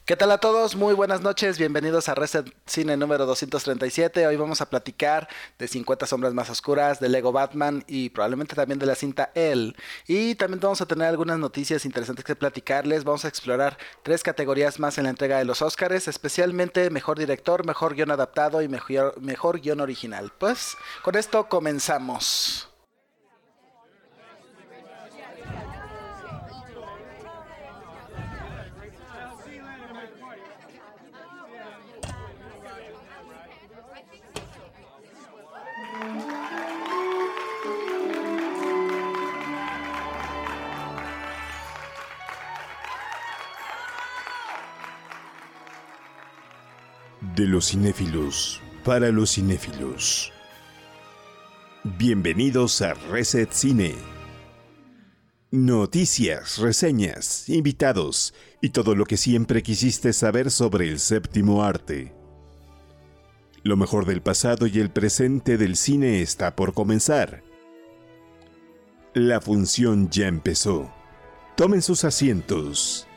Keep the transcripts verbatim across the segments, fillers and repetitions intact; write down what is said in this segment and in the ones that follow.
¿Qué tal a todos? Muy buenas noches, bienvenidos a Reset Cine número doscientos treinta y siete. Hoy vamos a platicar de cincuenta sombras más oscuras, de Lego Batman y probablemente también de la cinta Elle. Y también vamos a tener algunas noticias interesantes que platicarles. Vamos a explorar tres categorías más en la entrega de los Óscares, especialmente Mejor Director, Mejor Guión Adaptado y Mejor, mejor Guión Original. Pues con esto comenzamos. De los cinéfilos, para los cinéfilos. Bienvenidos a Reset Cine. Noticias, reseñas, invitados y todo lo que siempre quisiste saber sobre el séptimo arte. Lo mejor del pasado y el presente del cine está por comenzar. La función ya empezó. Tomen sus asientos.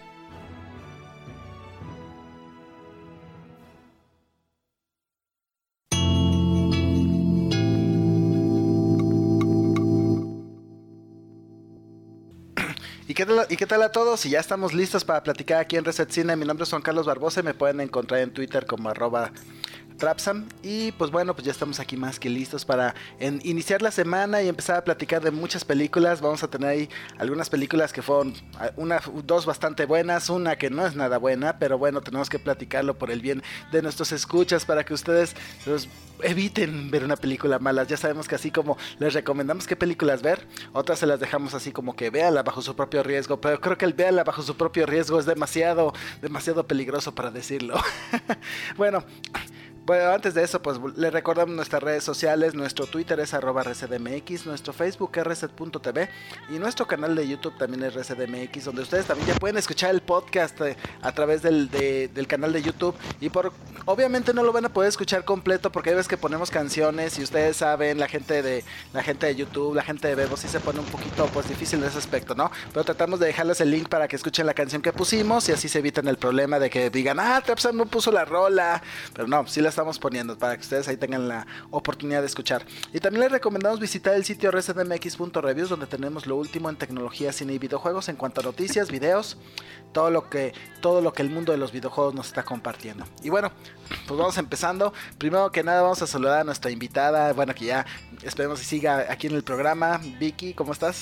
¿Y qué, tal, ¿Y qué tal a todos? Y ya estamos listos para platicar aquí en Reset Cine. Mi nombre es Juan Carlos Barbosa y me pueden encontrar en Twitter como arroba Trapsam. Y pues bueno, pues ya estamos aquí más que listos para en, iniciar la semana y empezar a platicar de muchas películas. Vamos a tener ahí algunas películas que fueron una, dos bastante buenas, una que no es nada buena, pero bueno, tenemos que platicarlo por el bien de nuestros escuchas para que ustedes los eviten ver una película mala. Ya sabemos que así como les recomendamos qué películas ver, otras se las dejamos así como que véanla bajo su propio riesgo, pero creo que el véanla bajo su propio riesgo es demasiado, demasiado peligroso para decirlo. Bueno, Bueno, antes de eso, pues les recordamos nuestras redes sociales. Nuestro Twitter es arroba resetmx, nuestro Facebook es reset punto t v y nuestro canal de YouTube también es resetmx, donde ustedes también ya pueden escuchar el podcast eh, a través del, de, del canal de YouTube. Y por obviamente no lo van a poder escuchar completo porque hay veces que ponemos canciones y ustedes saben, la gente de la gente de YouTube, la gente de Bebo sí se pone un poquito pues difícil en ese aspecto, ¿no? Pero tratamos de dejarles el link para que escuchen la canción que pusimos y así se evitan el problema de que digan, ah, Trapsam no puso la rola. Pero no, sí la estamos poniendo para que ustedes ahí tengan la oportunidad de escuchar. Y también les recomendamos visitar el sitio resetmx punto reviews, donde tenemos lo último en tecnología, cine y videojuegos en cuanto a noticias, videos, todo lo que todo lo que el mundo de los videojuegos nos está compartiendo. Y bueno, pues vamos empezando. Primero que nada vamos a saludar a nuestra invitada, bueno, que ya esperemos que siga aquí en el programa. Vicky, ¿cómo estás?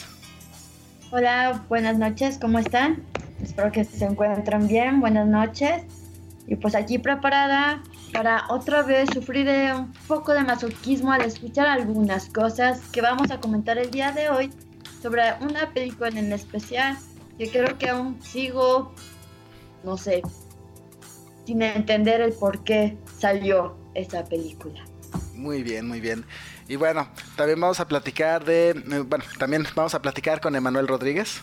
Hola, buenas noches, ¿cómo están? Espero que se encuentren bien, buenas noches. Y pues aquí preparada para otra vez sufrir de un poco de masoquismo al escuchar algunas cosas que vamos a comentar el día de hoy sobre una película en especial que creo que aún sigo, no sé, sin entender el por qué salió esa película. Muy bien, muy bien. Y bueno, también vamos a platicar de, bueno, también vamos a platicar con Emanuel Rodríguez.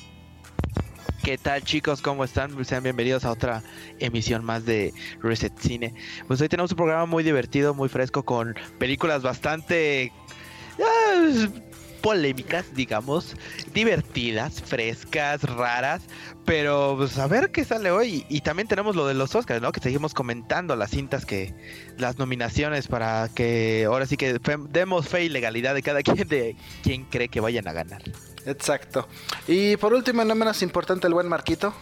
¿Qué tal, chicos? ¿Cómo están? Sean bienvenidos a otra emisión más de Reset Cine. Pues hoy tenemos un programa muy divertido, muy fresco, con películas bastante eh, polémicas, digamos, divertidas, frescas, raras, pero pues a ver qué sale hoy. Y también tenemos lo de los Oscars, ¿no? Que seguimos comentando las cintas, que las nominaciones, para que ahora sí que fe, demos fe y legalidad de cada quien, de quien cree que vayan a ganar. Exacto. Y por último, no menos importante, el buen Marquito.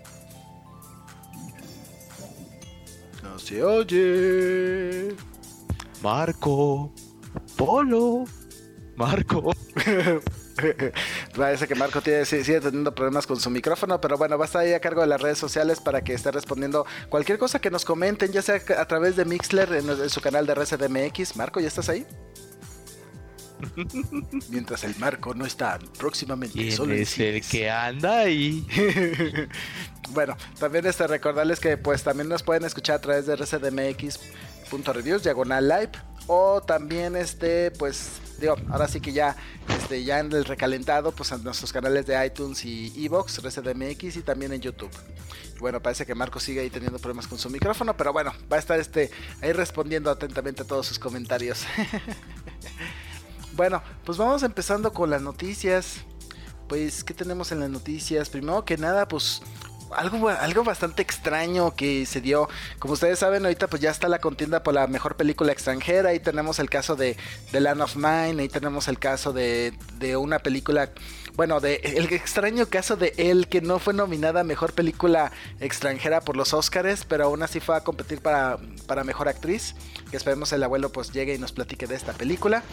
No se oye. Marco. Polo. Marco. Parece que Marco tiene, sigue teniendo problemas con su micrófono, pero bueno, va a estar ahí a cargo de las redes sociales para que esté respondiendo cualquier cosa que nos comenten, ya sea a través de Mixler en, en su canal de ResetMX. Marco, ¿ya estás ahí? Mientras el Marco no está próximamente. ¿Quién solo es el que anda ahí? Bueno, también este, recordarles que pues también nos pueden escuchar a través de resetmx punto reviews, diagonal live, o también este, pues digo, ahora sí que ya este, ya en el recalentado, pues en nuestros canales de iTunes y Evox, ResetMX, y también en YouTube. Y bueno, parece que Marco sigue ahí teniendo problemas con su micrófono, pero bueno, va a estar este ahí respondiendo atentamente a todos sus comentarios. Bueno, pues vamos empezando con las noticias. Pues, ¿qué tenemos en las noticias? Primero que nada, pues algo, algo bastante extraño que se dio. Como ustedes saben, ahorita pues ya está la contienda por la mejor película extranjera. Ahí tenemos el caso de The Land of Mine. Ahí tenemos el caso de, de una película... Bueno, de el extraño caso de Elle, que no fue nominada a mejor película extranjera por los Óscares, pero aún así fue a competir para, para mejor actriz. Que esperemos el abuelo pues llegue y nos platique de esta película.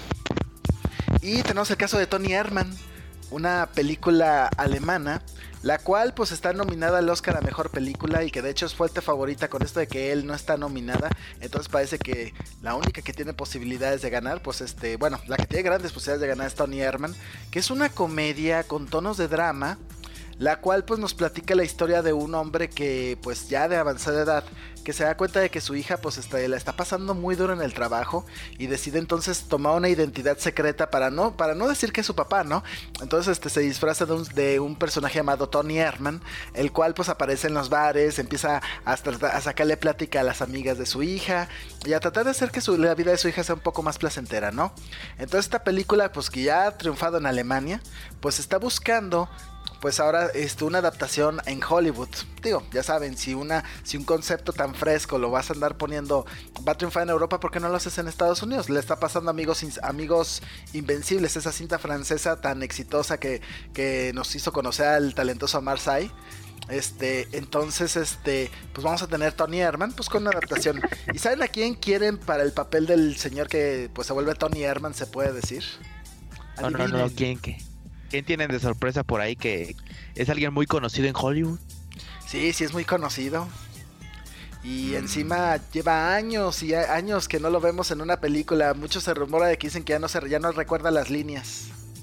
Y tenemos el caso de Toni Erdmann, una película alemana, la cual pues está nominada al Oscar a mejor película y que de hecho es fuerte favorita con esto de que él no está nominada. Entonces parece que la única que tiene posibilidades de ganar, pues este, bueno, la que tiene grandes posibilidades de ganar es Toni Erdmann, que es una comedia con tonos de drama, la cual pues nos platica la historia de un hombre que pues ya de avanzada edad, que se da cuenta de que su hija pues está, la está pasando muy duro en el trabajo y decide entonces tomar una identidad secreta para no, para no decir que es su papá, ¿no? Entonces este, se disfraza de un, de un personaje llamado Toni Erdmann, el cual pues aparece en los bares, empieza a, a sacarle plática a las amigas de su hija y a tratar de hacer que su, la vida de su hija sea un poco más placentera, ¿no? Entonces esta película pues que ya ha triunfado en Alemania, pues está buscando pues ahora esto, una adaptación en Hollywood. Digo, ya saben, si una si un concepto tan fresco lo vas a andar poniendo, va a triunfar en Europa, ¿por qué no lo haces en Estados Unidos? Le está pasando a Amigos, Amigos Invencibles, esa cinta francesa tan exitosa que, que nos hizo conocer al talentoso Omar Sy. Este, entonces, este, pues vamos a tener Toni Erdmann, pues con una adaptación. ¿Y saben a quién quieren para el papel del señor que pues se vuelve Toni Erdmann, se puede decir? No, no, no, ¿quién qué? ¿Quién tienen de sorpresa por ahí que es alguien muy conocido en Hollywood? Sí, sí es muy conocido. Y mm. encima lleva años y años que no lo vemos en una película. Mucho se rumora de que dicen que ya no se ya no recuerda las líneas.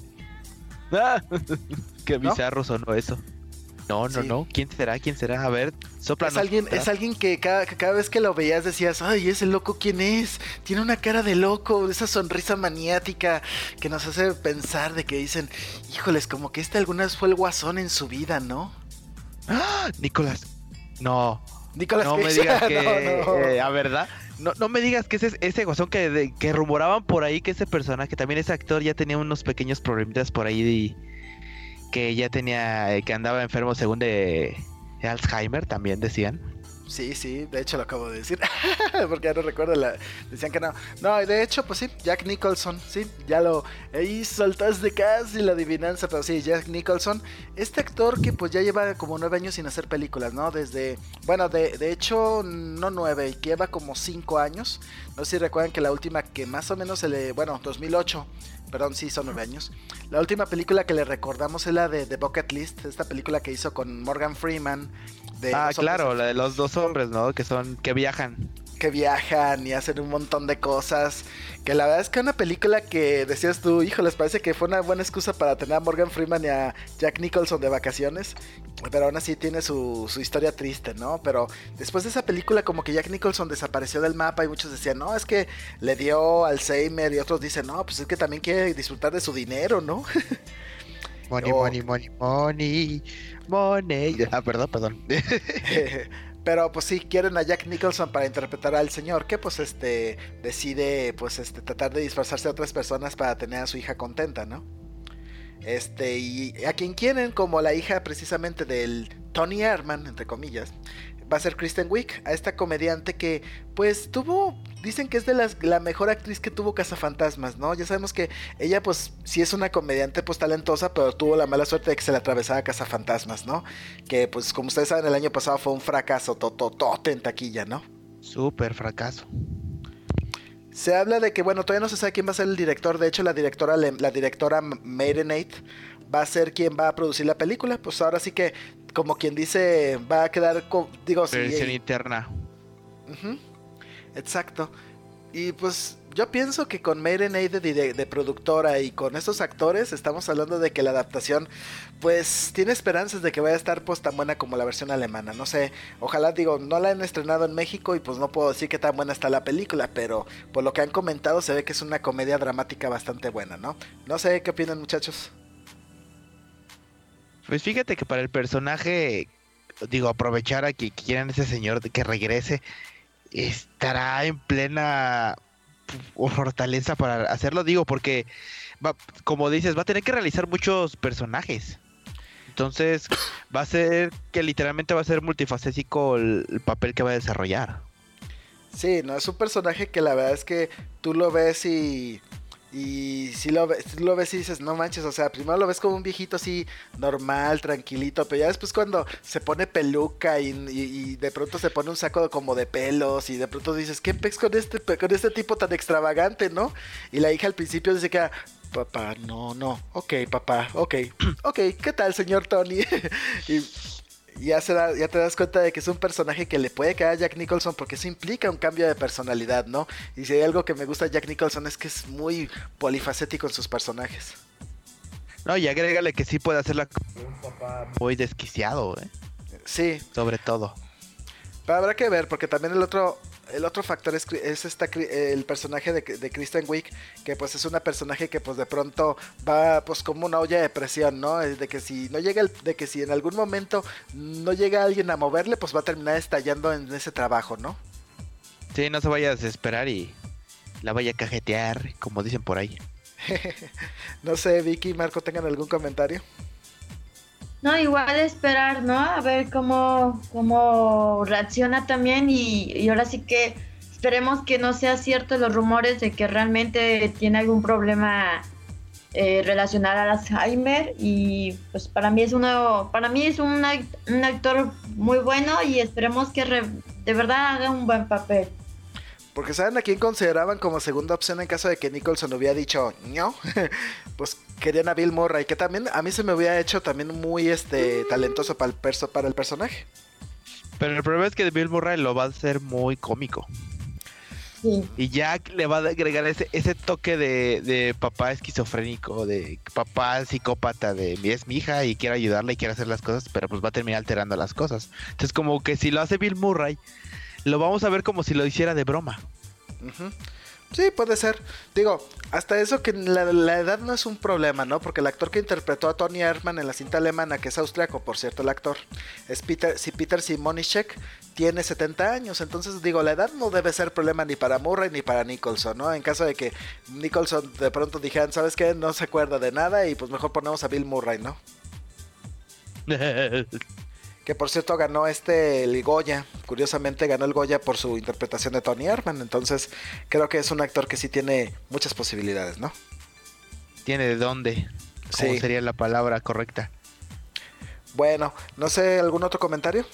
Ah, qué ¿No? bizarro sonó eso. No, no, sí. no. ¿Quién será? ¿Quién será? A ver, sopla. Es alguien, es alguien que cada, que cada vez que lo veías decías, ay, ese loco, ¿quién es? Tiene una cara de loco, esa sonrisa maniática que nos hace pensar de que dicen, híjoles, como que este alguna vez fue el guasón en su vida, ¿no? ¡Ah! Nicolás. No. Nicolás no Cage. me digas que... no, no. Eh, ¿a verdad? No, no me digas que ese, ese guasón que, de, que rumoraban por ahí que ese personaje, también ese actor ya tenía unos pequeños problemitas por ahí de... Que ya tenía, que andaba enfermo según de Alzheimer, también decían. Sí, sí, de hecho lo acabo de decir, porque ya no recuerdo, la... decían que no. No, de hecho, pues sí, Jack Nicholson, sí, ya lo... Ahí soltaste casi la adivinanza, pero sí, Jack Nicholson, este actor que pues ya lleva como nueve años sin hacer películas, ¿no? Desde, bueno, de, de hecho, no nueve, lleva como cinco años. No sé si recuerdan que la última que más o menos se le... Bueno, dos mil ocho... Perdón, sí, son nueve años. La última película que le recordamos es la de The Bucket List, esta película que hizo con Morgan Freeman. De ah, claro, hombres, la de los dos hombres, ¿no? Que son, que viajan. Que viajan y hacen un montón de cosas. Que la verdad es que una película que decías tú, hijo, les parece que fue una buena excusa para tener a Morgan Freeman y a Jack Nicholson de vacaciones. Pero aún así tiene su, su historia triste, ¿no? Pero después de esa película como que Jack Nicholson desapareció del mapa y muchos decían, no, es que le dio Alzheimer, y otros dicen, no, pues es que también quiere disfrutar de su dinero, ¿no? Money, o... money, money, money, money. Ah, perdón, perdón. Pero pues sí, quieren a Jack Nicholson para interpretar al señor que pues este decide pues este tratar de disfrazarse a otras personas para tener a su hija contenta, ¿no? Este, y a quien quieren como la hija precisamente del Toni Erdmann, entre comillas, va a ser Kristen Wiig, a esta comediante que pues tuvo, dicen que es de las, la mejor actriz que tuvo Cazafantasmas, ¿no? Ya sabemos que ella pues sí es una comediante pues talentosa, pero tuvo la mala suerte de que se le atravesaba Cazafantasmas, ¿no? Que pues como ustedes saben el año pasado fue un fracaso tototote en taquilla, ¿no? Súper fracaso. Se habla de que, bueno, todavía no se sabe quién va a ser el director. De hecho, la directora, la directora Maidenhead va a ser quien va a producir la película. Pues ahora sí que, como quien dice, va a quedar, con, digo, versión sí, interna. Uh-huh, exacto. Y pues yo pienso que con Maidenhead de, de, de productora y con estos actores estamos hablando de que la adaptación pues tiene esperanzas de que vaya a estar pues tan buena como la versión alemana. No sé, ojalá, digo, no la han estrenado en México y pues no puedo decir que tan buena está la película, pero por lo que han comentado se ve que es una comedia dramática bastante buena, ¿no? No sé, ¿qué opinan, muchachos? Pues fíjate que para el personaje, digo, aprovechar a que quieran ese señor que regrese, estará en plena fortaleza para hacerlo, digo, porque va, como dices, va a tener que realizar muchos personajes. Entonces va a ser que literalmente va a ser multifacético el, el papel que va a desarrollar. Sí, no, es un personaje que la verdad es que tú lo ves y... Y si lo, ves, si lo ves y dices, no manches, o sea, primero lo ves como un viejito así normal, tranquilito, pero ya después cuando se pone peluca y, y, y de pronto se pone un saco como de pelos y de pronto dices, ¿qué pex con este, con este tipo tan extravagante, no? Y la hija al principio dice que, papá, no, no, ok, papá, ok, ok, ¿qué tal, señor Tony? y... Y ya, se da, ya te das cuenta de que es un personaje que le puede caer a Jack Nicholson porque eso implica un cambio de personalidad, ¿no? Y si hay algo que me gusta de Jack Nicholson es que es muy polifacético en sus personajes. No, y agrégale que sí puede hacerla como un papá muy desquiciado, ¿eh? Sí. Sobre todo. Pero habrá que ver, porque también el otro... El otro factor es, es esta, el personaje de, de Kristen Wiig, que pues es una personaje que pues de pronto va pues como una olla de presión, ¿no? De que si no llega el, de que si en algún momento no llega alguien a moverle, pues va a terminar estallando en ese trabajo, ¿no? Sí, no se vaya a desesperar y la vaya a cajetear, como dicen por ahí. No sé, Vicky y Marco, ¿tengan algún comentario? No, igual esperar, ¿no? A ver cómo, cómo reacciona también y, y ahora sí que esperemos que no sea cierto los rumores de que realmente tiene algún problema eh, relacionado al Alzheimer y pues para mí es uno, para mí es un, un actor muy bueno y esperemos que re, de verdad haga un buen papel. Porque ¿saben a quién consideraban como segunda opción en caso de que Nicholson hubiera dicho no? Pues querían a Bill Murray, que también a mí se me hubiera hecho también muy este talentoso para el, perso para el personaje. Pero el problema es que Bill Murray lo va a hacer muy cómico. Sí. Y Jack le va a agregar ese, ese toque de, de papá esquizofrénico, de papá psicópata, de es mi hija y quiero ayudarla y quiero hacer las cosas, pero pues va a terminar alterando las cosas. Entonces como que si lo hace Bill Murray, lo vamos a ver como si lo hiciera de broma. Uh-huh. Sí, puede ser. Digo, hasta eso que la, la edad no es un problema, ¿no? Porque el actor que interpretó a Tony Erdmann en la cinta alemana, que es austriaco, por cierto, el actor, es Peter, si Peter Simonischek, tiene setenta años. Entonces, digo, la edad no debe ser problema ni para Murray ni para Nicholson, ¿no? En caso de que Nicholson de pronto dijeran, ¿sabes qué? No se acuerda de nada y pues mejor ponemos a Bill Murray, ¿no? Que por cierto ganó este el Goya, curiosamente ganó el Goya por su interpretación de Tony Erdmann, entonces creo que es un actor que sí tiene muchas posibilidades, ¿no? ¿Tiene de dónde? ¿Cómo Sí. sería la palabra correcta? Bueno, no sé, ¿algún otro comentario?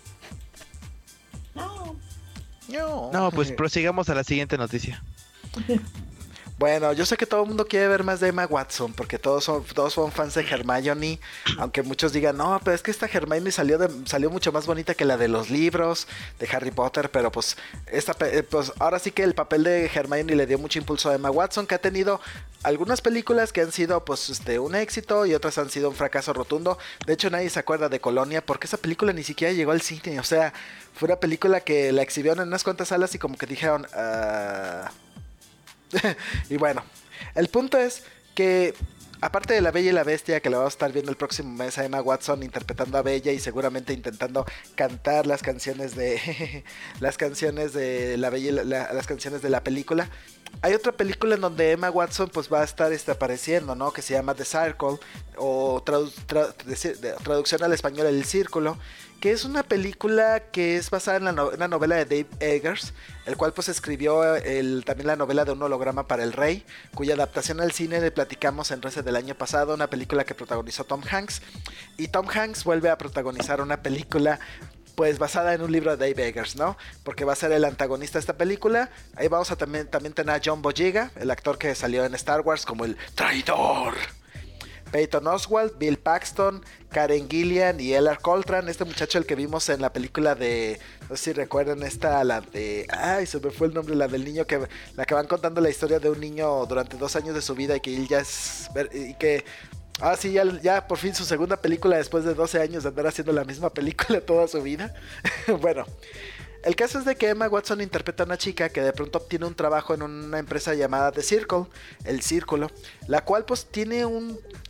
No. No. No, pues prosigamos a la siguiente noticia. Bueno, yo sé que todo el mundo quiere ver más de Emma Watson, porque todos son, todos son fans de Hermione, aunque muchos digan, no, pero es que esta Hermione salió, de, salió mucho más bonita que la de los libros de Harry Potter, pero pues, esta, pues ahora sí que el papel de Hermione le dio mucho impulso a Emma Watson, que ha tenido algunas películas que han sido pues este, un éxito y otras han sido un fracaso rotundo. De hecho nadie se acuerda de Colonia, porque esa película ni siquiera llegó al cine, o sea, fue una película que la exhibieron en unas cuantas salas y como que dijeron... Uh... Y bueno, el punto es que aparte de La Bella y la Bestia, que la vamos a estar viendo el próximo mes a Emma Watson interpretando a Bella y seguramente intentando cantar las canciones de las canciones de La Bella y la, la, las canciones de la película. Hay otra película en donde Emma Watson pues va a estar este, apareciendo, ¿no? Que se llama The Circle o tradu tra de, traducción al español El Círculo, que es una película que es basada en la no una novela de Dave Eggers, el cual pues escribió el, también la novela de Un holograma para el rey, cuya adaptación al cine le platicamos en Reset del año pasado, una película que protagonizó Tom Hanks, y Tom Hanks vuelve a protagonizar una película pues basada en un libro de Dave Eggers, ¿no? Porque va a ser el antagonista de esta película. Ahí vamos a también, también tener a John Boyega, el actor que salió en Star Wars como el traidor. Peyton Oswalt, Bill Paxton, Karen Gillian y Ellar Coltrane, este muchacho el que vimos en la película de, no sé si recuerdan esta, la de, ay se me fue el nombre, la del niño que, la que van contando la historia de un niño durante dos años de su vida y que él ya es, y que, ah sí, ya, ya por fin su segunda película después de doce años de andar haciendo la misma película toda su vida. Bueno, el caso es de que Emma Watson interpreta a una chica que de pronto obtiene un trabajo en una empresa llamada The Circle, el Círculo, la cual pues tiene un...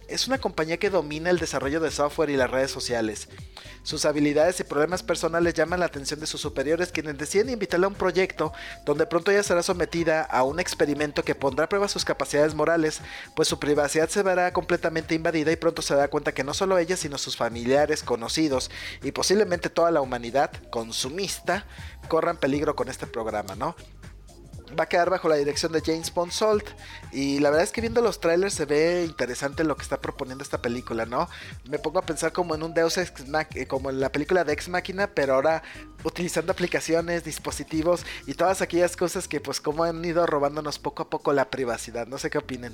es una compañía que domina el desarrollo de software y las redes sociales. Sus habilidades y problemas personales llaman la atención de sus superiores, quienes deciden invitarla a un proyecto donde pronto ella será sometida a un experimento que pondrá a prueba sus capacidades morales, pues su privacidad se verá completamente invadida y pronto se da cuenta que no solo ella, sino sus familiares, conocidos y posiblemente toda la humanidad consumista corran peligro con este programa, ¿no? Va a quedar bajo la dirección de James Ponsoldt. Y la verdad es que viendo los trailers se ve interesante lo que está proponiendo esta película, ¿no? Me pongo a pensar como en un Deus Ex Machina, como en la película de Ex Machina, pero ahora utilizando aplicaciones, dispositivos y todas aquellas cosas que pues como han ido robándonos poco a poco la privacidad. No sé qué opinen.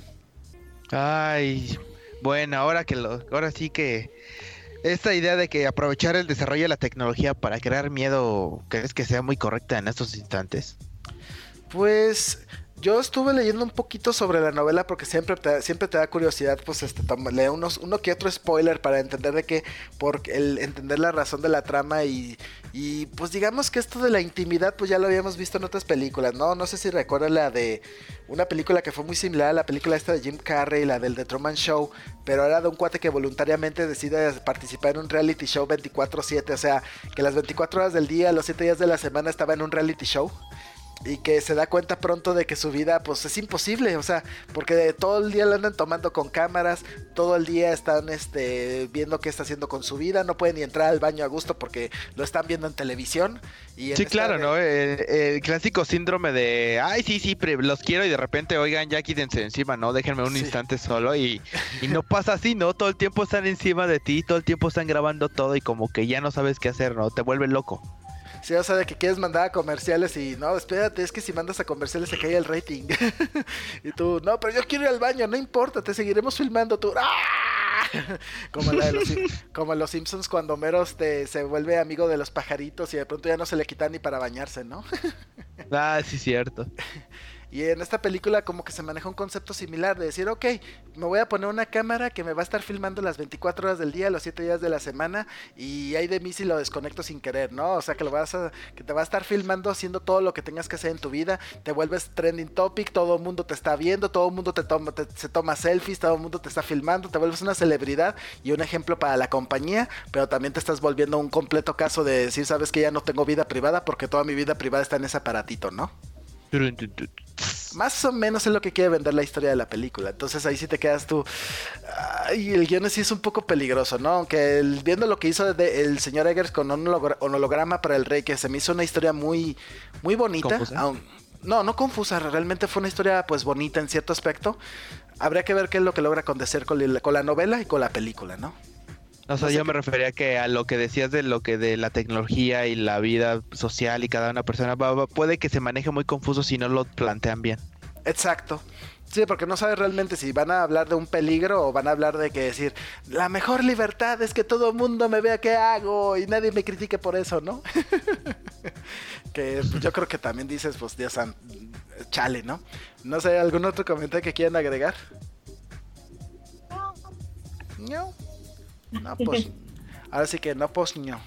Ay, bueno, ahora que lo, ahora sí que esta idea de que aprovechar el desarrollo de la tecnología para crear miedo, ¿crees que sea muy correcta en estos instantes? Pues yo estuve leyendo un poquito sobre la novela porque siempre te, siempre te da curiosidad, pues este, leer unos, uno que otro spoiler para entender de qué, por el entender la razón de la trama y, y pues digamos que esto de la intimidad pues ya lo habíamos visto en otras películas, ¿no? No sé si recuerdan la de una película que fue muy similar a la película esta de Jim Carrey, la del The Truman Show, pero era de un cuate que voluntariamente decide participar en un reality show veinticuatro siete, o sea, que las veinticuatro horas del día, los siete días de la semana estaba en un reality show. Y que se da cuenta pronto de que su vida pues es imposible, o sea, porque todo el día la andan tomando con cámaras, todo el día están este, viendo qué está haciendo con su vida, no pueden ni entrar al baño a gusto porque lo están viendo en televisión. Y en sí, claro, de... ¿no? El, el clásico síndrome de, ay, sí, sí, los quiero y de repente, oigan, ya quídense encima, ¿no? Déjenme un sí. instante solo y, y no pasa así, ¿no? Todo el tiempo están encima de ti, todo el tiempo están grabando todo y como que ya no sabes qué hacer, ¿no? Te vuelve loco. Sí, o sea, de que quieres mandar a comerciales y no, espérate, es que si mandas a comerciales se cae el rating. Y tú, no, pero yo quiero ir al baño, no importa, te seguiremos filmando. Tú, ¡ah! Como, la de los, como en los Simpsons cuando Homero este, se vuelve amigo de los pajaritos y de pronto ya no se le quita ni para bañarse, ¿no? Ah, sí, cierto. Y en esta película como que se maneja un concepto similar de decir, ok, me voy a poner una cámara que me va a estar filmando las veinticuatro horas del día, los siete días de la semana, y hay de mí si lo desconecto sin querer, ¿no? O sea, que lo vas a, que te va a estar filmando haciendo todo lo que tengas que hacer en tu vida, te vuelves trending topic, todo el mundo te está viendo, todo el mundo te toma, te, se toma selfies, todo el mundo te está filmando, te vuelves una celebridad y un ejemplo para la compañía, pero también te estás volviendo un completo caso de decir, sabes que ya no tengo vida privada porque toda mi vida privada está en ese aparatito, ¿no? Más o menos es lo que quiere vender la historia de la película. Entonces ahí sí te quedas tú. Ay, el guion sí es un poco peligroso, ¿no? Aunque el, viendo lo que hizo de, el señor Eggers con un holograma para el rey, que se me hizo una historia muy, muy bonita. Aun, no, no confusa, realmente fue una historia pues bonita en cierto aspecto. Habría que ver qué es lo que logra condecer con la, con la novela y con la película, ¿no? O sea, no sé yo qué... me refería que a lo que decías de lo que de la tecnología y la vida social y cada una persona puede que se maneje muy confuso si no lo plantean bien. Exacto. Sí, porque no sabes realmente si van a hablar de un peligro o van a hablar de que decir, la mejor libertad es que todo el mundo me vea qué hago y nadie me critique por eso, ¿no? Que pues, yo creo que también dices, pues Dios santo, chale, ¿no? No sé, ¿algún otro comentario que quieran agregar? No. No, pues, ahora sí que no, pues, no.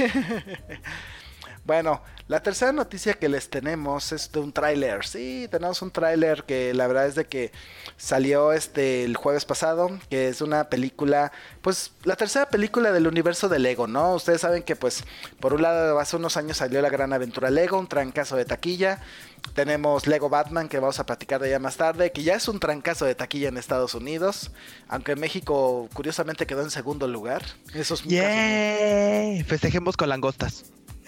Bueno, la tercera noticia que les tenemos es de un tráiler. Sí, tenemos un tráiler que la verdad es de que salió este el jueves pasado, que es una película, pues la tercera película del universo de Lego, ¿no? Ustedes saben que pues por un lado hace unos años salió La Gran Aventura Lego, un trancazo de taquilla. Tenemos Lego Batman, que vamos a platicar de ella más tarde, que ya es un trancazo de taquilla en Estados Unidos, aunque en México curiosamente quedó en segundo lugar. Eso es muy ¡yay! Festejemos con langostas.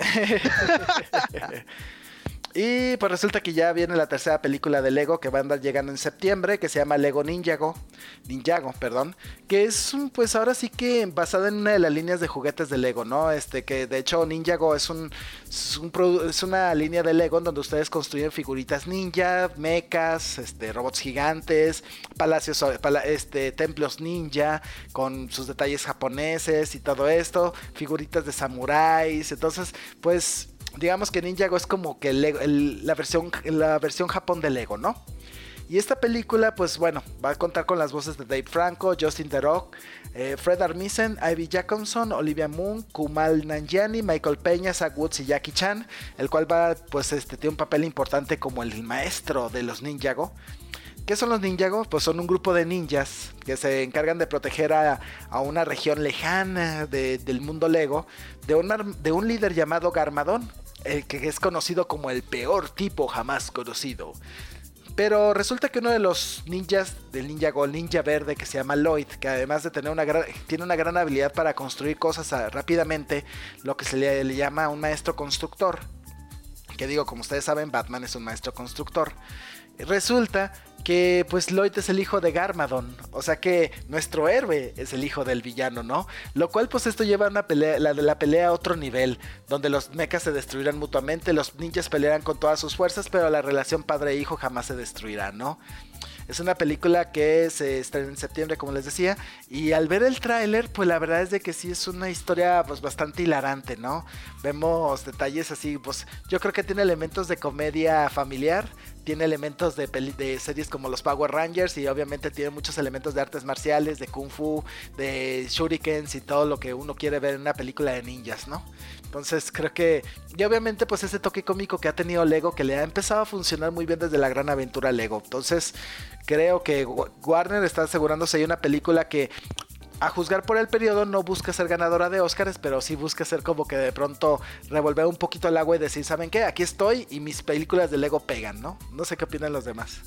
Y pues resulta que ya viene la tercera película de Lego que va a andar llegando en septiembre, que se llama Lego Ninjago, Ninjago, perdón, que es un, pues ahora sí que basada en una de las líneas de juguetes de Lego, ¿no? Este que de hecho Ninjago es un, es, un, es una línea de Lego en donde ustedes construyen figuritas ninja, mechas, este robots gigantes, palacios, pala, este templos ninja con sus detalles japoneses y todo esto, figuritas de samuráis. Entonces, pues digamos que Ninjago es como que el, el, la versión la versión Japón de Lego, ¿no? Y esta película, pues bueno, va a contar con las voces de Dave Franco, Justin Theroux, eh, Fred Armisen, Ivy Jacobson, Olivia Munn, Kumail Nanjiani, Michael Peña, Zach Woods y Jackie Chan, el cual va, pues este, tiene un papel importante como el maestro de los Ninjago. ¿Qué son los Ninjago? Pues son un grupo de ninjas que se encargan de proteger a, a una región lejana de, del mundo Lego de un, de un líder llamado Garmadon, el que es conocido como el peor tipo jamás conocido. Pero resulta que uno de los ninjas del Ninjago, el ninja verde que se llama Lloyd, que además de tener una gran, tiene una gran habilidad para construir cosas a, rápidamente, lo que se le, le llama un maestro constructor. Que digo, como ustedes saben, Batman es un maestro constructor. Resulta que pues Lloyd es el hijo de Garmadon, o sea que nuestro héroe es el hijo del villano, ¿no? Lo cual pues esto lleva una pelea, la, la pelea a otro nivel, donde los mechas se destruirán mutuamente, los ninjas pelearán con todas sus fuerzas, pero la relación padre-hijo jamás se destruirá, ¿no? Es una película que se estrena en septiembre, como les decía, y al ver el tráiler, pues la verdad es de que sí es una historia pues bastante hilarante, ¿no? Vemos detalles así, pues yo creo que tiene elementos de comedia familiar, tiene elementos de, peli- de series como los Power Rangers y obviamente tiene muchos elementos de artes marciales, de kung fu, de shurikens y todo lo que uno quiere ver en una película de ninjas, ¿no? Entonces creo que, y obviamente pues ese toque cómico que ha tenido Lego, que le ha empezado a funcionar muy bien desde la gran aventura Lego. Entonces creo que Warner está asegurándose de una película que, a juzgar por el periodo, no busca ser ganadora de Oscars, pero sí busca ser como que de pronto revolver un poquito el agua y decir, ¿saben qué? Aquí estoy y mis películas de Lego pegan, ¿no? No sé qué opinan los demás.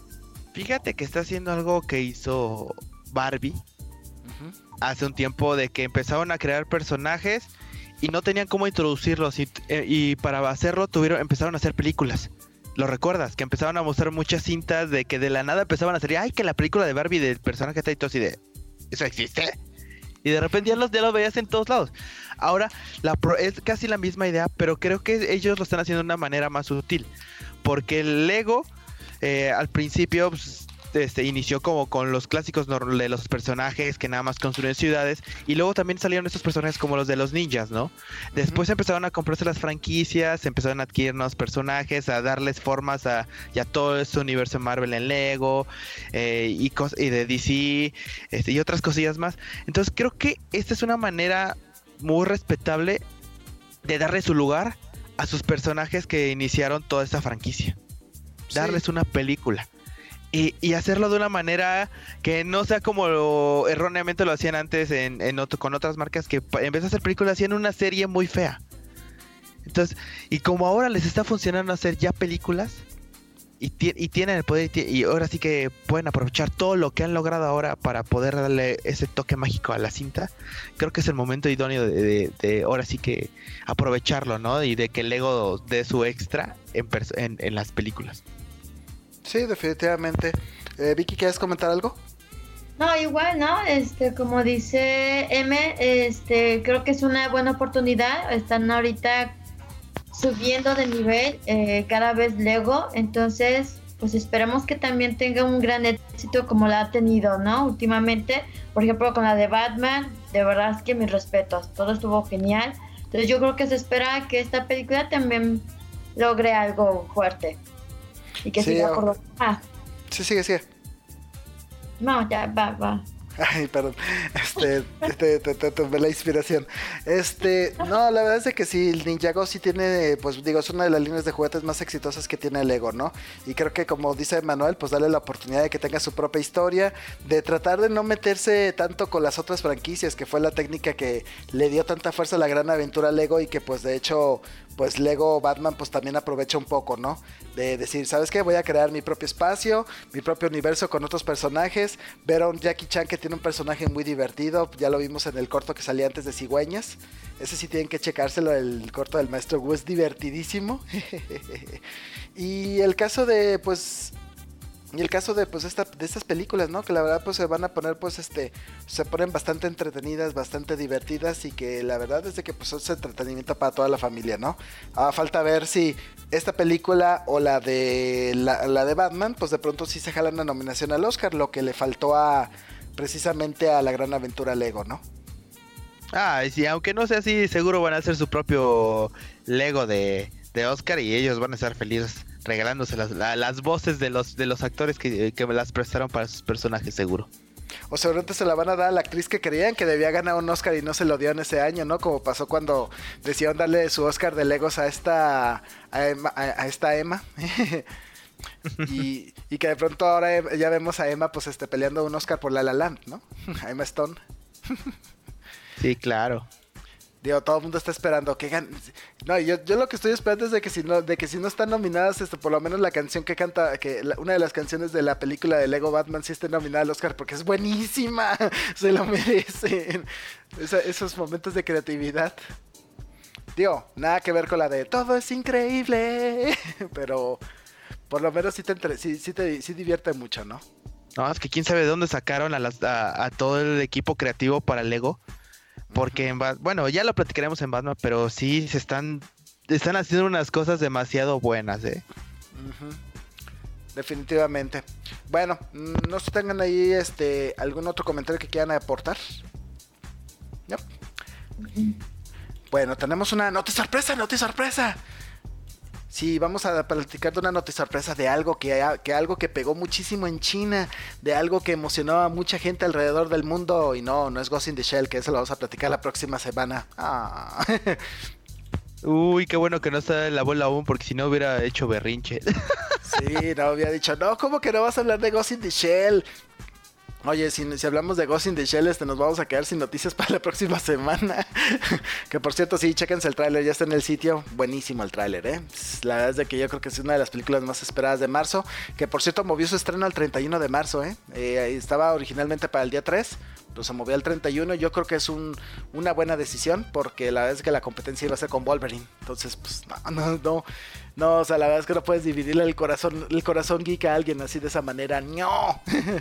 Fíjate que está haciendo algo que hizo Barbie uh-huh. hace un tiempo, de que empezaron a crear personajes y no tenían cómo introducirlos, y, y para hacerlo tuvieron, empezaron a hacer películas. ¿Lo recuerdas? Que empezaron a mostrar muchas cintas de que de la nada empezaban a salir, ay, que la película de Barbie del personaje está y todo así de, ¿eso existe? Y de repente ya los, ya los veías en todos lados. Ahora la pro, es casi la misma idea, pero creo que ellos lo están haciendo de una manera más sutil. Porque el Lego eh, al principio pues, este, inició como con los clásicos de los personajes que nada más construyen ciudades, y luego también salieron estos personajes como los de los ninjas, ¿no? Después uh-huh. empezaron a comprarse las franquicias, empezaron a adquirir nuevos personajes, a darles formas a ya todo este universo Marvel en Lego eh, y, cos- y de D C este, y otras cosillas más. Entonces creo que esta es una manera muy respetable de darle su lugar a sus personajes que iniciaron toda esta franquicia. Sí. Darles una película. Y, y hacerlo de una manera que no sea como lo, erróneamente lo hacían antes en, en otro, con otras marcas, que en vez de hacer películas hacían una serie muy fea. Entonces, y como ahora les está funcionando hacer ya películas y, t- y tienen el poder y, t- y ahora sí que pueden aprovechar todo lo que han logrado ahora para poder darle ese toque mágico a la cinta, creo que es el momento idóneo de, de, de ahora sí que aprovecharlo, ¿no? Y de que el Lego dé su extra en, pers- en, en las películas. Sí, definitivamente. Eh, Vicky, ¿quieres comentar algo? No, igual, ¿no? Este, como dice M, este, creo que es una buena oportunidad. Están ahorita subiendo de nivel eh, cada vez Lego, entonces, pues esperemos que también tenga un gran éxito como la ha tenido, ¿no? Últimamente, por ejemplo, con la de Batman, de verdad es que mis respetos, todo estuvo genial. Entonces yo creo que se espera que esta película también logre algo fuerte. Y que sí, siga por lo... Ah. Sí, sigue, sigue. No, ya, va, va. Ay, perdón. Este, te, te, te tomé la inspiración. Este, no, la verdad es de que sí, el Ninjago sí tiene, pues digo, es una de las líneas de juguetes más exitosas que tiene Lego, ¿no? Y creo que, como dice Manuel, pues darle la oportunidad de que tenga su propia historia, de tratar de no meterse tanto con las otras franquicias, que fue la técnica que le dio tanta fuerza a la gran aventura Lego, y que pues de hecho, pues Lego Batman pues también aprovecha un poco, ¿no? De decir, ¿sabes qué? Voy a crear mi propio espacio, mi propio universo con otros personajes, ver a un Jackie Chan que tiene un personaje muy divertido, ya lo vimos en el corto que salía antes de Cigüeñas, ese sí tienen que checárselo, el corto del maestro Wu es divertidísimo. Y el caso de, pues... Y el caso de pues esta, de estas películas, ¿no? Que la verdad pues se van a poner pues este, se ponen bastante entretenidas, bastante divertidas, y que la verdad es de que pues es entretenimiento para toda la familia, ¿no? Ah, falta ver si esta película o la de la, la de Batman pues de pronto sí se jala una nominación al Oscar, lo que le faltó a precisamente a la gran aventura Lego, ¿no? Ah, y sí, aunque no sea así, seguro van a hacer su propio Lego de, de Oscar, y ellos van a estar felices regalándose las, la, las voces de los de los actores que, que me las prestaron para sus personajes, seguro. O seguramente se la van a dar a la actriz que creían que debía ganar un Oscar y no se lo dio en ese año, ¿no? Como pasó cuando decidieron darle su Oscar de Legos a esta a, Emma, a, a esta Emma. Y, y que de pronto ahora ya vemos a Emma pues este peleando un Oscar por La La Land, ¿no? A Emma Stone. Sí, claro. Digo, todo el mundo está esperando que gane. No, yo, yo lo que estoy esperando es de que si no, de que si no están nominadas, este, por lo menos la canción que canta, que la, una de las canciones de la película de Lego Batman sí esté nominada al Oscar, porque es buenísima. Se lo merecen. Esa, esos momentos de creatividad. Digo, nada que ver con la de todo es increíble. Pero por lo menos sí te, entre, sí, sí te sí divierte mucho, ¿no? No, es que quién sabe de dónde sacaron a, las, a, a todo el equipo creativo para Lego. Porque, en Bat- bueno, ya lo platicaremos en Batman, pero sí se están, están haciendo unas cosas demasiado buenas, ¿eh? Uh-huh. Definitivamente. Bueno, no sé si tengan ahí este algún otro comentario que quieran aportar. ¿No? Uh-huh. Bueno, tenemos una noti sorpresa, noti sorpresa. Sí, vamos a platicar de una noticia sorpresa de algo que, que algo que pegó muchísimo en China, de algo que emocionó a mucha gente alrededor del mundo, y no, no es Ghost in the Shell, que eso lo vamos a platicar la próxima semana. Ah. Uy, qué bueno que no está en la bola aún, porque si no hubiera hecho berrinche. Sí, no, había dicho, no, ¿cómo que no vas a hablar de Ghost in the Shell? Oye, si, si hablamos de Ghost in the Shell, este, nos vamos a quedar sin noticias para la próxima semana. Que por cierto, sí, chéquense el tráiler, ya está en el sitio. Buenísimo el tráiler, ¿eh? La verdad es de que yo creo que es una de las películas más esperadas de marzo. Que por cierto, movió su estreno al treinta y uno de marzo, ¿eh? eh estaba originalmente para el día tres, pero se movió al treinta y uno. Yo creo que es un, una buena decisión, porque la verdad es que la competencia iba a ser con Wolverine. Entonces, pues, no, no, no. No, o sea, la verdad es que no puedes dividirle el corazón, el corazón geek a alguien así de esa manera. ¡No!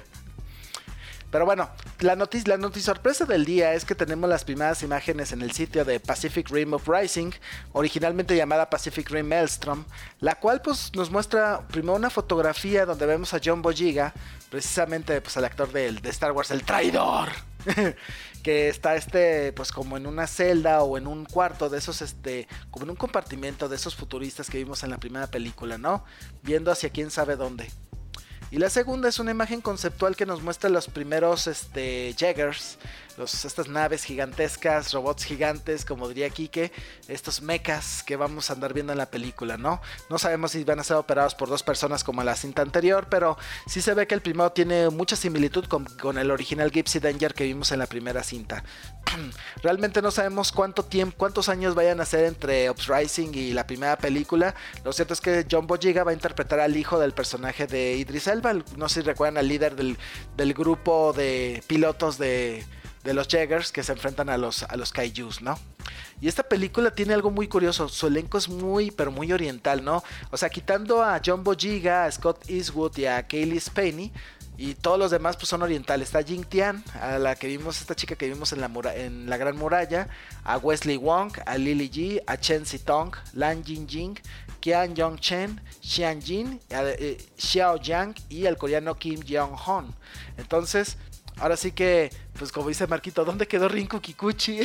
Pero bueno, la noticia, la noticia sorpresa del día es que tenemos las primeras imágenes en el sitio de Pacific Rim Uprising, originalmente llamada Pacific Rim Maelstrom, la cual pues nos muestra primero una fotografía donde vemos a John Boyega, precisamente pues el actor de, de Star Wars, el traidor, que está este pues como en una celda o en un cuarto de esos, este como en un compartimento de esos futuristas que vimos en la primera película, ¿no? Viendo hacia quién sabe dónde. Y la segunda es una imagen conceptual que nos muestra los primeros este, Jaegers, los, estas naves gigantescas, robots gigantes, como diría Quique, estos mechas que vamos a andar viendo en la película, ¿no? No sabemos si van a ser operados por dos personas como en la cinta anterior, pero sí se ve que el primero tiene mucha similitud con, con el original Gypsy Danger que vimos en la primera cinta. Realmente no sabemos cuánto tiempo, cuántos años vayan a ser entre Uprising y la primera película. Lo cierto es que John Boyega va a interpretar al hijo del personaje de Idris Elba. No sé si recuerdan al líder del, del grupo de pilotos de, de los Jaegers que se enfrentan a los, a los Kaijus, ¿no? Y esta película tiene algo muy curioso. Su elenco es muy, pero muy oriental, ¿no? O sea, quitando a John Boyega, a Scott Eastwood y a Kaylee Spaney, y todos los demás pues son orientales. Está Jing Tian, a la que vimos, esta chica que vimos en la, mura- en la Gran Muralla, a Wesley Wong, a Lily Ji, a Chen Si-tong, Lan Jingjing, Kian Yong-chen, Xian Jin, eh, Xiao Yang y el coreano Kim Jong-hun. Entonces, ahora sí que, pues como dice Marquito, ¿dónde quedó Rinku Kikuchi?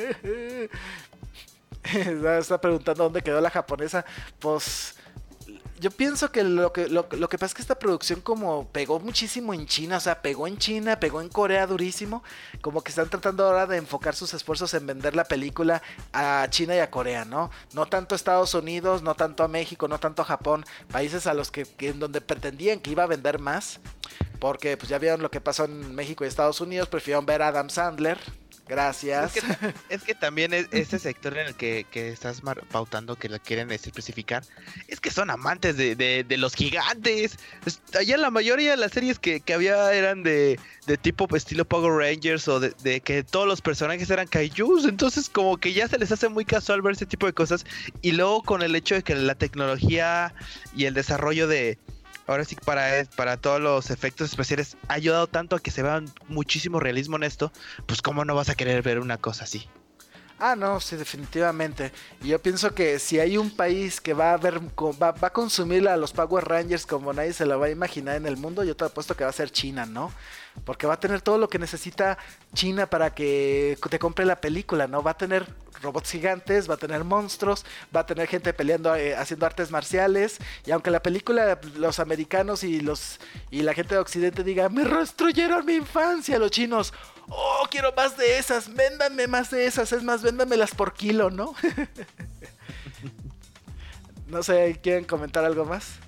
Está preguntando dónde quedó la japonesa. Pues yo pienso que lo que lo, lo que pasa es que esta producción como pegó muchísimo en China, o sea, pegó en China, pegó en Corea durísimo, como que están tratando ahora de enfocar sus esfuerzos en vender la película a China y a Corea, ¿no? No tanto a Estados Unidos, no tanto a México, no tanto a Japón, países a los que, que en donde pretendían que iba a vender más, porque pues ya vieron lo que pasó en México y Estados Unidos, prefirieron ver a Adam Sandler. Gracias. Es que, es que también es, este sector en el que, que estás mar- pautando que lo quieren especificar, es que son amantes de, de, de los gigantes. Es, allá la mayoría de las series que, que había eran de, de tipo estilo Power Rangers o de, de que todos los personajes eran kaijus. Entonces como que ya se les hace muy casual ver ese tipo de cosas. Y luego con el hecho de que la tecnología y el desarrollo de... Ahora sí, para, para todos los efectos especiales ha ayudado tanto a que se vea muchísimo realismo en esto. Pues cómo no vas a querer ver una cosa así. Ah, no, sí, definitivamente. Y yo pienso que si hay un país que va a ver, va, va a consumir a los Power Rangers como nadie se lo va a imaginar en el mundo, yo te apuesto que va a ser China, ¿no? Porque va a tener todo lo que necesita China para que te compre la película, ¿no? Va a tener robots gigantes, va a tener monstruos, va a tener gente peleando, eh, haciendo artes marciales. Y aunque la película, los americanos y los y la gente de Occidente diga, me destruyeron mi infancia, los chinos, oh, quiero más de esas, véndanme más de esas, es más, véndamelas por kilo, ¿no? No sé, ¿quieren comentar algo más?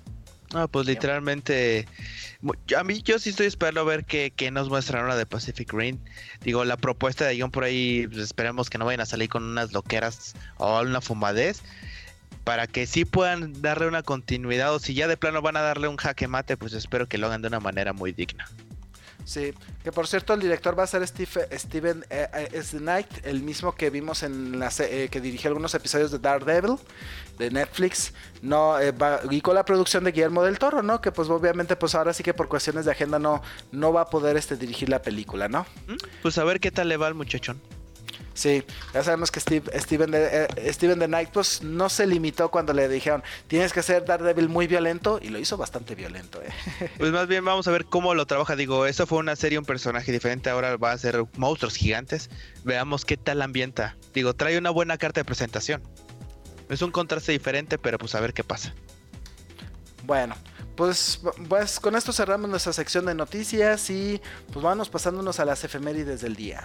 Ah, pues literalmente, a mí yo sí estoy esperando a ver qué, qué nos muestran ahora de Pacific Rim. Digo, la propuesta de guión por ahí, pues esperemos que no vayan a salir con unas loqueras o una fumadez, para que sí puedan darle una continuidad, o si ya de plano van a darle un jaque mate, pues espero que lo hagan de una manera muy digna. Sí, que por cierto el director va a ser Steve, Steven eh, eh, Knight, el mismo que vimos en la eh, que dirigió algunos episodios de Daredevil de Netflix. No eh, va, y con la producción de Guillermo del Toro, ¿no? Que pues obviamente pues ahora sí que por cuestiones de agenda no, no va a poder este dirigir la película, ¿no? Pues a ver qué tal le va al muchachón. Sí, ya sabemos que Steve, Steven, de, eh, Steven the Knight pues no se limitó cuando le dijeron tienes que hacer Daredevil muy violento, y lo hizo bastante violento. Eh. Pues más bien vamos a ver cómo lo trabaja. Digo, eso fue una serie, un personaje diferente, ahora va a ser monstruos gigantes. Veamos qué tal ambienta. Digo, trae una buena carta de presentación. Es un contraste diferente, pero pues a ver qué pasa. Bueno, pues, pues con esto cerramos nuestra sección de noticias y pues vamos pasándonos a las efemérides del día.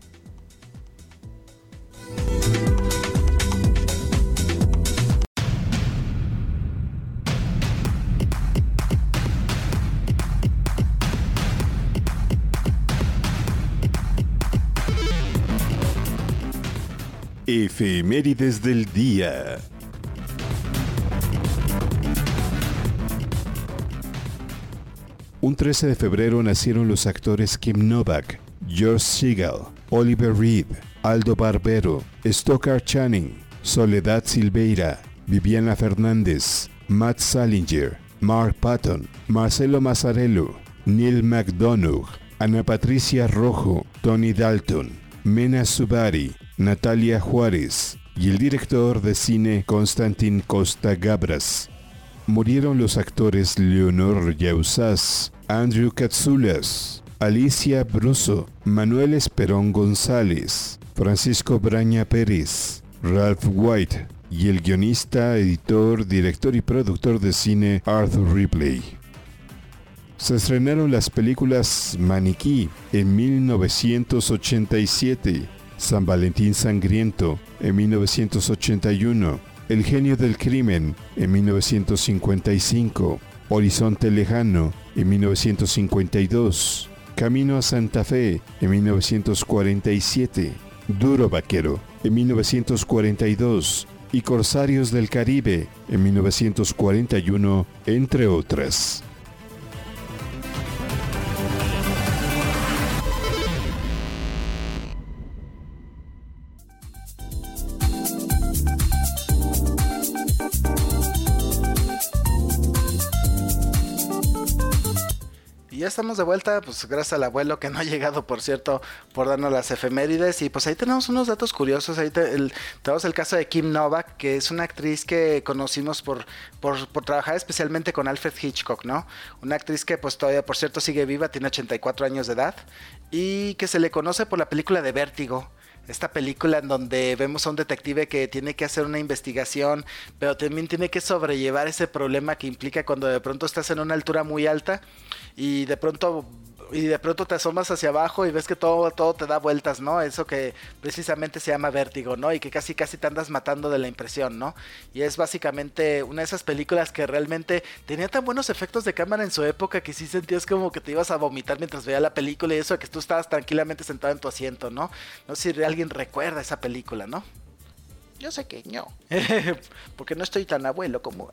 Efemérides del día. Un trece de febrero nacieron los actores Kim Novak, George Segal, Oliver Reed, Aldo Barbero, Stockard Channing, Soledad Silveira, Viviana Fernández, Matt Salinger, Mark Patton, Marcelo Mazzarello, Neil McDonough, Ana Patricia Rojo, Tony Dalton, Mena Subari, Natalia Juárez y el director de cine Konstantin Costa-Gavras. Murieron los actores Leonor Yausás, Andrew Katsoulas, Alicia Bruso, Manuel Esperón González, Francisco Braña Pérez, Ralph White y el guionista, editor, director y productor de cine Arthur Ripley. Se estrenaron las películas Maniquí en mil novecientos ochenta y siete, San Valentín Sangriento en mil novecientos ochenta y uno, El genio del crimen en mil novecientos cincuenta y cinco, Horizonte lejano en mil novecientos cincuenta y dos, Camino a Santa Fe en mil novecientos cuarenta y siete, Duro Vaquero en mil novecientos cuarenta y dos y Corsarios del Caribe en mil novecientos cuarenta y uno, entre otras. Y ya estamos de vuelta, pues gracias al abuelo que no ha llegado, por cierto, por darnos las efemérides. Y pues ahí tenemos unos datos curiosos. Ahí te, el, tenemos el caso de Kim Novak, que es una actriz que conocimos por, por, por trabajar especialmente con Alfred Hitchcock, ¿no? Una actriz que pues todavía, por cierto, sigue viva, tiene ochenta y cuatro años de edad. Y que se le conoce por la película de Vértigo. Esta película en donde vemos a un detective que tiene que hacer una investigación, pero también tiene que sobrellevar ese problema que implica cuando de pronto estás en una altura muy alta y de pronto y de pronto te asomas hacia abajo y ves que todo, todo te da vueltas, ¿no? Eso que precisamente se llama vértigo, ¿no? Y que casi casi te andas matando de la impresión, ¿no? Y es básicamente una de esas películas que realmente tenía tan buenos efectos de cámara en su época que sí sentías como que te ibas a vomitar mientras veías la película, y eso que tú estabas tranquilamente sentado en tu asiento, ¿no? No sé si alguien recuerda esa película, ¿no? Yo sé que no. Porque no estoy tan abuelo como...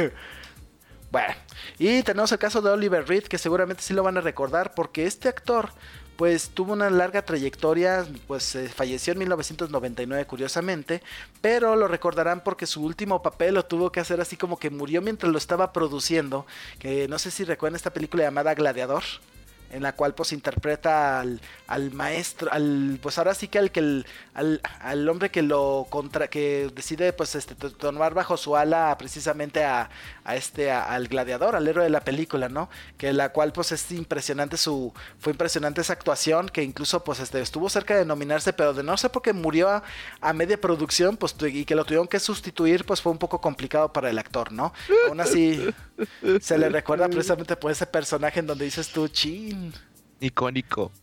Bueno, y tenemos el caso de Oliver Reed, que seguramente sí lo van a recordar, porque este actor pues tuvo una larga trayectoria, pues eh, falleció en mil novecientos noventa y nueve curiosamente, pero lo recordarán porque su último papel lo tuvo que hacer así como que murió mientras lo estaba produciendo, que no sé si recuerdan esta película llamada Gladiador, en la cual pues interpreta al, al maestro, al pues ahora sí que al que el, al, al hombre que lo contra, que decide pues este tomar bajo su ala precisamente a, a este a, al gladiador, al héroe de la película, ¿no? Que la cual pues es impresionante su, fue impresionante esa actuación, que incluso pues este estuvo cerca de nominarse, pero de no sé por qué murió a, a media producción, pues y que lo tuvieron que sustituir, pues fue un poco complicado para el actor, ¿no? Aún así se le recuerda precisamente por ese personaje en donde dices tú, chin. Icónico.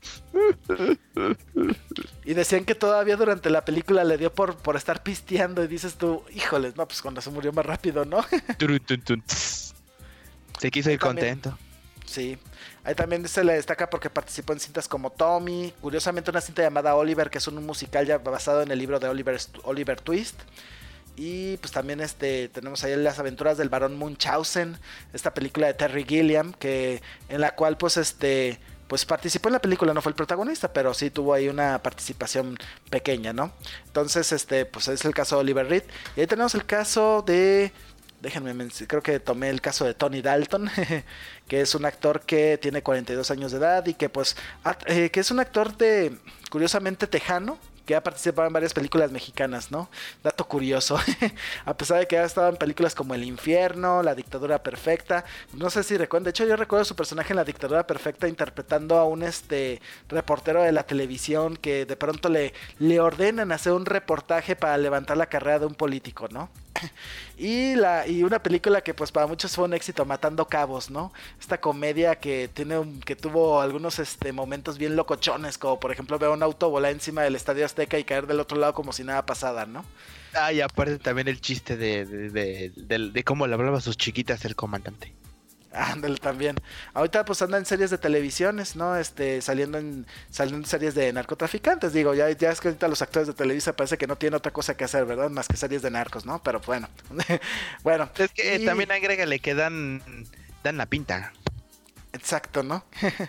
Y decían que todavía durante la película le dio por, por estar pisteando, y dices tú, híjoles, no, pues cuando se murió más rápido, ¿no? Se quiso Ahí ir también, contento. sí. Ahí también se le destaca porque participó en cintas como Tommy, curiosamente una cinta llamada Oliver, que es un musical ya basado en el libro de Oliver, Oliver Twist. Y pues también este tenemos ahí las aventuras del barón Munchausen, esta película de Terry Gilliam, que en la cual pues este pues participó en la película, no fue el protagonista, pero sí tuvo ahí una participación pequeña, ¿no? Entonces este pues es el caso de Oliver Reed. Y ahí tenemos el caso de, déjenme, creo que tomé el caso de Tony Dalton, que es un actor que tiene cuarenta y dos años de edad y que pues eh, que es un actor de curiosamente tejano, que ha participado en varias películas mexicanas, ¿no? Dato curioso. A pesar de que ha estado en películas como El Infierno, La Dictadura Perfecta. No sé si recuerdan. De hecho, yo recuerdo su personaje en La Dictadura Perfecta interpretando a un este reportero de la televisión que de pronto le, le ordenan hacer un reportaje para levantar la carrera de un político, ¿no? Y, la, y una película que pues para muchos fue un éxito, Matando Cabos, ¿no? Esta comedia que tiene un, que tuvo algunos este, momentos bien locochones, como por ejemplo ver un auto volar encima del Estadio Azteca y caer del otro lado como si nada pasara, ¿no? Ah, y aparte también el chiste de, de, de, de, de cómo le hablaba a sus chiquitas el comandante. Ándale también. Ahorita pues anda en series de televisiones, ¿no? Este, saliendo en, saliendo en series de narcotraficantes, digo, ya, ya es que ahorita los actores de Televisa parece que no tienen otra cosa que hacer, ¿verdad? Más que series de narcos, ¿no? Pero bueno. Bueno. Es que y... también agrégale que dan, dan la pinta. Exacto, ¿no?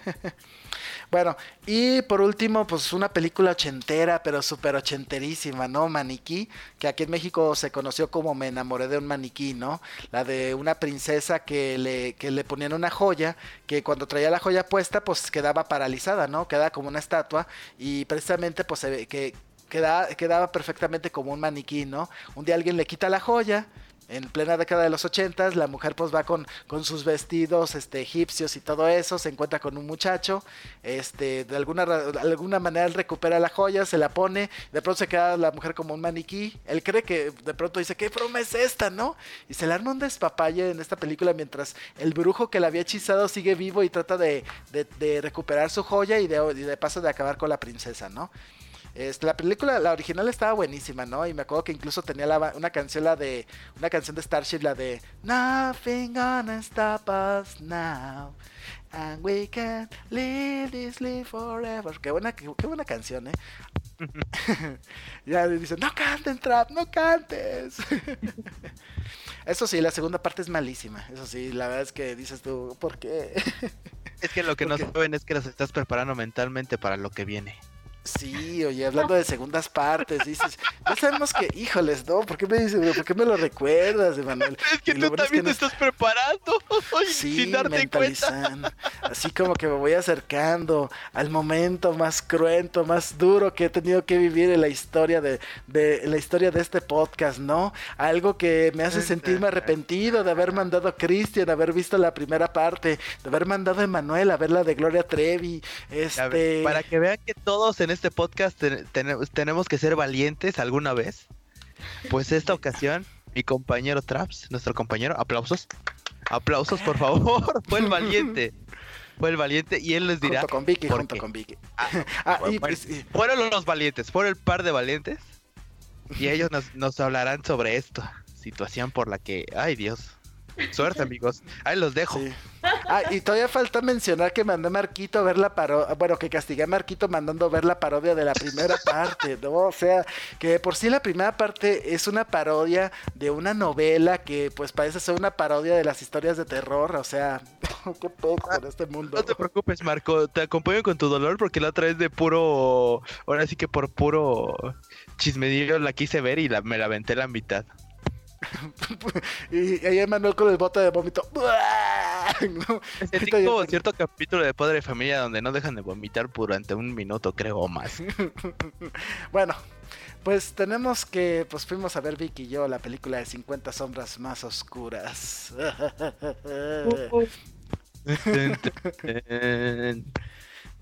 Bueno, y por último, pues una película ochentera, pero súper ochenterísima, ¿no? Maniquí, que aquí en México se conoció como Me enamoré de un maniquí, ¿no? La de una princesa que le, que le ponían una joya, que cuando traía la joya puesta, pues quedaba paralizada, ¿no? Quedaba como una estatua, y precisamente, pues, se ve que quedaba, quedaba perfectamente como un maniquí, ¿no? Un día alguien le quita la joya. En plena década de los ochentas, la mujer pues va con, con sus vestidos este, egipcios y todo eso, se encuentra con un muchacho, este, de alguna, de alguna manera él recupera la joya, se la pone, de pronto se queda la mujer como un maniquí, él cree que de pronto dice, ¿qué broma es esta, no? Y se le arma un despapalle en esta película mientras el brujo que la había hechizado sigue vivo y trata de, de, de recuperar su joya y de, y de paso de acabar con la princesa, ¿no? Este, la película, la original estaba buenísima, ¿no? Y me acuerdo que incluso tenía la, una canción, la de, una canción de Starship, la de Nothing gonna stop us now, and we can live this live forever. Qué buena, qué, qué buena canción, ¿eh? Ya dicen, no canten, Trap, no cantes. Eso sí, la segunda parte es malísima. Eso sí, la verdad es que dices tú, ¿por qué? Es que lo que no saben es que los estás preparando mentalmente para lo que viene. Sí, oye, hablando de segundas partes, dices, ya sabemos que, híjoles, ¿no? ¿Por qué me dices, por qué me lo recuerdas, Emanuel? Es que tú también es que te no... estás preparando, sí, sin darte cuenta. Así como que me voy acercando al momento más cruento, más duro que he tenido que vivir en la historia de, de en la historia de este podcast, ¿no? Algo que me hace sentirme arrepentido de haber mandado a Cristian, de haber visto la primera parte, de haber mandado a Emanuel a ver la de Gloria Trevi, este... Para que vean que todos en este podcast ten, ten, tenemos que ser valientes alguna vez. Pues esta ocasión, mi compañero Traps, nuestro compañero, aplausos, aplausos por favor, fue el valiente, fue el valiente y él les dirá. Junto con Vicky, junto con Vicky. Ah, ah, bueno, y, pues, y... Fueron los valientes, fueron el par de valientes y ellos nos, nos hablarán sobre esta situación por la que, ay Dios. Suerte, amigos. Ahí los dejo. Sí. Ah, y todavía falta mencionar que mandé a Marquito a ver la parodia. Bueno, que castigué a Marquito mandando ver la parodia de la primera parte, ¿no? O sea, que por sí la primera parte es una parodia de una novela que, pues, parece ser una parodia de las historias de terror. O sea, qué poco con este mundo. No te preocupes, Marco. Te acompaño con tu dolor porque la otra vez de puro. Ahora sí que por puro chismedillo la quise ver y la, me la aventé la mitad. Y ahí Emanuel con el bote de vómito. No, es como cierto capítulo de Padre de Familia donde no dejan de vomitar durante un minuto, creo, o más. Bueno, pues tenemos que, pues fuimos a ver Vicky y yo la película de cincuenta sombras más oscuras.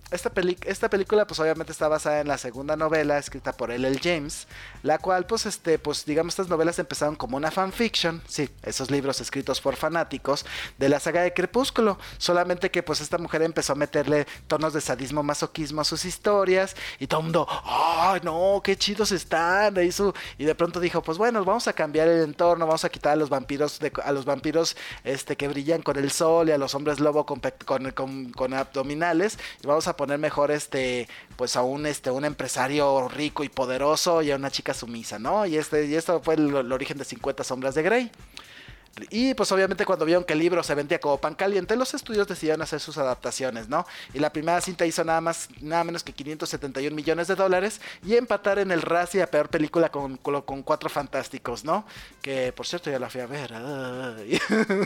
esta, peli esta película pues obviamente está basada en la segunda novela escrita por L L James, la cual pues este pues digamos estas novelas empezaron como una fanfiction, sí, esos libros escritos por fanáticos de la saga de Crepúsculo, solamente que pues esta mujer empezó a meterle tonos de sadismo, masoquismo a sus historias y todo el mundo, ¡ay, no, qué chidos están! Y, su, y de pronto dijo, pues bueno, vamos a cambiar el entorno, vamos a quitar a los vampiros de, a los vampiros este que brillan con el sol y a los hombres lobo con, con, con, con abdominales y vamos a poner mejor este pues a un este un empresario rico y poderoso y a una chica sumisa, ¿no? Y este y esto fue el, el origen de cincuenta sombras de Grey. Y pues obviamente cuando vieron que el libro se vendía como pan caliente, los estudios decidieron hacer sus adaptaciones, ¿no? Y la primera cinta hizo nada más, nada menos que quinientos setenta y un millones de dólares y empatar en el Razzie a peor película con, con, con Cuatro Fantásticos, ¿no? Que por cierto ya la fui a ver. Ay.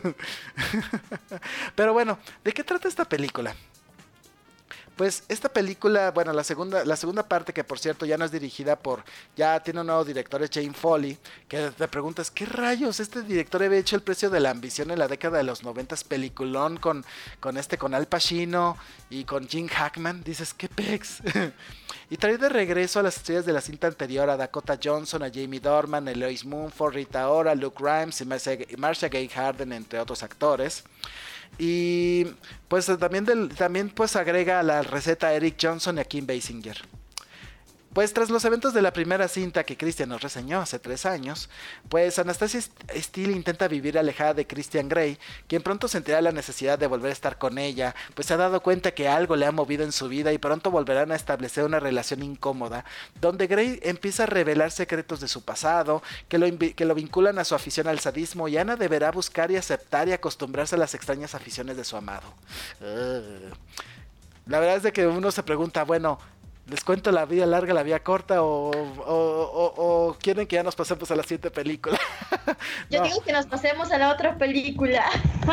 Pero bueno, ¿de qué trata esta película? Pues esta película, bueno, la segunda, la segunda parte, que por cierto ya no es dirigida por, ya tiene un nuevo director, es Jane Foley, que te preguntas, ¿qué rayos? Este director había hecho El precio de la ambición en la década de los noventas, peliculón con, con este, con Al Pacino y con Gene Hackman, dices, ¿qué pex? Y trae de regreso a las estrellas de la cinta anterior a Dakota Johnson, a Jamie Dornan, a Eloise Moonford, Rita Ora, Luke Grimes y Marcia, Marcia Gay Harden, entre otros actores. Y pues también, del, también pues agrega a la receta a Eric Johnson y a Kim Basinger. Pues tras los eventos de la primera cinta que Christian nos reseñó hace tres años, pues Anastasia Steele intenta vivir alejada de Christian Grey, quien pronto sentirá la necesidad de volver a estar con ella, pues se ha dado cuenta que algo le ha movido en su vida y pronto volverán a establecer una relación incómoda, donde Grey empieza a revelar secretos de su pasado, que lo, que lo vinculan a su afición al sadismo, y Ana deberá buscar y aceptar y acostumbrarse a las extrañas aficiones de su amado. Uh. La verdad es de que uno se pregunta, bueno, ¿les cuento la vida larga, la vida corta o, o, o, o quieren que ya nos pasemos a la siguiente película? Yo No. digo que nos pasemos a la otra película.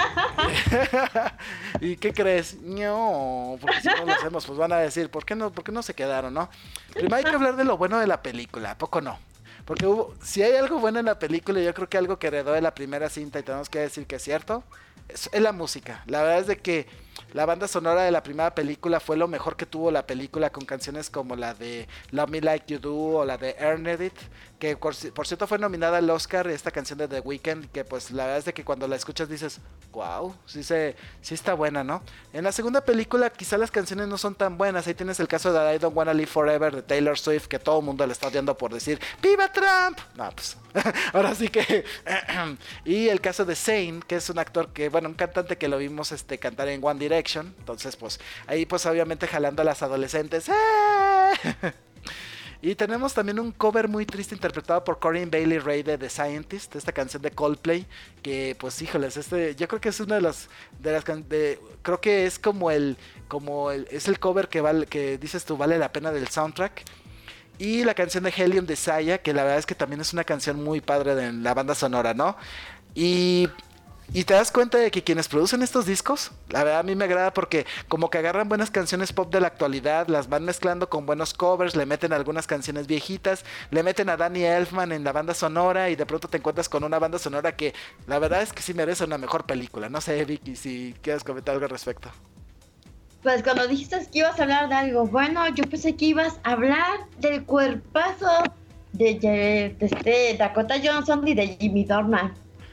¿Y qué crees? No, porque si no lo hacemos, pues van a decir, ¿por qué no, por qué no se quedaron, no? Primero hay que hablar de lo bueno de la película, ¿a poco no? Porque hubo, si hay algo bueno en la película, yo creo que algo que heredó de la primera cinta y tenemos que decir que es cierto, es, es la música. La verdad es de que la banda sonora de la primera película fue lo mejor que tuvo la película, con canciones como la de Love Me Like You Do o la de Earned It, que por, por cierto fue nominada al Oscar, esta canción de The Weeknd, que pues la verdad es de que cuando la escuchas dices, wow, sí, se, sí está buena, ¿no? En la segunda película quizá las canciones no son tan buenas, ahí tienes el caso de I Don't Wanna Live Forever de Taylor Swift, que todo el mundo le está odiando por decir, ¡Viva Trump! No, pues, ahora sí que... Y el caso de Zayn, que es un actor que, bueno, un cantante que lo vimos este, cantar en One Direction, entonces pues ahí pues obviamente jalando a las adolescentes. ¡Eh! Y tenemos también un cover muy triste interpretado por Corinne Bailey Rae de The Scientist, esta canción de Coldplay, que pues híjoles, este yo creo que es una de las de las de, creo que es como el como el, es el cover que vale, que dices tú vale la pena del soundtrack. Y la canción de Helium de Saya, que la verdad es que también es una canción muy padre de la banda sonora, ¿no? Y Y te das cuenta de que quienes producen estos discos, la verdad a mí me agrada porque como que agarran buenas canciones pop de la actualidad, las van mezclando con buenos covers, le meten algunas canciones viejitas, le meten a Danny Elfman en la banda sonora y de pronto te encuentras con una banda sonora que la verdad es que sí merece una mejor película. No sé, Vicky, si quieres comentar algo al respecto. Pues cuando dijiste que ibas a hablar de algo bueno, yo pensé que ibas a hablar del cuerpazo de, de, de este Dakota Johnson y de Jimmy Dornan.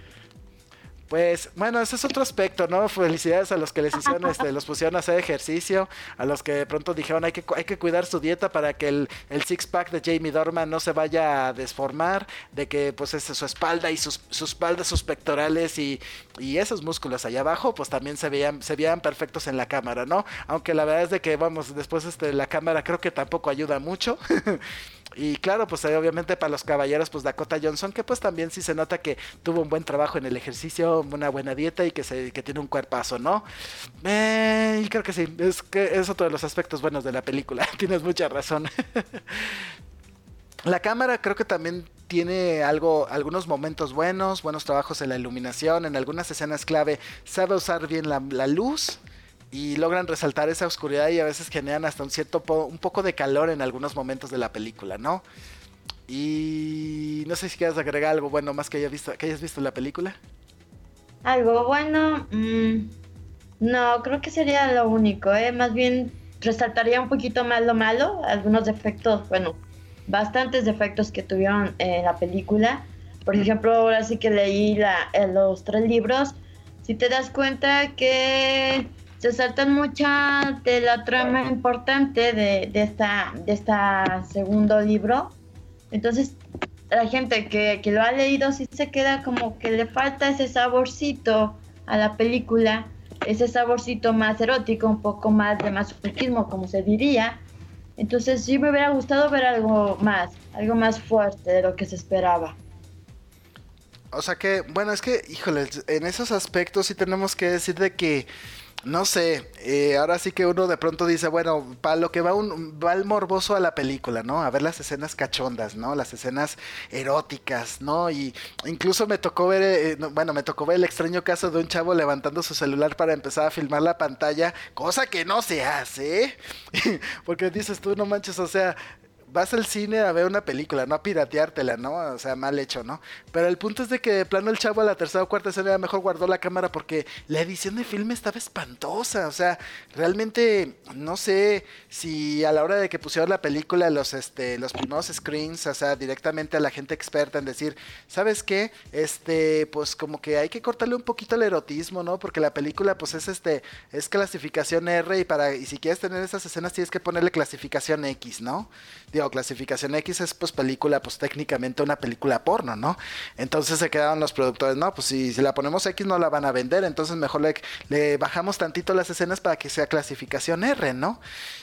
Pues, bueno, ese es otro aspecto, ¿no? Felicidades a los que les hicieron, este, los pusieron a hacer ejercicio, a los que de pronto dijeron hay que, hay que cuidar su dieta para que el, el six-pack de Jamie Dornan no se vaya a desformar, de que pues es su espalda y sus, su espalda, sus pectorales y, y esos músculos allá abajo, pues también se veían, se veían perfectos en la cámara, ¿no? Aunque la verdad es de que, vamos, después este, la cámara creo que tampoco ayuda mucho. Y claro, pues obviamente para los caballeros, pues Dakota Johnson, que pues también sí se nota que tuvo un buen trabajo en el ejercicio, una buena dieta y que se que tiene un cuerpazo, ¿no? Eh, y creo que sí, es que es otro de los aspectos buenos de la película, tienes mucha razón. La cámara creo que también tiene algo, algunos momentos buenos, buenos trabajos en la iluminación, en algunas escenas clave sabe usar bien la, la luz. Y logran resaltar esa oscuridad y a veces generan hasta un cierto po- un poco de calor en algunos momentos de la película, ¿no? Y no sé si quieres agregar algo bueno más que hayas visto, que hayas visto en la película. Algo bueno, mmm, no, creo que sería lo único, ¿eh? Más bien resaltaría un poquito más lo malo, algunos defectos, bueno, bastantes defectos que tuvieron en la película. Por ejemplo, ahora sí que leí la, eh, los tres libros. Si te das cuenta que se saltan mucha de la trama importante de, de esta de esta segundo libro. Entonces, la gente que, que lo ha leído sí se queda como que le falta ese saborcito a la película, ese saborcito más erótico, un poco más de masoquismo, como se diría. Entonces sí me hubiera gustado ver algo más, algo más fuerte de lo que se esperaba. O sea que, bueno, es que, híjole, en esos aspectos sí tenemos que decir de que, no sé, eh, ahora sí que uno de pronto dice, bueno, para lo que va un va el morboso a la película, ¿no? A ver las escenas cachondas, ¿no? Las escenas eróticas, ¿no? Y incluso me tocó ver, eh, no, bueno, me tocó ver el extraño caso de un chavo levantando su celular para empezar a filmar la pantalla, cosa que no se hace, ¿eh? Porque dices tú, no manches, o sea, vas al cine a ver una película, no a pirateártela, ¿no? O sea, mal hecho, ¿no? Pero el punto es de que de plano el chavo a la tercera o cuarta escena mejor guardó la cámara porque la edición de filme estaba espantosa. O sea, realmente no sé si a la hora de que pusieron la película los, este, los primeros screens, o sea, directamente a la gente experta en decir, ¿sabes qué? Este, pues como que hay que cortarle un poquito el erotismo, ¿no? Porque la película, pues es este, es clasificación R y para, y si quieres tener esas escenas tienes que ponerle clasificación X, ¿no? Digo, clasificación X es pues película, pues técnicamente una película porno, ¿no? Entonces se quedaron los productores, no, pues si, si la ponemos X no la van a vender, entonces mejor le, le bajamos tantito las escenas para que sea clasificación R, ¿no?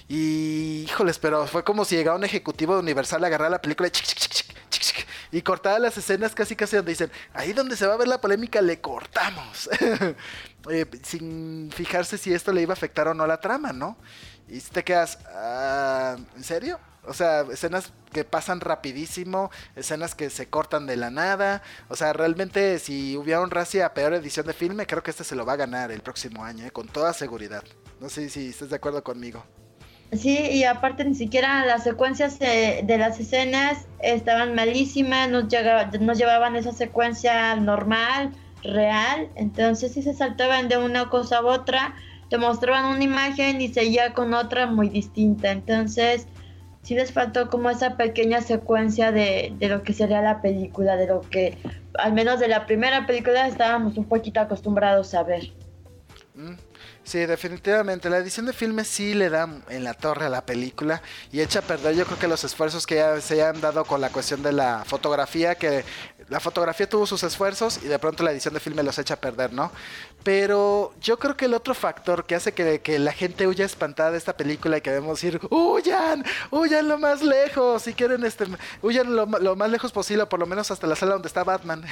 Y híjoles, pero fue como si llegara un ejecutivo de Universal a agarrar la película y, chic, chic, chic, chic, chic, y cortaba las escenas casi casi donde dicen, ahí donde se va a ver la polémica le cortamos. eh, sin fijarse si esto le iba a afectar o no la trama, ¿no? Y si te quedas, ah, ¿en serio? O sea, escenas que pasan rapidísimo, escenas que se cortan de la nada. O sea, realmente si hubiera un Razzie a peor edición de filme, creo que este se lo va a ganar el próximo año, ¿eh? Con toda seguridad. No sé si estás de acuerdo conmigo. Sí, y aparte ni siquiera las secuencias de, de las escenas estaban malísimas, nos, llegaba, nos llevaban esa secuencia normal, real. Entonces sí se saltaban de una cosa a otra, te mostraban una imagen y seguía con otra muy distinta. Entonces sí les faltó como esa pequeña secuencia de, de lo que sería la película, de lo que, al menos de la primera película, estábamos un poquito acostumbrados a ver. Mm, sí, definitivamente, la edición de filme sí le da en la torre a la película y echa a perder yo creo que los esfuerzos que ya se han dado con la cuestión de la fotografía, que la fotografía tuvo sus esfuerzos y de pronto la edición de filme los echa a perder, ¿no? Pero yo creo que el otro factor que hace que, que la gente huya espantada de esta película y que debemos ir, huyan, huyan lo más lejos, si quieren, este, huyan lo, lo más lejos posible, por lo menos hasta la sala donde está Batman,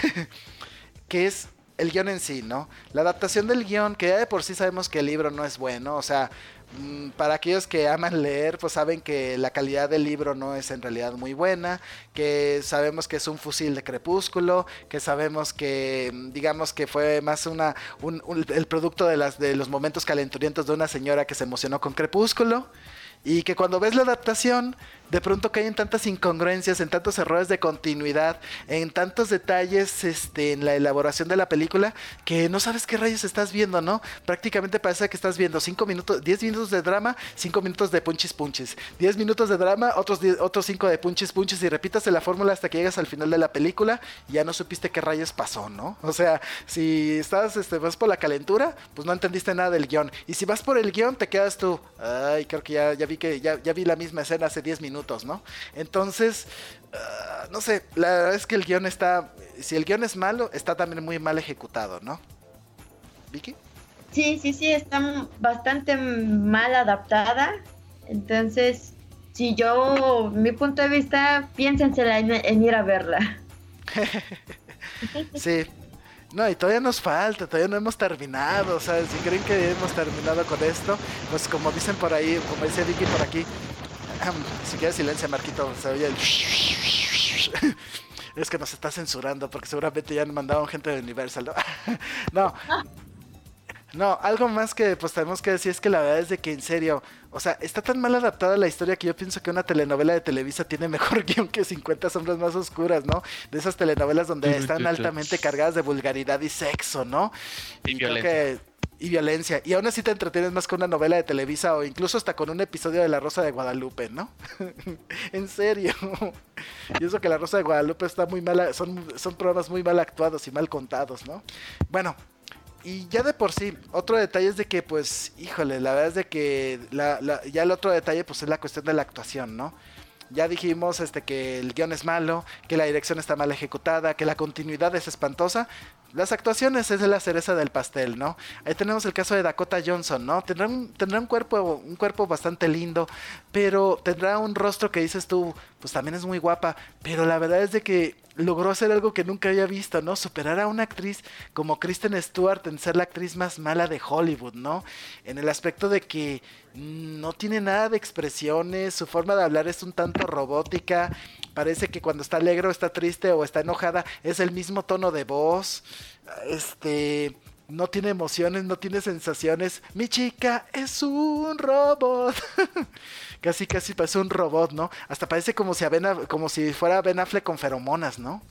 que es el guión en sí, ¿no? La adaptación del guión, que ya de por sí sabemos que el libro no es bueno, o sea, mmm, para aquellos que aman leer, pues saben que la calidad del libro no es en realidad muy buena, que sabemos que es un fusil de Crepúsculo, que sabemos que, digamos que fue más una un, un, el producto de, las, de los momentos calenturientos de una señora que se emocionó con Crepúsculo, y que cuando ves la adaptación, de pronto caen tantas incongruencias, en tantos errores de continuidad, en tantos detalles este, en la elaboración de la película, que no sabes qué rayos estás viendo, ¿no? Prácticamente parece que estás viendo cinco minutos, diez minutos de drama, cinco minutos de punchis punchis, diez minutos de drama, otros diez, otros cinco de punchis punchis, y repítase la fórmula hasta que llegas al final de la película y ya no supiste qué rayos pasó, ¿no? O sea, si estás, este, vas por la calentura, pues no entendiste nada del guión, y si vas por el guión, te quedas tú, ay, creo que ya, ya vi que ya, ya vi la misma escena hace diez minutos, ¿no? Entonces, uh, no sé, la verdad es que el guión está, si el guión es malo, está también muy mal ejecutado, ¿no? ¿Vicky? Sí, sí, sí, está bastante mal adaptada. Entonces, si yo, mi punto de vista, piénsensela en, en ir a verla. Sí. No, y todavía nos falta, todavía no hemos terminado, o sea, si creen que hemos terminado con esto, pues como dicen por ahí, como dice Vicky por aquí, si quieres silencia, Marquito, se oye el... Es que nos está censurando porque seguramente ya nos mandaron gente de Universal, ¿no? No, no, algo más que pues tenemos que decir es que la verdad es de que en serio, o sea, está tan mal adaptada la historia que yo pienso que una telenovela de Televisa tiene mejor guión que cincuenta sombras más oscuras, ¿no? De esas telenovelas donde están altamente cargadas de vulgaridad y sexo, ¿no? Y, y violencia. Creo que y violencia. Y aún así te entretienes más con una novela de Televisa o incluso hasta con un episodio de La Rosa de Guadalupe, ¿no? En serio. Y eso que La Rosa de Guadalupe está muy mala, son, son programas muy mal actuados y mal contados, ¿no? Bueno, y ya de por sí, otro detalle es de que, pues, híjole, la verdad es de que la, la, ya el otro detalle, pues, es la cuestión de la actuación, ¿no? Ya dijimos este, que el guión es malo, que la dirección está mal ejecutada, que la continuidad es espantosa. Las actuaciones es la cereza del pastel, ¿no? Ahí tenemos el caso de Dakota Johnson, ¿no? Tendrá un, tendrá un cuerpo, un cuerpo bastante lindo, pero tendrá un rostro que dices tú, pues también es muy guapa, pero la verdad es de que logró hacer algo que nunca había visto, ¿no? Superar a una actriz como Kristen Stewart en ser la actriz más mala de Hollywood, ¿no? En el aspecto de que no tiene nada de expresiones, su forma de hablar es un tanto robótica, parece que cuando está alegre o está triste o está enojada es el mismo tono de voz, este... no tiene emociones, no tiene sensaciones. Mi chica es un robot. Casi, casi parece un robot, ¿no? Hasta parece como si, a ben, como si fuera Ben Affleck con feromonas, ¿no?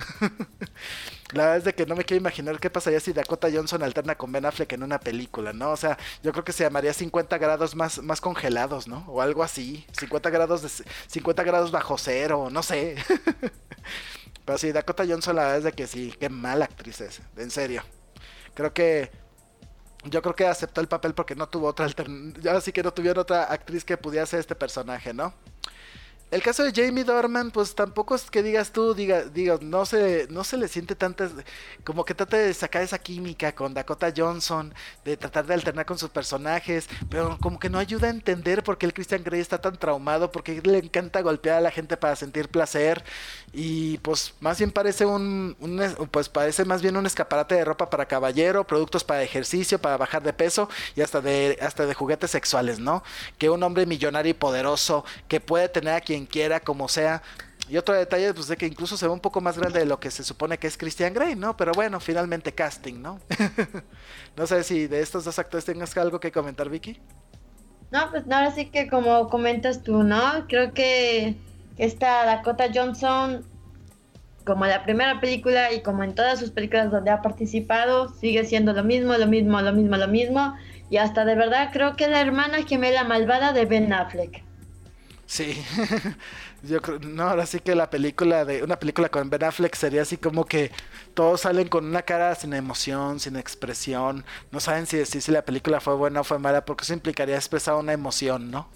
La verdad es de que no me quiero imaginar qué pasaría si Dakota Johnson alterna con Ben Affleck en una película, ¿no? O sea, yo creo que se llamaría cincuenta grados más, más congelados, ¿no? O algo así. cincuenta grados, de, cincuenta grados bajo cero, no sé. Pero sí, Dakota Johnson, la verdad es de que sí, qué mala actriz es, en serio. Creo que yo creo que aceptó el papel porque no tuvo otra alternativa, así que no tuvieron otra actriz que pudiera hacer este personaje, ¿no? El caso de Jamie Dornan, pues tampoco es que digas tú, diga, digo, no se, no se le siente tanta, como que trata de sacar esa química con Dakota Johnson, de tratar de alternar con sus personajes, pero como que no ayuda a entender por qué el Christian Grey está tan traumado, porque le encanta golpear a la gente para sentir placer, y pues más bien parece un, un pues parece más bien un escaparate de ropa para caballero, productos para ejercicio, para bajar de peso, y hasta de, hasta de juguetes sexuales, ¿no? Que un hombre millonario y poderoso, que puede tener a quien quiera, como sea. Y otro detalle, pues de que incluso se ve un poco más grande de lo que se supone que es Christian Grey, ¿no? Pero bueno, finalmente casting, ¿no? No sé si de estos dos actores tengas algo que comentar, Vicky. No, pues ahora sí que como comentas tú, ¿no? Creo que esta Dakota Johnson, como en la primera película y como en todas sus películas donde ha participado, sigue siendo lo mismo, lo mismo, lo mismo, lo mismo. Y hasta de verdad creo que es la hermana gemela malvada de Ben Affleck. Sí, yo creo, no, ahora sí que la película de, una película con Ben Affleck sería así como que todos salen con una cara sin emoción, sin expresión, no saben si decir si la película fue buena o fue mala, porque eso implicaría expresar una emoción, ¿no?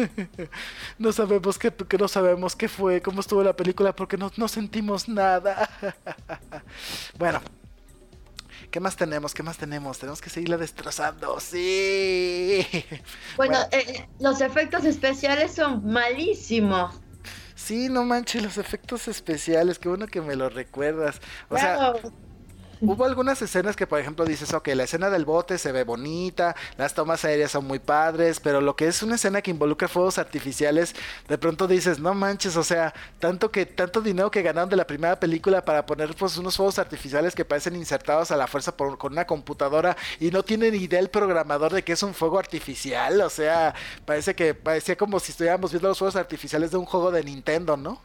No sabemos qué, que no sabemos qué fue, cómo estuvo la película, porque no, no sentimos nada. Bueno. ¿Qué más tenemos? ¿Qué más tenemos? Tenemos que seguirla destrozando. ¡Sí! Bueno, bueno. Eh, los efectos especiales son malísimos. Sí, no manches, los efectos especiales. Qué bueno que me lo recuerdas. O claro. sea... Hubo algunas escenas que, por ejemplo, dices, ok, la escena del bote se ve bonita, las tomas aéreas son muy padres, pero lo que es una escena que involucra fuegos artificiales, de pronto dices, no manches, o sea, tanto que tanto dinero que ganaron de la primera película para poner pues unos fuegos artificiales que parecen insertados a la fuerza por, con una computadora y no tiene ni idea el programador de que es un fuego artificial, o sea, parece que parecía como si estuviéramos viendo los fuegos artificiales de un juego de Nintendo, ¿no?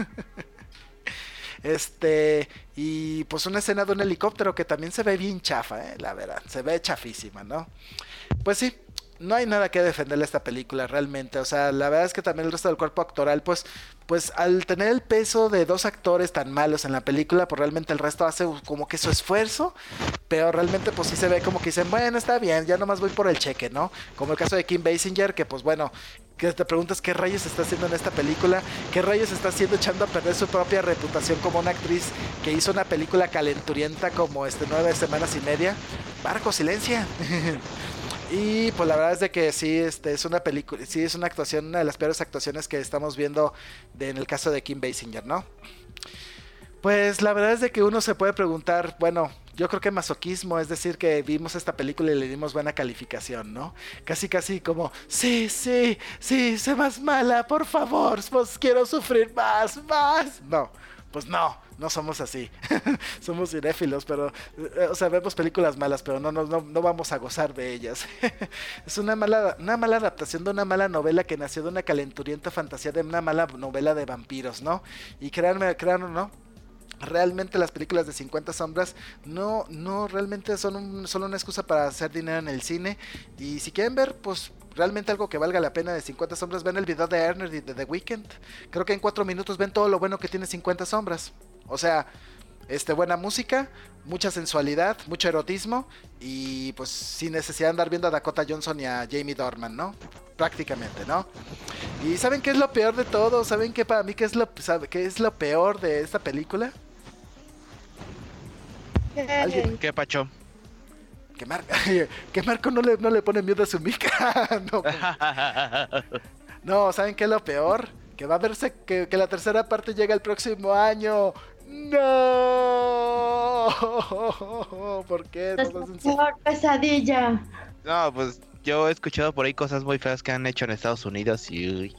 Este, y pues una escena de un helicóptero que también se ve bien chafa, eh, la verdad, se ve chafísima, ¿no? Pues sí, no hay nada que defenderle a esta película realmente, o sea, la verdad es que también el resto del cuerpo actoral, pues, pues al tener el peso de dos actores tan malos en la película, pues realmente el resto hace como que su esfuerzo, pero realmente pues sí se ve como que dicen, bueno, está bien, ya nomás voy por el cheque, ¿no? Como el caso de Kim Basinger, que pues bueno, que te preguntas qué rayos está haciendo en esta película, qué rayos está haciendo echando a perder su propia reputación como una actriz que hizo una película calenturienta como este nueve semanas y media. Barco, silencia. Y pues la verdad es de que sí, este es una película, sí es una actuación, una de las peores actuaciones que estamos viendo de, en el caso de Kim Basinger, ¿no? Pues la verdad es de que uno se puede preguntar, bueno, yo creo que masoquismo, es decir, que vimos esta película y le dimos buena calificación, ¿no? Casi, casi como, sí, sí, sí, sé más mala, por favor, pues quiero sufrir más, más. No, pues no, no somos así. Somos cinéfilos, pero, o sea, vemos películas malas, pero no, no, no, no vamos a gozar de ellas. Es una mala, una mala adaptación de una mala novela que nació de una calenturienta fantasía de una mala novela de vampiros, ¿no? Y créanme, créanme, ¿no? realmente las películas de cincuenta sombras no, no realmente son un, solo una excusa para hacer dinero en el cine. Y si quieren ver, pues realmente algo que valga la pena de cincuenta sombras, ven el video de Erner y de The Weeknd. Creo que en cuatro minutos ven todo lo bueno que tiene cincuenta sombras. O sea, este, buena música, mucha sensualidad, mucho erotismo y pues sin necesidad de andar viendo a Dakota Johnson y a Jamie Dornan, ¿no? Prácticamente, ¿no? ¿Y saben qué es lo peor de todo? ¿Saben qué para mí qué es lo, sabe, qué es lo peor de esta película? ¿Alguien? ¿Qué pacho? Que, Mar que Marco no le, no le pone miedo a su mica. no, no, ¿saben qué es lo peor? Que va a verse que, que la tercera parte llega el próximo año. ¡No! ¿Por qué? Es la peor pesadilla. No, pues yo he escuchado por ahí cosas muy feas que han hecho en Estados Unidos y... Uy.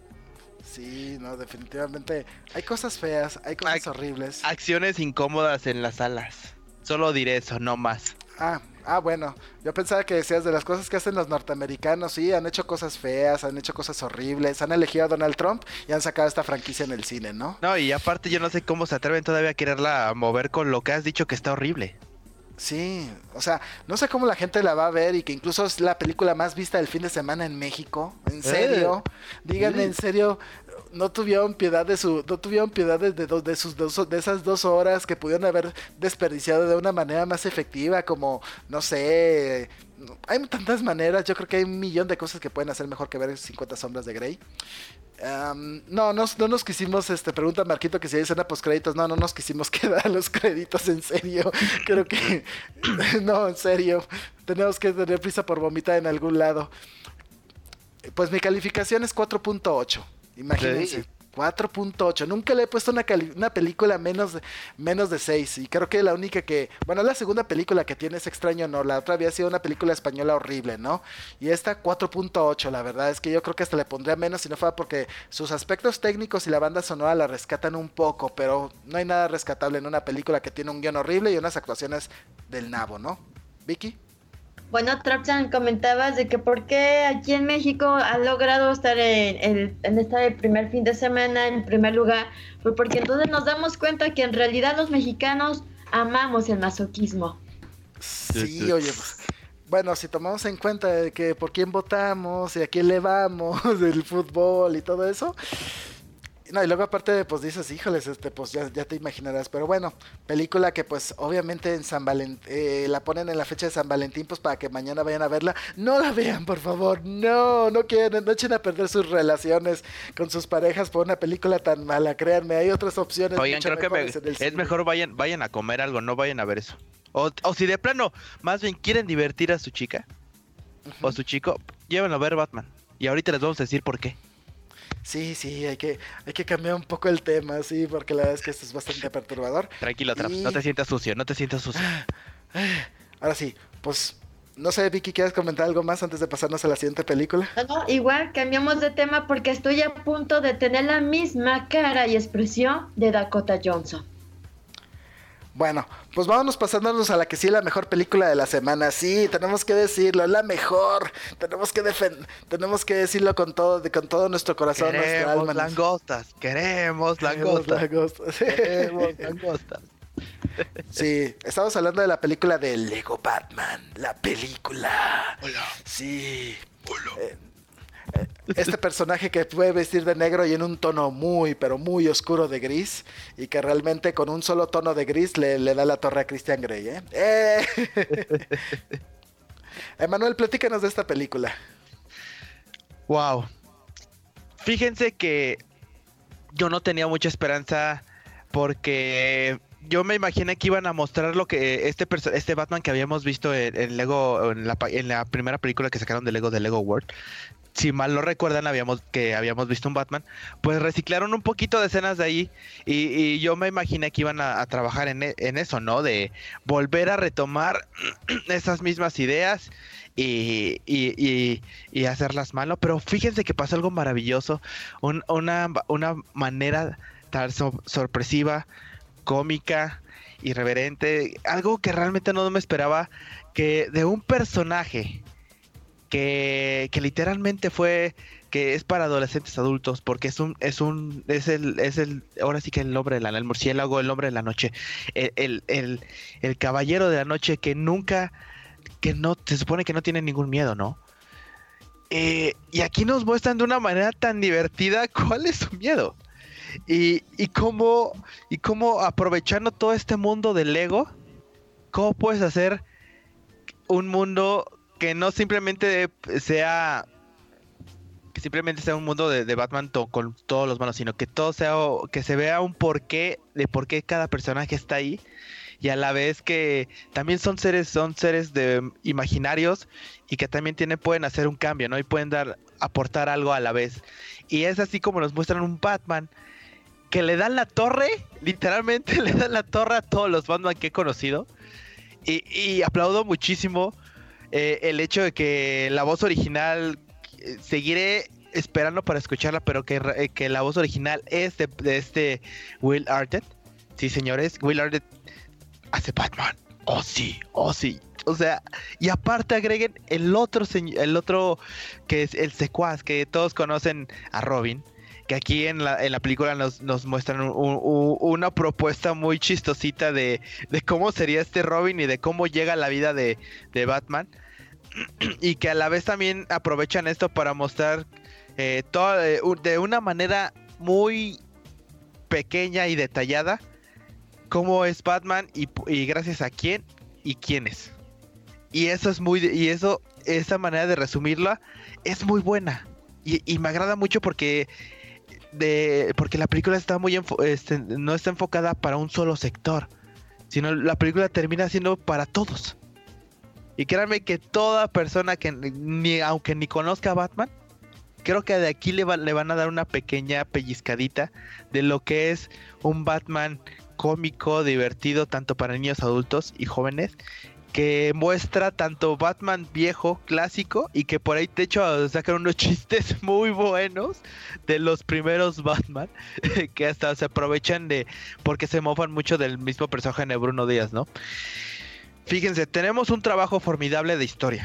Sí, no, definitivamente. Hay cosas feas, hay cosas Ac horribles. Acciones incómodas en las salas. Solo diré eso, no más. Ah, ah, bueno, yo pensaba que decías de las cosas que hacen los norteamericanos. Sí, han hecho cosas feas, han hecho cosas horribles, han elegido a Donald Trump y han sacado esta franquicia en el cine, ¿no? No, y aparte yo no sé cómo se atreven todavía a quererla mover con lo que has dicho que está horrible. Sí, o sea, no sé cómo la gente la va a ver y que incluso es la película más vista del fin de semana en México. ¿En serio? Eh. Díganme, ¿en serio? No tuvieron piedad de su, no tuvieron piedad de, de, de sus dos, de esas dos horas que pudieron haber desperdiciado de una manera más efectiva, como, no sé, hay tantas maneras. Yo creo que hay un millón de cosas que pueden hacer mejor que ver cincuenta sombras de Grey. Um, no, no, no nos quisimos, este, pregunta Marquito que si hay escena post créditos. No, no nos quisimos quedar los créditos, en serio. Creo que, no, en serio, tenemos que tener prisa por vomitar en algún lado. Pues mi calificación es cuatro punto ocho. Imagínense, cuatro punto ocho. Nunca le he puesto una, una película menos de, menos de seis. Y creo que la única que... Bueno, la segunda película que tiene es Extraño No. La otra había sido una película española horrible, ¿no? Y esta cuatro punto ocho. La verdad es que yo creo que hasta le pondría menos si no fuera porque sus aspectos técnicos y la banda sonora la rescatan un poco. Pero no hay nada rescatable en una película que tiene un guión horrible y unas actuaciones del nabo, ¿no? ¿Vicky? Bueno, Trapsan, comentabas de que por qué aquí en México ha logrado estar en, en, en este primer fin de semana en primer lugar, pues porque entonces nos damos cuenta que en realidad los mexicanos amamos el masoquismo. Sí, oye, pues, bueno, si tomamos en cuenta de que por quién votamos y a quién le vamos, del fútbol y todo eso... No, y luego aparte, pues dices, híjoles, este, pues ya, ya te imaginarás. Pero bueno, película que pues obviamente en San Valentín, eh, la ponen en la fecha de San Valentín, pues para que mañana vayan a verla. No la vean, por favor, no, no quieren, no echen a perder sus relaciones con sus parejas por una película tan mala, créanme, hay otras opciones. Oigan, creo que me, es cine. Mejor vayan, vayan a comer algo, no vayan a ver eso. O, o si de plano, más bien quieren divertir a su chica, uh-huh, o a su chico, llévenlo a ver Batman. Y ahorita les vamos a decir por qué. Sí, sí, hay que, hay que cambiar un poco el tema, sí, porque la verdad es que esto es bastante perturbador. Tranquilo, Traps, y... no te sientas sucio, no te sientas sucio. Ahora sí, pues, no sé, Vicky, ¿quieres comentar algo más antes de pasarnos a la siguiente película? No, igual, cambiamos de tema porque estoy a punto de tener la misma cara y expresión de Dakota Johnson. Bueno, pues vámonos pasándonos a la que sí es la mejor película de la semana. Sí, tenemos que decirlo, es la mejor. Tenemos que defend tenemos que decirlo con todo, con todo nuestro corazón, queremos nuestra alma. Langostas, queremos langostas, queremos langostas. Queremos langostas. Sí, estamos hablando de la película de Lego Batman, la película. Hola. Sí. Hola. Eh, Este personaje que puede vestir de negro y en un tono muy, pero muy oscuro de gris. Y que realmente con un solo tono de gris le, le da la torre a Christian Grey, ¿eh? ¡Eh! Emanuel, platícanos de esta película. Wow. Fíjense que yo no tenía mucha esperanza porque yo me imaginé que iban a mostrar lo que este este Batman que habíamos visto en, en Lego, en la, en la primera película que sacaron de Lego, de Lego World. Si mal no recuerdan, habíamos que habíamos visto un Batman, pues reciclaron un poquito de escenas de ahí y, y yo me imaginé que iban a, a trabajar en, en eso, ¿no? De volver a retomar esas mismas ideas y, y, y, y hacerlas malo, pero fíjense que pasó algo maravilloso, un, una, una manera tan so, sorpresiva, cómica, irreverente, algo que realmente no me esperaba, que de un personaje que, que literalmente fue que es para adolescentes adultos, porque es un es un es el es el ahora sí que el hombre de la el murciélago, el hombre de la noche, el el, el, el caballero de la noche que nunca, que no se supone que no tiene ningún miedo, ¿no? Eh, y aquí nos muestran de una manera tan divertida cuál es su miedo. Y, y cómo y cómo aprovechando todo este mundo del Lego, cómo puedes hacer un mundo que no simplemente sea que simplemente sea un mundo de, de Batman to, con todos los malos, sino que todo sea que se vea un porqué de por qué cada personaje está ahí, y a la vez que también son seres son seres de imaginarios y que también tienen pueden hacer un cambio, ¿no? Y pueden dar aportar algo a la vez. Y es así como nos muestran un Batman que le dan la torre, literalmente le dan la torre a todos los Batman que he conocido. Y, y aplaudo muchísimo eh, el hecho de que la voz original, eh, seguiré esperando para escucharla, pero que, eh, que la voz original es de, de este Will Arnett. Sí, señores, Will Arnett hace Batman. Oh, sí, oh, sí. O sea, y aparte agreguen el otro, el otro que es el secuaz, que todos conocen a Robin. Que aquí en la, en la película nos, nos muestran un, un, una propuesta muy chistosita de, de cómo sería este Robin y de cómo llega a la vida de, de Batman. Y que a la vez también aprovechan esto para mostrar eh, todo, eh, de una manera muy pequeña y detallada cómo es Batman y, y gracias a quién y quiénes. Y eso es muy... Y eso, esa manera de resumirla es muy buena. Y, y me agrada mucho porque... De, porque la película está muy enfo- este, no está enfocada para un solo sector, sino la película termina siendo para todos. Y créanme que toda persona que ni aunque ni conozca a Batman, creo que de aquí le, va, le van a dar una pequeña pellizcadita de lo que es un Batman cómico, divertido, tanto para niños, adultos y jóvenes, que muestra tanto Batman viejo, clásico, y que por ahí de hecho sacan unos chistes muy buenos de los primeros Batman, que hasta se aprovechan de, porque se mofan mucho del mismo personaje de Bruno Díaz, ¿no? Fíjense, tenemos un trabajo formidable de historia,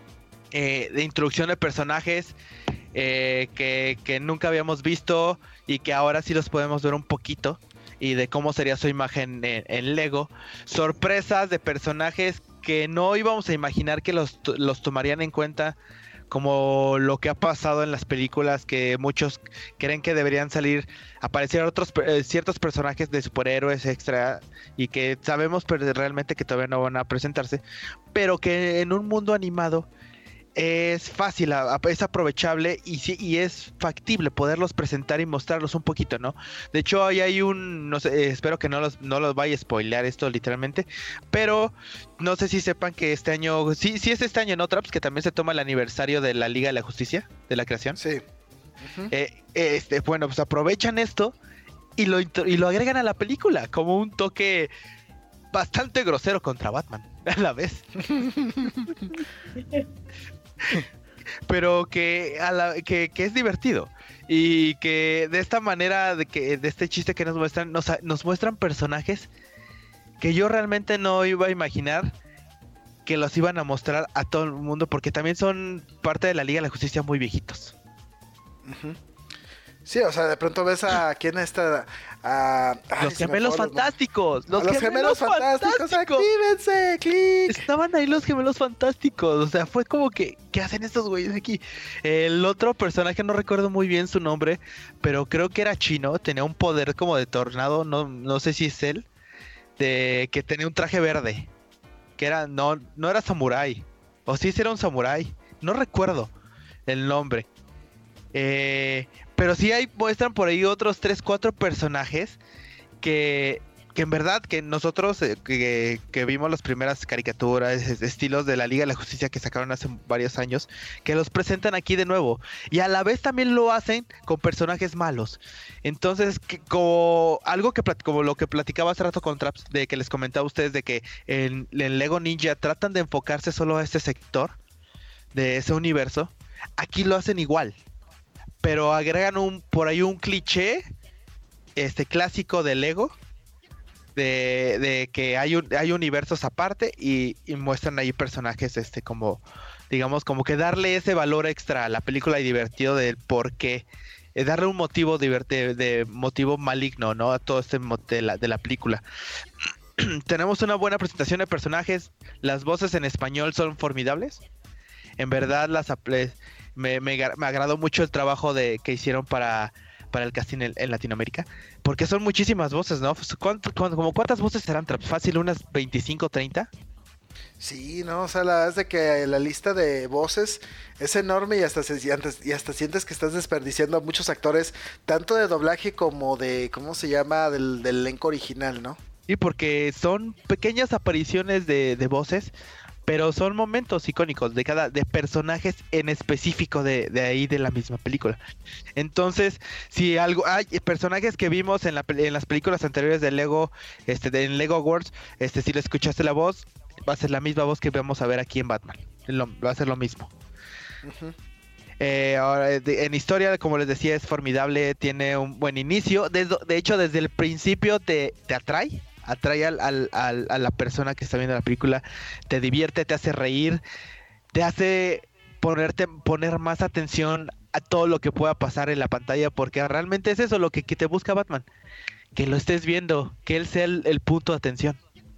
eh, de introducción de personajes eh, que, que nunca habíamos visto y que ahora sí los podemos ver un poquito, y de cómo sería su imagen en, en Lego. Sorpresas de personajes que no íbamos a imaginar que los, los tomarían en cuenta, como lo que ha pasado en las películas, que muchos creen que deberían salir, aparecer otros eh, ciertos personajes de superhéroes extra, y que sabemos pero realmente que todavía no van a presentarse, pero que en un mundo animado es fácil, es aprovechable y, sí, y es factible poderlos presentar y mostrarlos un poquito, ¿no? De hecho, ahí hay un, no sé, espero que no los, no los vaya a spoilear esto literalmente, pero no sé si sepan que este año, sí, sí es este año, ¿no, Traps? Que también se toma el aniversario de la Liga de la Justicia, de la creación. Sí. Uh-huh. Eh, este, bueno, pues aprovechan esto y lo, y lo agregan a la película como un toque bastante grosero contra Batman, a la vez. Pero que, a la, que, que es divertido, y que de esta manera, de que de este chiste que nos muestran, nos, nos muestran personajes que yo realmente no iba a imaginar que los iban a mostrar a todo el mundo, porque también son parte de la Liga de la Justicia muy viejitos. Uh-huh. Sí, o sea, de pronto ves a quién está... A, ay, los gemelos fantásticos. Los, los gemelos, gemelos fantásticos. fantásticos. Actívense, clic. Estaban ahí los gemelos fantásticos. O sea, fue como que, ¿qué hacen estos güeyes aquí? El otro personaje, no recuerdo muy bien su nombre, pero creo que era chino. Tenía un poder como de tornado. No, no sé si es él. De que tenía un traje verde. Que era, no, no era samurái. O sí, era un samurái. No recuerdo el nombre. Eh, pero sí hay, muestran por ahí otros tres, cuatro personajes que, que en verdad que nosotros eh, que, que vimos las primeras caricaturas, estilos de la Liga de la Justicia que sacaron hace varios años, que los presentan aquí de nuevo, y a la vez también lo hacen con personajes malos. Entonces, que, como algo que como lo que platicaba hace rato con Traps, de que les comentaba a ustedes de que en, en Lego Ninja tratan de enfocarse solo a este sector de ese universo, aquí lo hacen igual. Pero agregan un por ahí un cliché este clásico de Lego, de, de que hay un, hay universos aparte y, y muestran ahí personajes este como digamos como que darle ese valor extra a la película y divertido del por qué, eh, darle un motivo divertido, de motivo maligno, ¿no? A todo este mo- de la, de la película. Tenemos una buena presentación de personajes, las voces en español son formidables. En verdad las apl- me, me, gra- me agradó mucho el trabajo de que hicieron para para el casting en, en Latinoamérica, porque son muchísimas voces, ¿no? ¿Cuánto, cuánto, como cuántas voces serán? Fácil, unas veinticinco, treinta. Sí, no, o sea, la verdad es de que la lista de voces es enorme y hasta, se, y hasta, y hasta sientes que estás desperdiciando a muchos actores, tanto de doblaje como de, ¿cómo se llama? Del, del elenco original, ¿no? Sí, porque son pequeñas apariciones de, de voces, pero son momentos icónicos de cada de personajes en específico de, de ahí de la misma película. Entonces, si algo hay personajes que vimos en la en las películas anteriores de Lego, este de, en Lego Wars, este si le escuchaste la voz, va a ser la misma voz que vamos a ver aquí en Batman. Lo, va a ser lo mismo. Uh-huh. Eh, ahora, de, en historia, como les decía, es formidable, tiene un buen inicio. De, de hecho, desde el principio te, te atrae. Atrae al, al, al, a la persona que está viendo la película, te divierte, te hace reír, te hace ponerte, poner más atención a todo lo que pueda pasar en la pantalla, porque realmente es eso lo que, que te busca Batman, que lo estés viendo, que él sea el, el punto de atención.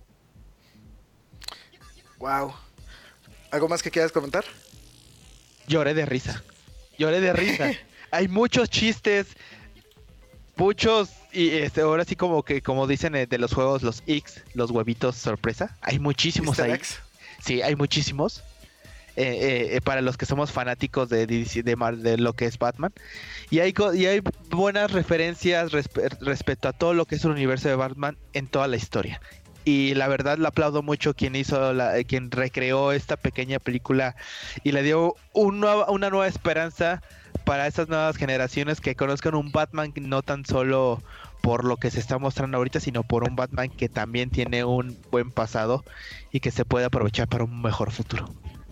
Wow. ¿Algo más que quieras comentar? Lloré de risa, lloré de risa. Hay muchos chistes, muchos, y este, ahora sí como que como dicen eh, de los juegos, los X, los huevitos sorpresa, hay muchísimos ahí. X. Sí, hay muchísimos. Eh, eh, para los que somos fanáticos de, de, de, de lo que es Batman. Y hay, y hay buenas referencias resp- respecto a todo lo que es el universo de Batman en toda la historia. Y la verdad le aplaudo mucho quien hizo la, quien recreó esta pequeña película y le dio un nueva, una nueva esperanza para esas nuevas generaciones que conozcan un Batman no tan solo por lo que se está mostrando ahorita, sino por un Batman que también tiene un buen pasado y que se puede aprovechar para un mejor futuro.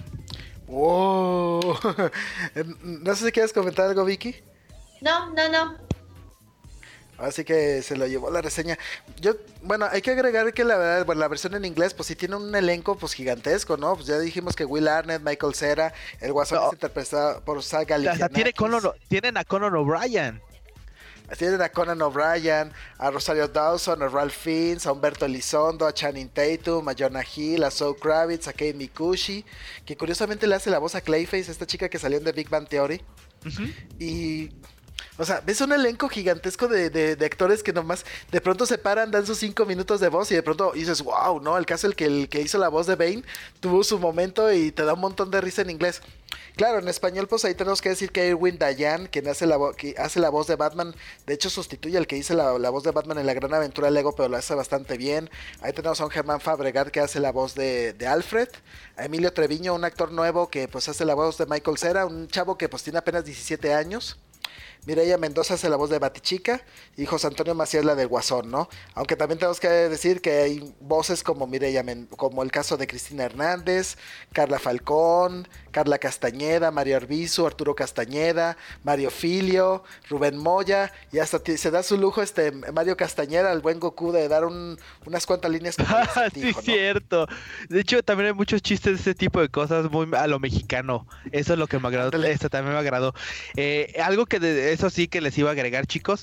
¡Wow! No sé si quieres comentar algo, Vicky. No, no, no. Así que se lo llevó la reseña. Yo, bueno, hay que agregar que la verdad, bueno, la versión en inglés, pues sí tiene un elenco pues gigantesco, ¿no? Pues ya dijimos que Will Arnett, Michael Cera, el Guasón no. es interpretado por Sal Galifianakis. Tiene Conan, tienen a Conan O'Brien. Tienen a Conan O'Brien, a Rosario Dawson, a Ralph Fiennes, a Humberto Elizondo, a Channing Tatum, a Jonah Hill, a Zoe Kravitz, a Kate Mikushi, que curiosamente le hace la voz a Clayface, esta chica que salió en The Big Bang Theory. Uh-huh. Y... O sea, ves un elenco gigantesco de, de, de actores que nomás de pronto se paran, dan sus cinco minutos de voz y de pronto dices, wow, ¿no? El caso el que, el que hizo la voz de Bane tuvo su momento y te da un montón de risa en inglés. Claro, en español pues ahí tenemos que decir que Irwin Dayan, quien hace la, vo- que hace la voz de Batman, de hecho sustituye al que hizo la, la voz de Batman en La Gran Aventura Lego, pero lo hace bastante bien. Ahí tenemos a un Germán Fabregat que hace la voz de, de Alfred, a Emilio Treviño, un actor nuevo que pues hace la voz de Michael Cera, un chavo que pues tiene apenas diecisiete años. Mireia Mendoza hace la voz de Batichica y José Antonio Macías la del Guasón, ¿no? Aunque también tenemos que decir que hay voces como Mireia Men- como el caso de Cristina Hernández, Carla Falcón, Carla Castañeda, Mario Arbizu, Arturo Castañeda, Mario Filio, Rubén Moya, y hasta t- se da su lujo este Mario Castañeda, el buen Goku, de dar un, unas cuantas líneas como ah, acertijo, sí, ¿no? Cierto. De hecho, también hay muchos chistes de ese tipo de cosas muy a lo mexicano. Eso es lo que me agradó. Dale. Esto también me agradó. Eh, algo que de, eso sí que les iba a agregar, chicos.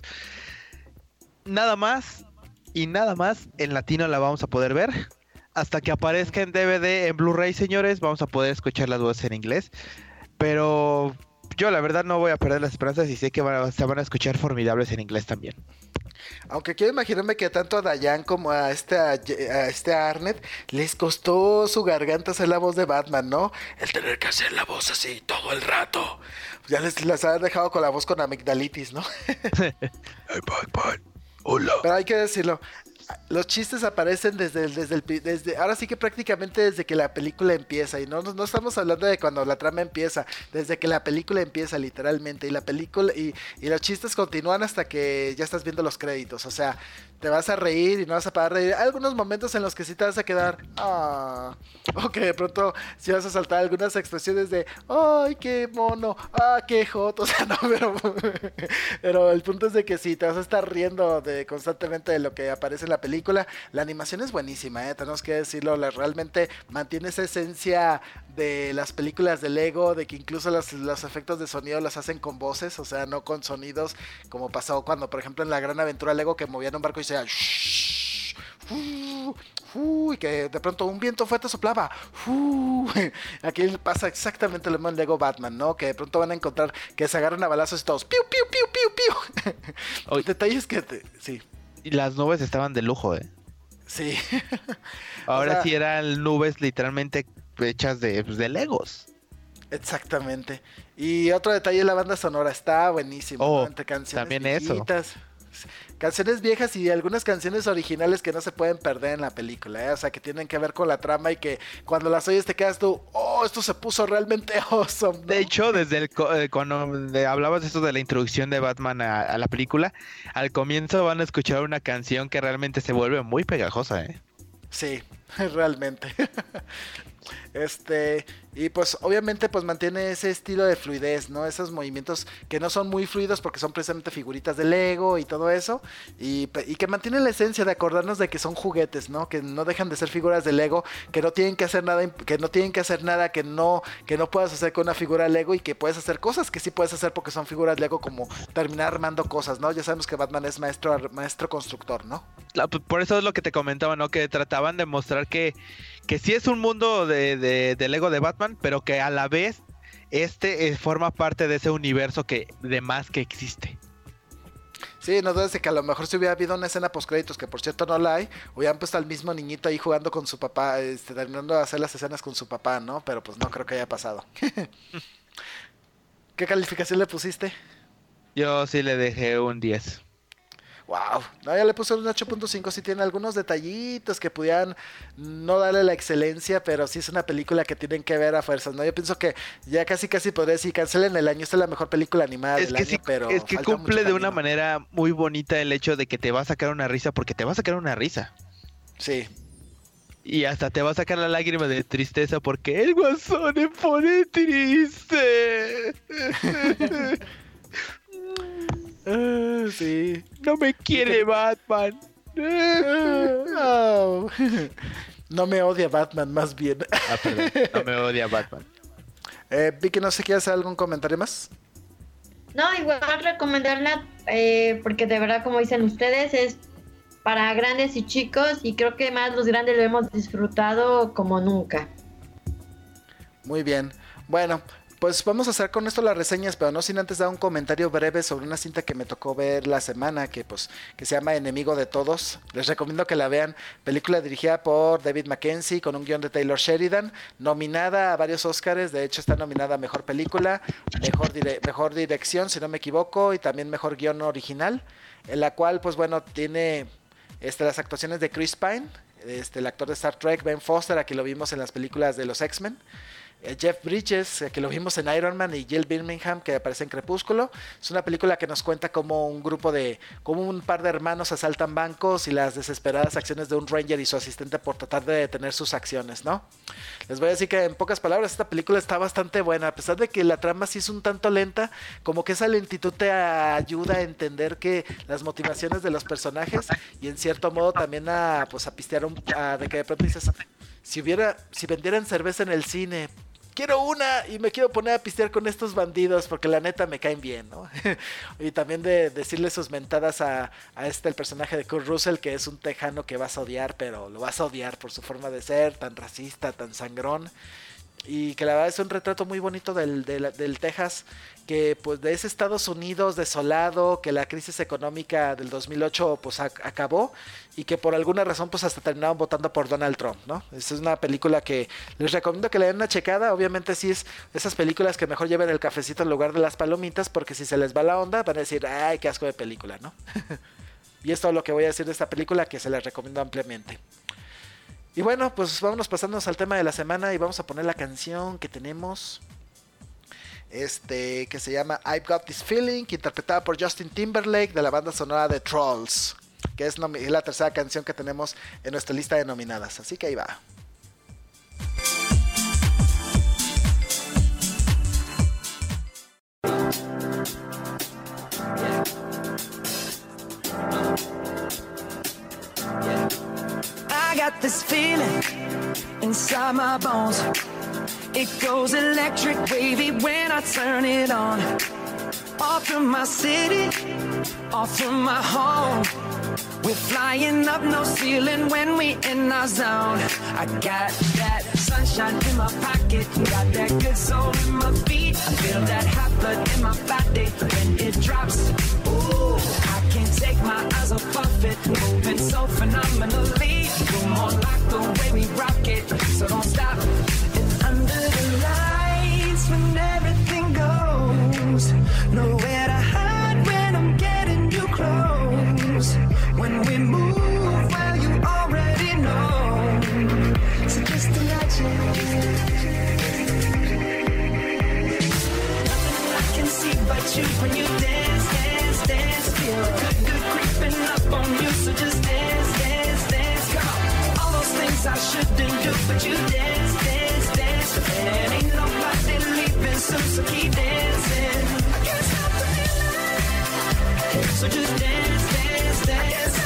Nada más y nada más en latino la vamos a poder ver. Hasta que aparezca en D V D, en Blu-ray, señores, vamos a poder escuchar las voces en inglés. Pero yo la verdad no voy a perder las esperanzas y sé que van a, se van a escuchar formidables en inglés también. Aunque quiero imaginarme que tanto a Dayan como a este, a, a este Arnett les costó su garganta hacer la voz de Batman, ¿no? El tener que hacer la voz así todo el rato. Ya les, les han dejado con la voz con amigdalitis, ¿no? Hey, Batman. Hola. Pero hay que decirlo, los chistes aparecen desde el, desde el desde ahora sí que prácticamente desde que la película empieza, y no, no, no estamos hablando de cuando la trama empieza, desde que la película empieza literalmente, y la película y, y los chistes continúan hasta que ya estás viendo los créditos. O sea, te vas a reír y no vas a parar de reír. Hay algunos momentos en los que sí te vas a quedar ah, o que de pronto sí vas a saltar algunas expresiones de ay, qué mono, ah, qué joto, o sea, no, pero pero el punto es de que sí te vas a estar riendo de constantemente de lo que aparece en la la película. La animación es buenísima, ¿eh? Tenemos que decirlo, la, realmente mantiene esa esencia de las películas de Lego, de que incluso los, los efectos de sonido los hacen con voces, o sea, no con sonidos, como pasó cuando, por ejemplo, en La Gran Aventura Lego, que movían un barco y se decía shhh, uh, uh, y que de pronto un viento fuerte soplaba. Uh, aquí pasa exactamente lo mismo en Lego Batman, ¿no? Que de pronto van a encontrar que se agarran a balazos y todos piu, piu, piu, piu, piu. Detalles que te, sí. Y las nubes estaban de lujo, ¿eh? Sí. Ahora O sea, sí eran nubes literalmente hechas de, pues, de Legos. exactamente. Y otro detalle, la banda sonora está buenísima, Oh, ¿no? Entre canciones también viejitas, canciones viejas y algunas canciones originales que no se pueden perder en la película, ¿eh? O sea, que tienen que ver con la trama y que cuando las oyes te quedas tú, oh, esto se puso realmente awesome, ¿no? De hecho, desde el co- eh, cuando de- hablabas esto de la introducción de Batman a, a la película, al comienzo van a escuchar una canción que realmente se vuelve muy pegajosa, ¿eh? Sí, realmente. Este, y pues obviamente pues mantiene ese estilo de fluidez, ¿no? Esos movimientos que no son muy fluidos porque son precisamente figuritas de Lego y todo eso, y, y que mantienen la esencia de acordarnos de que son juguetes, ¿no? Que no dejan de ser figuras de Lego, que no tienen que hacer nada, que no tienen que hacer nada que no, que no puedas hacer con una figura Lego y que puedes hacer cosas que sí puedes hacer porque son figuras Lego, como terminar armando cosas, ¿no? Ya sabemos que Batman es maestro, maestro constructor, ¿no? La- Por eso es lo que te comentaba, ¿no? Que trataban de mostrar que, que sí es un mundo de, de, de Lego de Batman, pero que a la vez este eh, forma parte de ese universo que de más que existe. Sí, no dudes de que a lo mejor si hubiera habido una escena post créditos, que por cierto no la hay, hubieran puesto al mismo niñito ahí jugando con su papá, este, terminando de hacer las escenas con su papá, ¿no? Pero pues no creo que haya pasado. ¿Qué calificación le pusiste? Yo sí le dejé un diez. Wow, no, ya le puse un ocho punto cinco, sí tiene algunos detallitos que pudieran no darle la excelencia, pero sí es una película que tienen que ver a fuerzas, ¿no? Yo pienso que ya casi casi podría decir, cancelen el año, esta es la mejor película animada Es del que año, sí, pero es que falta cumple mucho de una camino. manera muy bonita el hecho de que te va a sacar una risa, porque te va a sacar una risa. Sí. Y hasta te va a sacar la lágrima de tristeza porque el guasón me pone triste. Uh, sí. No me quiere Batman. Oh. No me odia Batman, más bien. Ah, perdón, no me odia Batman. Eh, Vicky, no sé, ¿quieres hacer algún comentario más? No, igual recomendarla eh, porque de verdad, como dicen ustedes, es para grandes y chicos, y creo que más los grandes lo hemos disfrutado como nunca. Muy bien. Bueno, pues vamos a hacer con esto las reseñas, pero no sin antes dar un comentario breve sobre una cinta que me tocó ver la semana, que pues que se llama Enemigo de Todos. Les recomiendo que la vean. Película dirigida por David Mackenzie con un guión de Taylor Sheridan, nominada a varios Oscars. De hecho está nominada a Mejor Película, Mejor, dire- mejor Dirección, si no me equivoco, y también Mejor Guión Original, en la cual pues bueno tiene este, las actuaciones de Chris Pine, este, el actor de Star Trek, Ben Foster, aquí lo vimos en las películas de los X-Men, Jeff Bridges, que lo vimos en Iron Man, y Jill Birmingham, que aparece en Crepúsculo. Es una película que nos cuenta cómo un grupo de, como un par de hermanos asaltan bancos y las desesperadas acciones de un ranger y su asistente por tratar de detener sus acciones, ¿no? Les voy a decir que en pocas palabras esta película está bastante buena, a pesar de que la trama sí es un tanto lenta, como que esa lentitud te ayuda a entender que las motivaciones de los personajes y en cierto modo también a, pues, a pistear un, a, de que de pronto dices, si hubiera, si vendieran cerveza en el cine, quiero una y me quiero poner a pistear con estos bandidos porque la neta me caen bien, ¿no? Y también de decirle sus mentadas a, a este, el personaje de Kurt Russell, que es un tejano que vas a odiar, pero lo vas a odiar por su forma de ser, tan racista, tan sangrón. Y que la verdad es un retrato muy bonito del, del, del Texas, que pues de ese Estados Unidos desolado, que la crisis económica del dos mil ocho pues a, acabó, y que por alguna razón pues hasta terminaron votando por Donald Trump, ¿no? Esta es una película que les recomiendo que le den una checada. Obviamente sí es esas películas que mejor lleven el cafecito en lugar de las palomitas, porque si se les va la onda van a decir, ay, qué asco de película, ¿no? Y es todo lo que voy a decir de esta película, que se les recomiendo ampliamente. Y bueno, pues vámonos pasándonos al tema de la semana y vamos a poner la canción que tenemos, este, que se llama I've Got This Feeling, interpretada por Justin Timberlake, de la banda sonora de Trolls, que es, nomi- es la tercera canción que tenemos en nuestra lista de nominadas. Así que ahí va. Yeah. inside my bones. It goes electric wavy when I turn it on. Off from my city, off from my home. We're flying up no ceiling when we in our zone. I got that sunshine in my pocket, got that good soul in my feet. I feel that hot blood in my body when it drops. Ooh, I can't take my eyes off of it, moving so phenomenally. You're more like the way we rock it, so don't stop. And under the lights when everything goes, nowhere to hide when I'm getting you close. When we move, well, you already know. So just imagine. Nothing I can see but you when you dance, dance, dance. Feel good, good creeping up on you. So just dance, dance, dance. Come on. All those things I shouldn't do, but you dance, dance, dance. And ain't nobody leaving soon, so keep dancing. I can't stop the feeling. So just dance, dance, dance.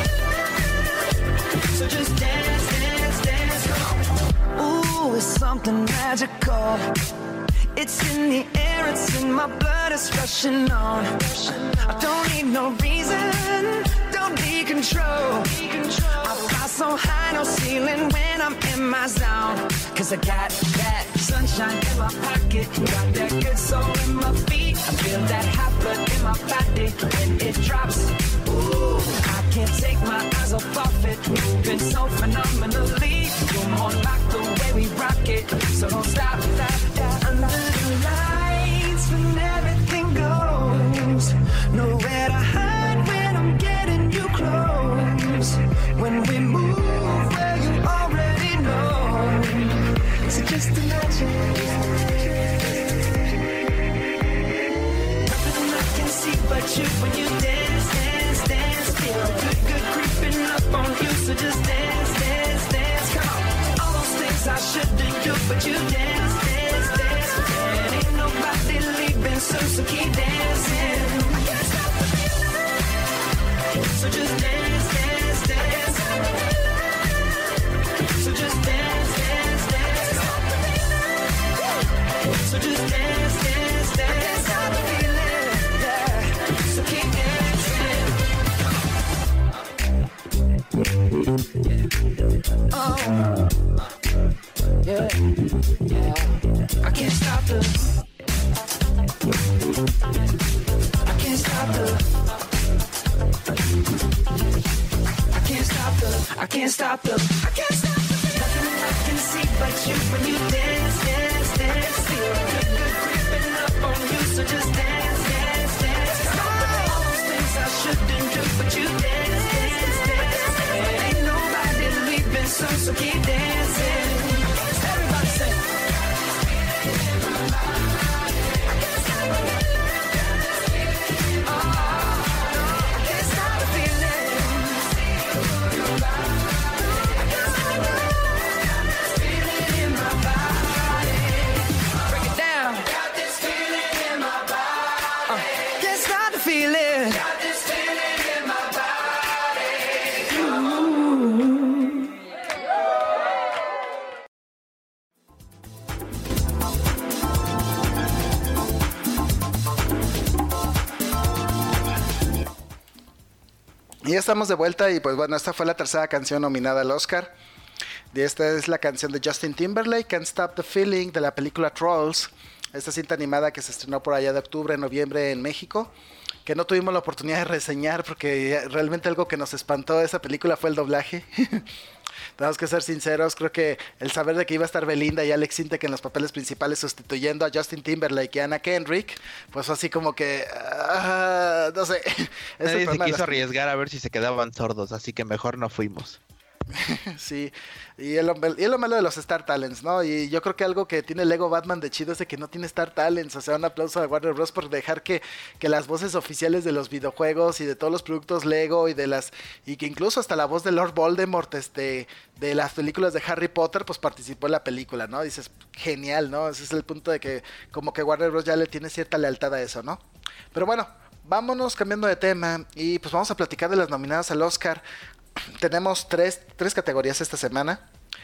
So just dance, dance, dance. Come on. Ooh, it's something magical. It's in the air, it's in my blood, it's rushing on. I don't need no reason, don't need control. I fly so high, no ceiling when I'm in my zone. Cause I got that sunshine in my pocket, got that good soul in my feet. I feel that hot blood in my body when it drops. Ooh, I can't take my eyes off of it, moving so phenomenally. You're more like the way we rock it, so don't stop, stop, stop. Under the lights when everything goes, nowhere to hide when I'm getting you close. When we move, well, you already know. So just imagine. Nothing I can see but you when you dance, dance, dance. Feel good, good creeping up on you. So just dance, dance, dance. Come on. All those things I shouldn't do, but you dance, dance, dance. And ain't nobody leaving soon, so keep dancing. I can't stop the feeling. So just dance, dance, dance. So just dance, dance, dance. So just dance, dance, dance. Stop the feeling, yeah. So keep dancing. Oh, yeah, yeah. I can't stop the. I can't stop the. I can't stop the. I can't stop the. I can't stop the. Nothing I can see but you when you dance, dance, dance. Feel good, good creeping up on you, so just dance, dance, dance. All those things I shouldn't do, but you dance, dance, dance. And ain't nobody leaving soon, so keep dancing. Everybody say. Y ya estamos de vuelta y pues bueno, esta fue la tercera canción nominada al Oscar. Y esta es la canción de Justin Timberlake, Can't Stop the Feeling, de la película Trolls. Esta cinta animada que se estrenó por allá de octubre, noviembre en México, que no tuvimos la oportunidad de reseñar porque realmente algo que nos espantó de esa película fue el doblaje. Tenemos que ser sinceros, creo que el saber de que iba a estar Belinda y Alex Sintek en los papeles principales sustituyendo a Justin Timberlake y Anna Kendrick, pues fue así como que, uh, no sé. Nadie se quiso arriesgar a ver si se quedaban sordos, así que mejor no fuimos. Sí, y es, lo, y es lo malo de los Star Talents, ¿no? Y yo creo que algo que tiene Lego Batman de chido es de que no tiene Star Talents. O sea, un aplauso a Warner Bros. Por dejar que, que las voces oficiales de los videojuegos y de todos los productos Lego y de las y que incluso hasta la voz de Lord Voldemort este, de las películas de Harry Potter pues participó en la película, ¿no? Dices, genial, ¿no? Ese es el punto de que como que Warner Bros. Ya le tiene cierta lealtad a eso, ¿no? Pero bueno, vámonos cambiando de tema y pues vamos a platicar de las nominadas al Oscar. Tenemos tres, tres categorías esta semana.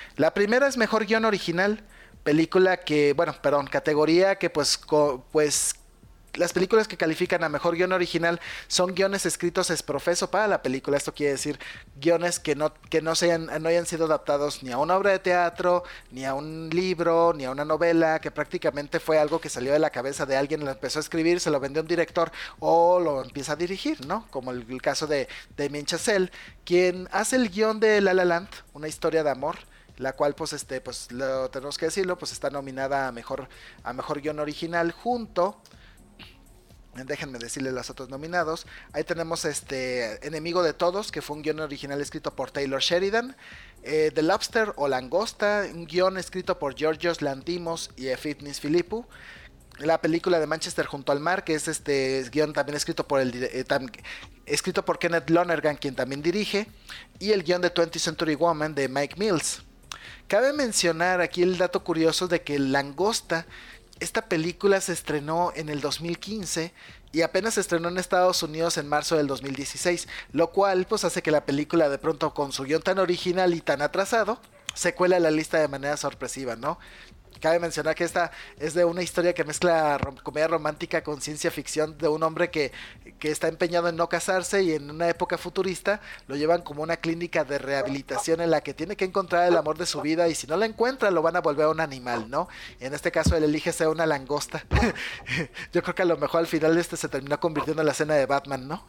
La primera es mejor guión original, película que, bueno, perdón, categoría que pues, co, pues las películas que califican a mejor guión original son guiones escritos ex profeso para la película. Esto quiere decir guiones que no, que no, sean, no hayan sido adaptados ni a una obra de teatro, ni a un libro, ni a una novela, que prácticamente fue algo que salió de la cabeza de alguien, lo empezó a escribir, se lo vendió a un director o lo empieza a dirigir, ¿no? Como el, el caso de Damien Chazelle, quien hace el guión de La La Land, una historia de amor, la cual pues este pues lo tenemos que decirlo, pues está nominada a mejor a mejor guión original junto, déjenme decirles los otros nominados. Ahí tenemos este Enemigo de Todos, que fue un guión original escrito por Taylor Sheridan. eh, The Lobster o Langosta, un guión escrito por Georgios Lanthimos y Efthimis Filippou. La película de Manchester junto al mar, que es este guión también escrito por el eh, tam, escrito por Kenneth Lonergan, quien también dirige, y el guión de twentieth Century Woman de Mike Mills. Cabe mencionar aquí el dato curioso de que Langosta, esta película se estrenó en el dos mil quince y apenas se estrenó en Estados Unidos en marzo del dos mil dieciséis, lo cual pues hace que la película de pronto con su guión tan original y tan atrasado se cuela a la lista de manera sorpresiva, ¿no? Cabe mencionar que esta es de una historia que mezcla rom- comedia romántica con ciencia ficción, de un hombre que, que está empeñado en no casarse y en una época futurista lo llevan como una clínica de rehabilitación en la que tiene que encontrar el amor de su vida, y si no la encuentra lo van a volver a un animal, ¿no? En este caso él elige ser una langosta. Yo creo que a lo mejor al final este se terminó convirtiendo en la escena de Batman, ¿no?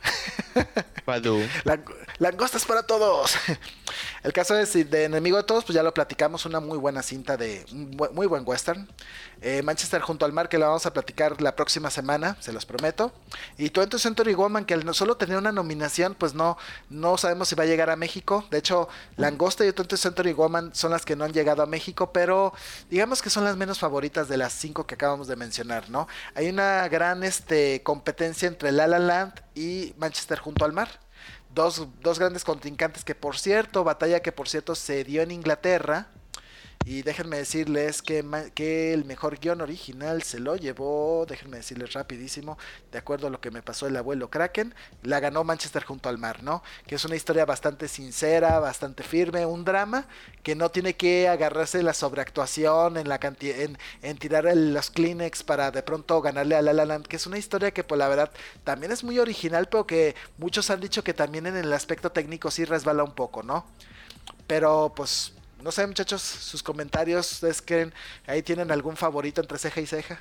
Lang- langostas para todos. El caso de, de Enemigo de Todos, pues ya lo platicamos, una muy buena cinta de un bu- muy buen western. eh, Manchester junto al mar, que lo vamos a platicar la próxima semana, se los prometo. Y twentieth Century Woman, que al no solo tener una nominación, pues no, no sabemos si va a llegar a México. De hecho, Langosta y twentieth Century Woman son las que no han llegado a México, pero digamos que son las menos favoritas de las cinco que acabamos de mencionar, ¿no? Hay una gran este, competencia entre La La Land y Manchester junto al mar. Dos, dos grandes contrincantes que por cierto, batalla que por cierto se dio en Inglaterra. Y déjenme decirles que, que el mejor guión original se lo llevó, déjenme decirles rapidísimo, de acuerdo a lo que me pasó el abuelo Kraken, la ganó Manchester junto al mar, ¿no? Que es una historia bastante sincera, bastante firme, un drama que no tiene que agarrarse la sobreactuación, en la cantidad, en, en tirar el, los Kleenex para de pronto ganarle a La La Land, que es una historia que pues la verdad también es muy original, pero que muchos han dicho que también en el aspecto técnico sí resbala un poco, ¿no? Pero pues... no sé, muchachos, sus comentarios, ¿ustedes creen ahí tienen algún favorito entre ceja y ceja?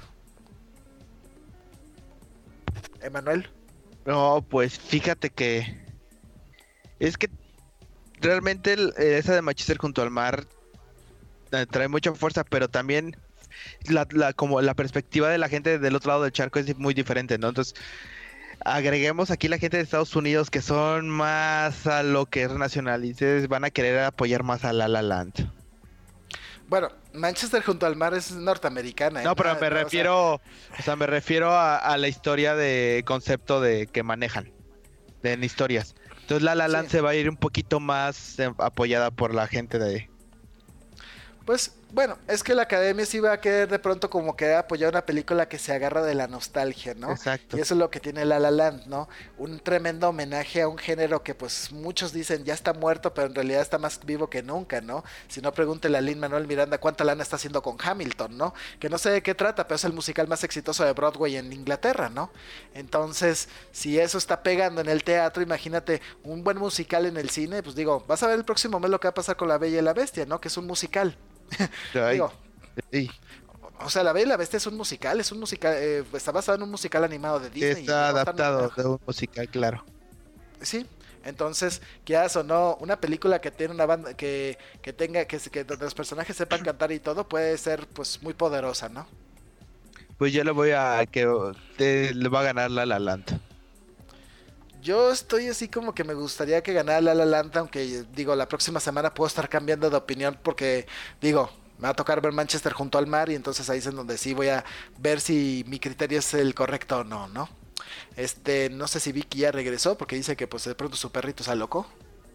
¿Emanuel? No, pues fíjate que es que realmente el, esa de Manchester junto al mar eh, trae mucha fuerza, pero también la, la, como la perspectiva de la gente del otro lado del charco es muy diferente, ¿no? Entonces, agreguemos aquí la gente de Estados Unidos, que son más a lo que es nacionalistas, van a querer apoyar más a La La Land. Bueno, Manchester junto al mar es norteamericana, ¿eh? No, pero Ah, me no, refiero, o sea... o sea, me refiero a, a la historia de concepto de que manejan, de en historias. Entonces La La Land sí. se va a ir un poquito más eh, apoyada por la gente de... Pues, bueno, es que la academia sí va a querer de pronto como que apoyar una película que se agarra de la nostalgia, ¿no? Exacto. Y eso es lo que tiene La La Land, ¿no? Un tremendo homenaje a un género que pues muchos dicen ya está muerto, pero en realidad está más vivo que nunca, ¿no? Si no, pregúntele a Lin-Manuel Miranda cuánta lana está haciendo con Hamilton, ¿no? Que no sé de qué trata, pero es el musical más exitoso de Broadway en Inglaterra, ¿no? Entonces, si eso está pegando en el teatro, imagínate un buen musical en el cine, pues digo, vas a ver el próximo mes lo que va a pasar con La Bella y la Bestia, ¿no? Que es un musical. Ay, Digo, sí. o sea, La Bella y la Bestia es un musical, es un musical, eh, está basado en un musical animado de Disney. Está y no adaptado tan... de un musical, claro. Sí, entonces, quieras o no, una película que tiene una banda, que, que tenga, que, que donde los personajes sepan cantar y todo, puede ser pues muy poderosa, ¿no? Pues yo le voy a que te, le va a ganar La La Land. Yo estoy así como que me gustaría que ganara La La Land, aunque digo, la próxima semana puedo estar cambiando de opinión porque, digo, me va a tocar ver Manchester junto al mar y entonces ahí es en donde sí voy a ver si mi criterio es el correcto o no, ¿no? Este, no sé si Vicky ya regresó porque dice que pues de pronto su perrito está loco.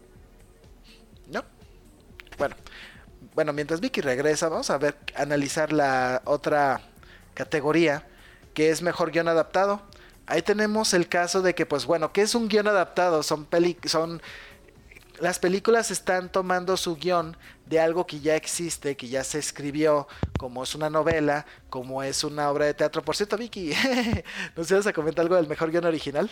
¿No? Bueno, bueno, mientras Vicky regresa, vamos a ver, analizar la otra categoría que es mejor guión adaptado. Ahí tenemos el caso de que, pues bueno, ¿qué es un guión adaptado? Son peli, son las películas están tomando su guión de algo que ya existe, que ya se escribió, como es una novela, como es una obra de teatro. Por cierto, Vicky, ¿nos ibas a comentar algo del mejor guión original?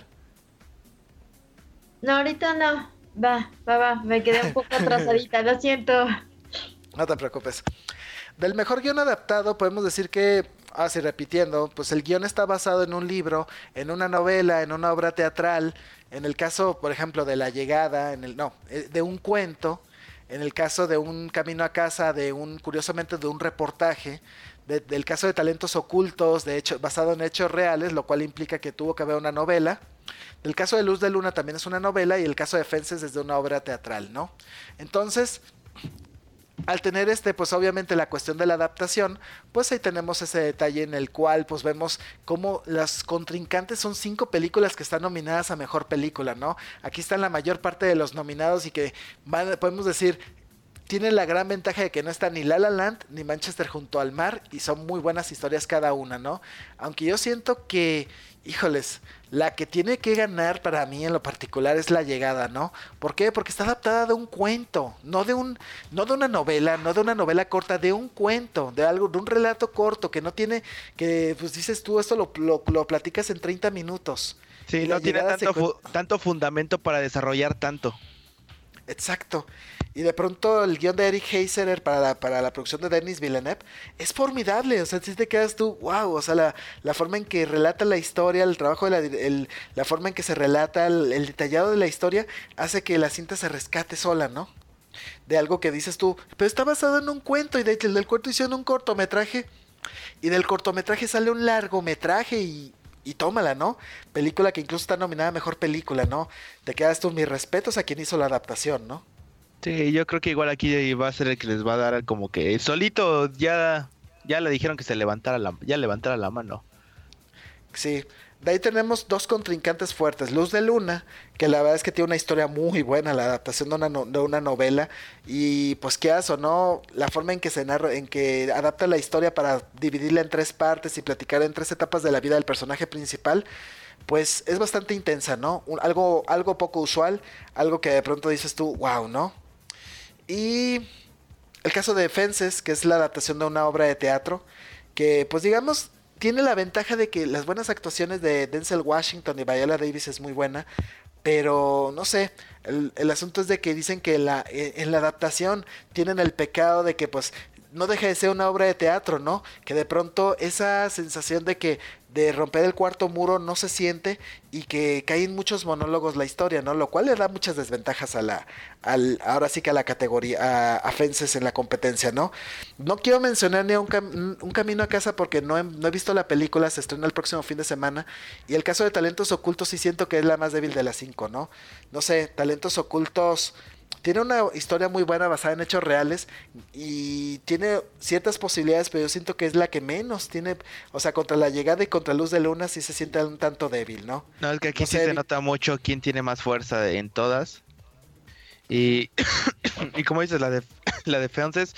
No, ahorita no. Va, va, va. Me quedé un poco atrasadita, lo siento. No te preocupes. Del mejor guión adaptado podemos decir que, así repitiendo, pues el guión está basado en un libro, en una novela, en una obra teatral. En el caso, por ejemplo, de La Llegada, en el no, de un cuento. En el caso de Un Camino a Casa, de un, curiosamente, de un reportaje. De, del caso de Talentos Ocultos, de hecho, basado en hechos reales, lo cual implica que tuvo que haber una novela. Del caso de Luz de Luna también es una novela, y el caso de Fences es de una obra teatral, ¿no? Entonces, al tener este, pues obviamente la cuestión de la adaptación, pues ahí tenemos ese detalle en el cual pues vemos cómo las contrincantes son cinco películas que están nominadas a mejor película, ¿no? Aquí están la mayor parte de los nominados y que van, podemos decir, tienen la gran ventaja de que no está ni La La Land ni Manchester junto al mar, y son muy buenas historias cada una, ¿no? Aunque yo siento que, híjoles, la que tiene que ganar para mí en lo particular es La Llegada, ¿no? ¿Por qué? Porque está adaptada de un cuento, no de un, no de una novela, no de una novela corta, de un cuento, de algo, de un relato corto que no tiene, que pues dices tú, esto lo, lo, lo platicas en treinta minutos. Sí, no tiene tanto, fu tanto fundamento para desarrollar tanto. Exacto. Y de pronto el guión de Eric Heiserer para la, para la producción de Denis Villeneuve es formidable. O sea, si te quedas tú, wow, o sea, la, la forma en que relata la historia, el trabajo de la, el, la forma en que se relata, el, el detallado de la historia, hace que la cinta se rescate sola, ¿no? De algo que dices tú, pero está basado en un cuento, y de hecho el del cuento hicieron un cortometraje, y del cortometraje sale un largometraje, y... y tómala, ¿no? Película que incluso está nominada a mejor película, ¿no? Te quedas tú, mis respetos a quien hizo la adaptación, ¿no? Sí, yo creo que igual aquí va a ser el que les va a dar como que solito ya, ya le dijeron que se levantara la, ya levantara la mano. Sí, de ahí tenemos dos contrincantes fuertes. Luz de Luna, que la verdad es que tiene una historia muy buena, la adaptación de una, no, de una novela, y pues qué o no, la forma en que se narra, en que adapta la historia para dividirla en tres partes y platicar en tres etapas de la vida del personaje principal, pues es bastante intensa, ¿no? Un, algo, algo poco usual, algo que de pronto dices tú, wow, ¿no? Y el caso de Fences, que es la adaptación de una obra de teatro, que pues digamos tiene la ventaja de que las buenas actuaciones de Denzel Washington y Viola Davis es muy buena, pero no sé, el, el asunto es de que dicen que la, en la adaptación tienen el pecado de que pues no deja de ser una obra de teatro, ¿no? Que de pronto esa sensación de que de romper el cuarto muro no se siente, y que caen muchos monólogos la historia, ¿no? Lo cual le da muchas desventajas a la, al, ahora sí que a la categoría, a, a Fences en la competencia, ¿no? No quiero mencionar ni a un, cam, un Camino a Casa porque no he, no he visto la película, se estrena el próximo fin de semana, y el caso de Talentos Ocultos sí siento que es la más débil de las cinco, ¿no? No sé, Talentos Ocultos... tiene una historia muy buena basada en hechos reales y tiene ciertas posibilidades, pero yo siento que es la que menos tiene, o sea, contra La Llegada y contra Luz de Luna sí se siente un tanto débil, ¿no? No, es que aquí no sí sé, se nota mucho quién tiene más fuerza en todas. Y, y como dices, la de la de Fences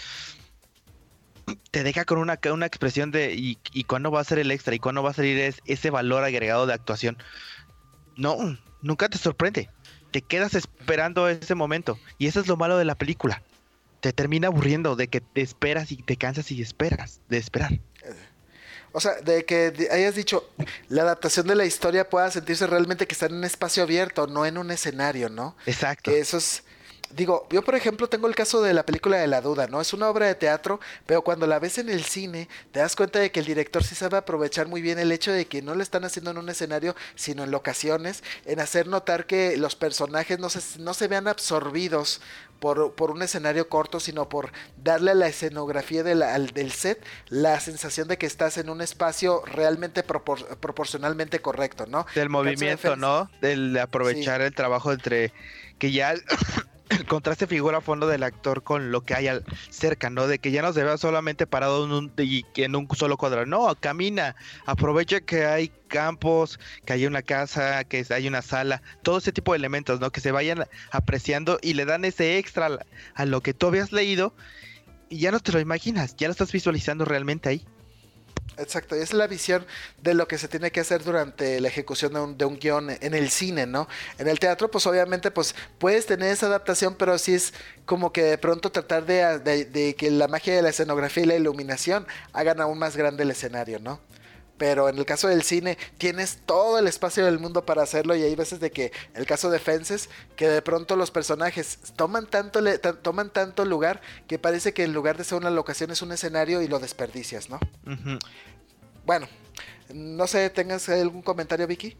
te deja con una, una expresión de y, y cuándo va a ser el extra y cuándo va a salir es, ese valor agregado de actuación. No, nunca te sorprende. Te quedas esperando ese momento. Y eso es lo malo de la película. Te termina aburriendo de que te esperas y te cansas y esperas de esperar. O sea, de que hayas dicho, la adaptación de la historia pueda sentirse realmente que está en un espacio abierto, no en un escenario, ¿no? Exacto. Que eso es... Digo, yo por ejemplo tengo el caso de la película de La Duda, ¿no? Es una obra de teatro, pero cuando la ves en el cine, te das cuenta de que el director sí sabe aprovechar muy bien el hecho de que no lo están haciendo en un escenario, sino en locaciones, en hacer notar que los personajes no se, no se vean absorbidos por, por un escenario corto, sino por darle a la escenografía de la, al, del set la sensación de que estás en un espacio realmente propor, proporcionalmente correcto, ¿no? Del movimiento, de ¿no? Del aprovechar sí. El trabajo entre que ya... el contraste figura a fondo del actor con lo que hay al, cerca, ¿no? De que ya no se vea solamente parado en un, y, en un solo cuadrado. No, camina, aprovecha que hay campos, que hay una casa, que hay una sala, todo ese tipo de elementos, ¿no? Que se vayan apreciando y le dan ese extra a, a lo que tú habías leído y ya no te lo imaginas, ya lo estás visualizando realmente ahí. Exacto, y es la visión de lo que se tiene que hacer durante la ejecución de un, de un guión en el cine, ¿no? En el teatro, pues obviamente, pues puedes tener esa adaptación, pero sí es como que de pronto tratar de, de, de que la magia de la escenografía y la iluminación hagan aún más grande el escenario, ¿no? Pero en el caso del cine tienes todo el espacio del mundo para hacerlo y hay veces de que, el caso de Fences, que de pronto los personajes toman tanto, le, t- toman tanto lugar que parece que en lugar de ser una locación es un escenario y lo desperdicias, ¿no? Ujú. Bueno, no sé, ¿tengas algún comentario, Vicky?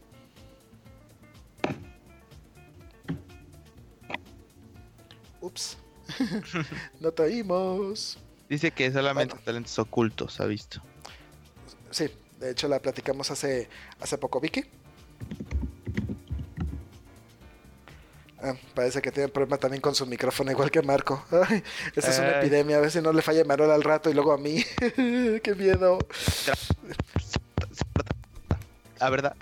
Ups, no te oímos. Dice que solamente Bueno. talentos ocultos ha visto. Sí, de hecho la platicamos hace, hace poco, Vicky. Ah, parece que tiene problema también con su micrófono, igual que Marco. Ay, esta es una Ay. epidemia, a ver si no le falla a Manuel al rato y luego a mí. ¡Qué miedo! Ah, ¿verdad?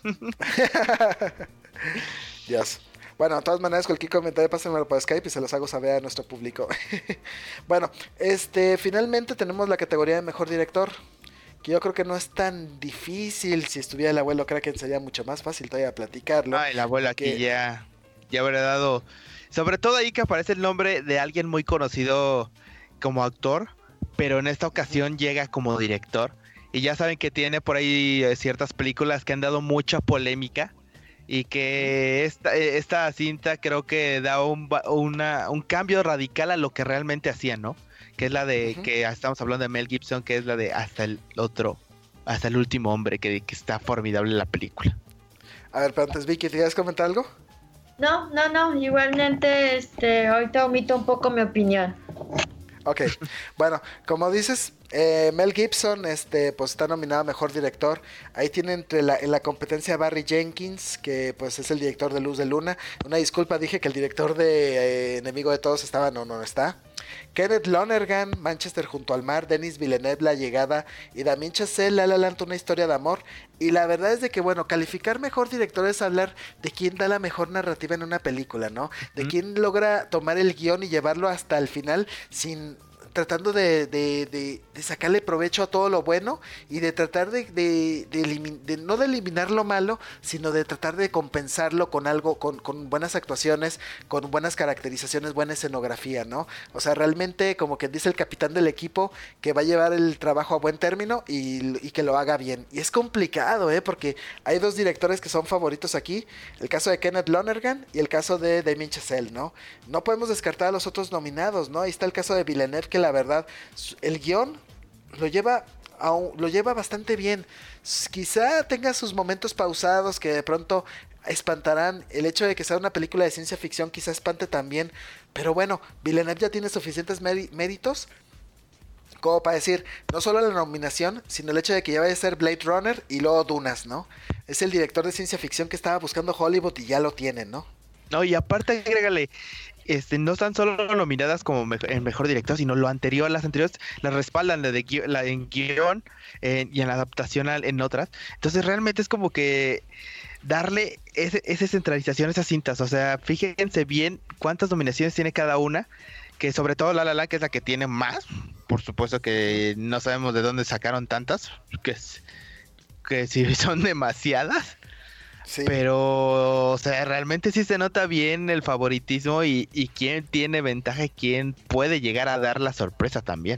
Dios. Bueno, de todas maneras, cualquier comentario pásenmelo por Skype y se los hago saber a nuestro público. Bueno, este, finalmente tenemos la categoría de mejor director, que yo creo que no es tan difícil. Si estuviera el abuelo Kraken sería mucho más fácil todavía platicarlo. Ay, el abuelo aquí que- ya, ya habrá dado. Sobre todo ahí que aparece el nombre de alguien muy conocido como actor, pero en esta ocasión llega como director. Y ya saben que tiene por ahí eh, ciertas películas que han dado mucha polémica. Y que esta, eh, esta cinta creo que da un, va- una, un cambio radical a lo que realmente hacía, ¿no? Que es la de, Ujú. que estamos hablando de Mel Gibson, que es la de Hasta el otro, Hasta el último hombre, que, que está formidable la película. A ver, pero antes, Vicky, ¿te quieres comentar algo? No, no, no, igualmente, este, ahorita omito un poco mi opinión. Ok, bueno, como dices, eh, Mel Gibson, este, pues está nominado a Mejor Director. Ahí tiene entre la, en la competencia a Barry Jenkins, que pues es el director de Luz de Luna. Una disculpa, dije que el director de eh, Enemigo de Todos estaba, no, no está. Kenneth Lonergan, Manchester junto al mar, Denis Villeneuve, La Llegada, y Damien Chazelle, La La Land, Una historia de amor. Y la verdad es de que, bueno, calificar mejor director es hablar de quién da la mejor narrativa en una película, ¿no? De Ujú. quién logra tomar el guión y llevarlo hasta el final sin... tratando de, de, de, de sacarle provecho a todo lo bueno y de tratar de, de, de, elimin- de no de eliminar lo malo, sino de tratar de compensarlo con algo, con, con buenas actuaciones, con buenas caracterizaciones, buena escenografía, ¿no? O sea, realmente como que dice el capitán del equipo que va a llevar el trabajo a buen término y, y que lo haga bien. Y es complicado, ¿eh? Porque hay dos directores que son favoritos aquí, el caso de Kenneth Lonergan y el caso de Damien Chazelle, ¿no? No podemos descartar a los otros nominados, ¿no? Ahí está el caso de Villeneuve, que la verdad, el guión lo lleva, a un- lo lleva bastante bien. S- Quizá tenga sus momentos pausados que de pronto espantarán. El hecho de que sea una película de ciencia ficción quizá espante también. Pero bueno, Villeneuve ya tiene suficientes meri- méritos como para decir, no solo la nominación, sino el hecho de que ya vaya a ser Blade Runner y luego Dunas, ¿no? Es el director de ciencia ficción que estaba buscando Hollywood y ya lo tienen, ¿no? No, y aparte agrégale, este, no están solo nominadas como me- el mejor director, sino lo anterior, las anteriores las respaldan de, de gui- la, en guión eh, y en la adaptación al- en otras. Entonces realmente es como que darle ese, esa centralización a esas cintas. O sea, fíjense bien cuántas nominaciones tiene cada una, que sobre todo La La Land, que es la que tiene más. Por supuesto que no sabemos de dónde sacaron tantas, que, es- que si son demasiadas. Sí. Pero, o sea, realmente sí se nota bien el favoritismo y, y quién tiene ventaja y quién puede llegar a dar la sorpresa también.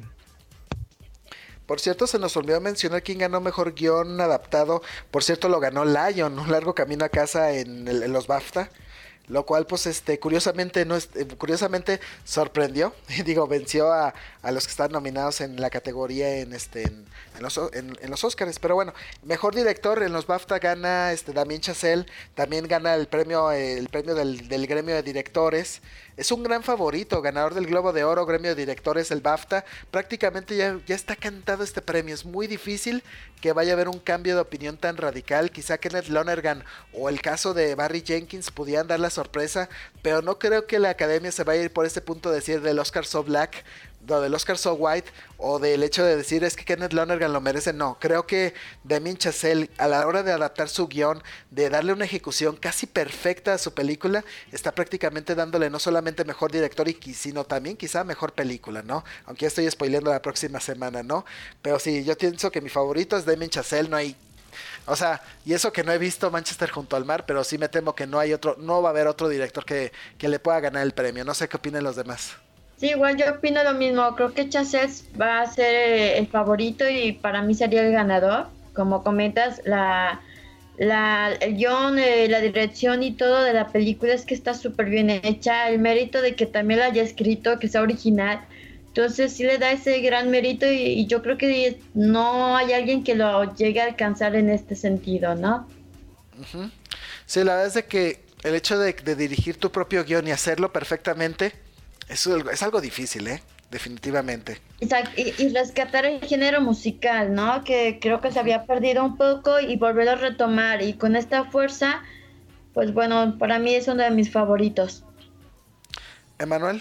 Por cierto, se nos olvidó mencionar quién ganó mejor guión adaptado. Por cierto, lo ganó Lion, Un largo camino a casa en, el- en los BAFTA. Lo cual, pues, este, curiosamente, no es- eh, curiosamente sorprendió. Y digo, venció a, a los que están nominados en la categoría en este, en, en los, o- en, en los Oscars. Pero bueno, mejor director en los BAFTA gana este Damien Chazelle. También gana el premio, eh, el premio del, del gremio de directores. Es un gran favorito, ganador del Globo de Oro, gremio de directores, el BAFTA. Prácticamente ya, ya está cantado este premio. Es muy difícil que vaya a haber un cambio de opinión tan radical. Quizá Kenneth Lonergan o el caso de Barry Jenkins pudieran dar la sorpresa, pero no creo que la academia se vaya a ir por este punto de decir del Oscar so black, o del Oscar so white, o del hecho de decir es que Kenneth Lonergan lo merece. No, creo que Damien Chazelle, a la hora de adaptar su guión, de darle una ejecución casi perfecta a su película, está prácticamente dándole no solamente mejor director, y, sino también quizá mejor película, ¿no? Aunque ya estoy spoileando la próxima semana, ¿no? Pero sí, yo pienso que mi favorito es Damien Chazelle, no hay... O sea, y eso que no he visto Manchester junto al mar, pero sí me temo que no hay otro, no va a haber otro director que, que le pueda ganar el premio. No sé qué opinen los demás. Sí, igual yo opino lo mismo. Creo que Chazelle va a ser el favorito y para mí sería el ganador. Como comentas, la, la, el guión, eh, la dirección y todo de la película es que está súper bien hecha. El mérito de que también la haya escrito, que sea original. Entonces sí le da ese gran mérito y, y yo creo que no hay alguien que lo llegue a alcanzar en este sentido, ¿no? Uh-huh. Sí, la verdad es de que el hecho de, de dirigir tu propio guión y hacerlo perfectamente es, es algo difícil, ¿eh? Definitivamente. Exacto. Y, y rescatar el género musical, ¿no? Que creo que se había perdido un poco y volver a retomar. Y con esta fuerza, pues bueno, para mí es uno de mis favoritos. ¿Emanuel?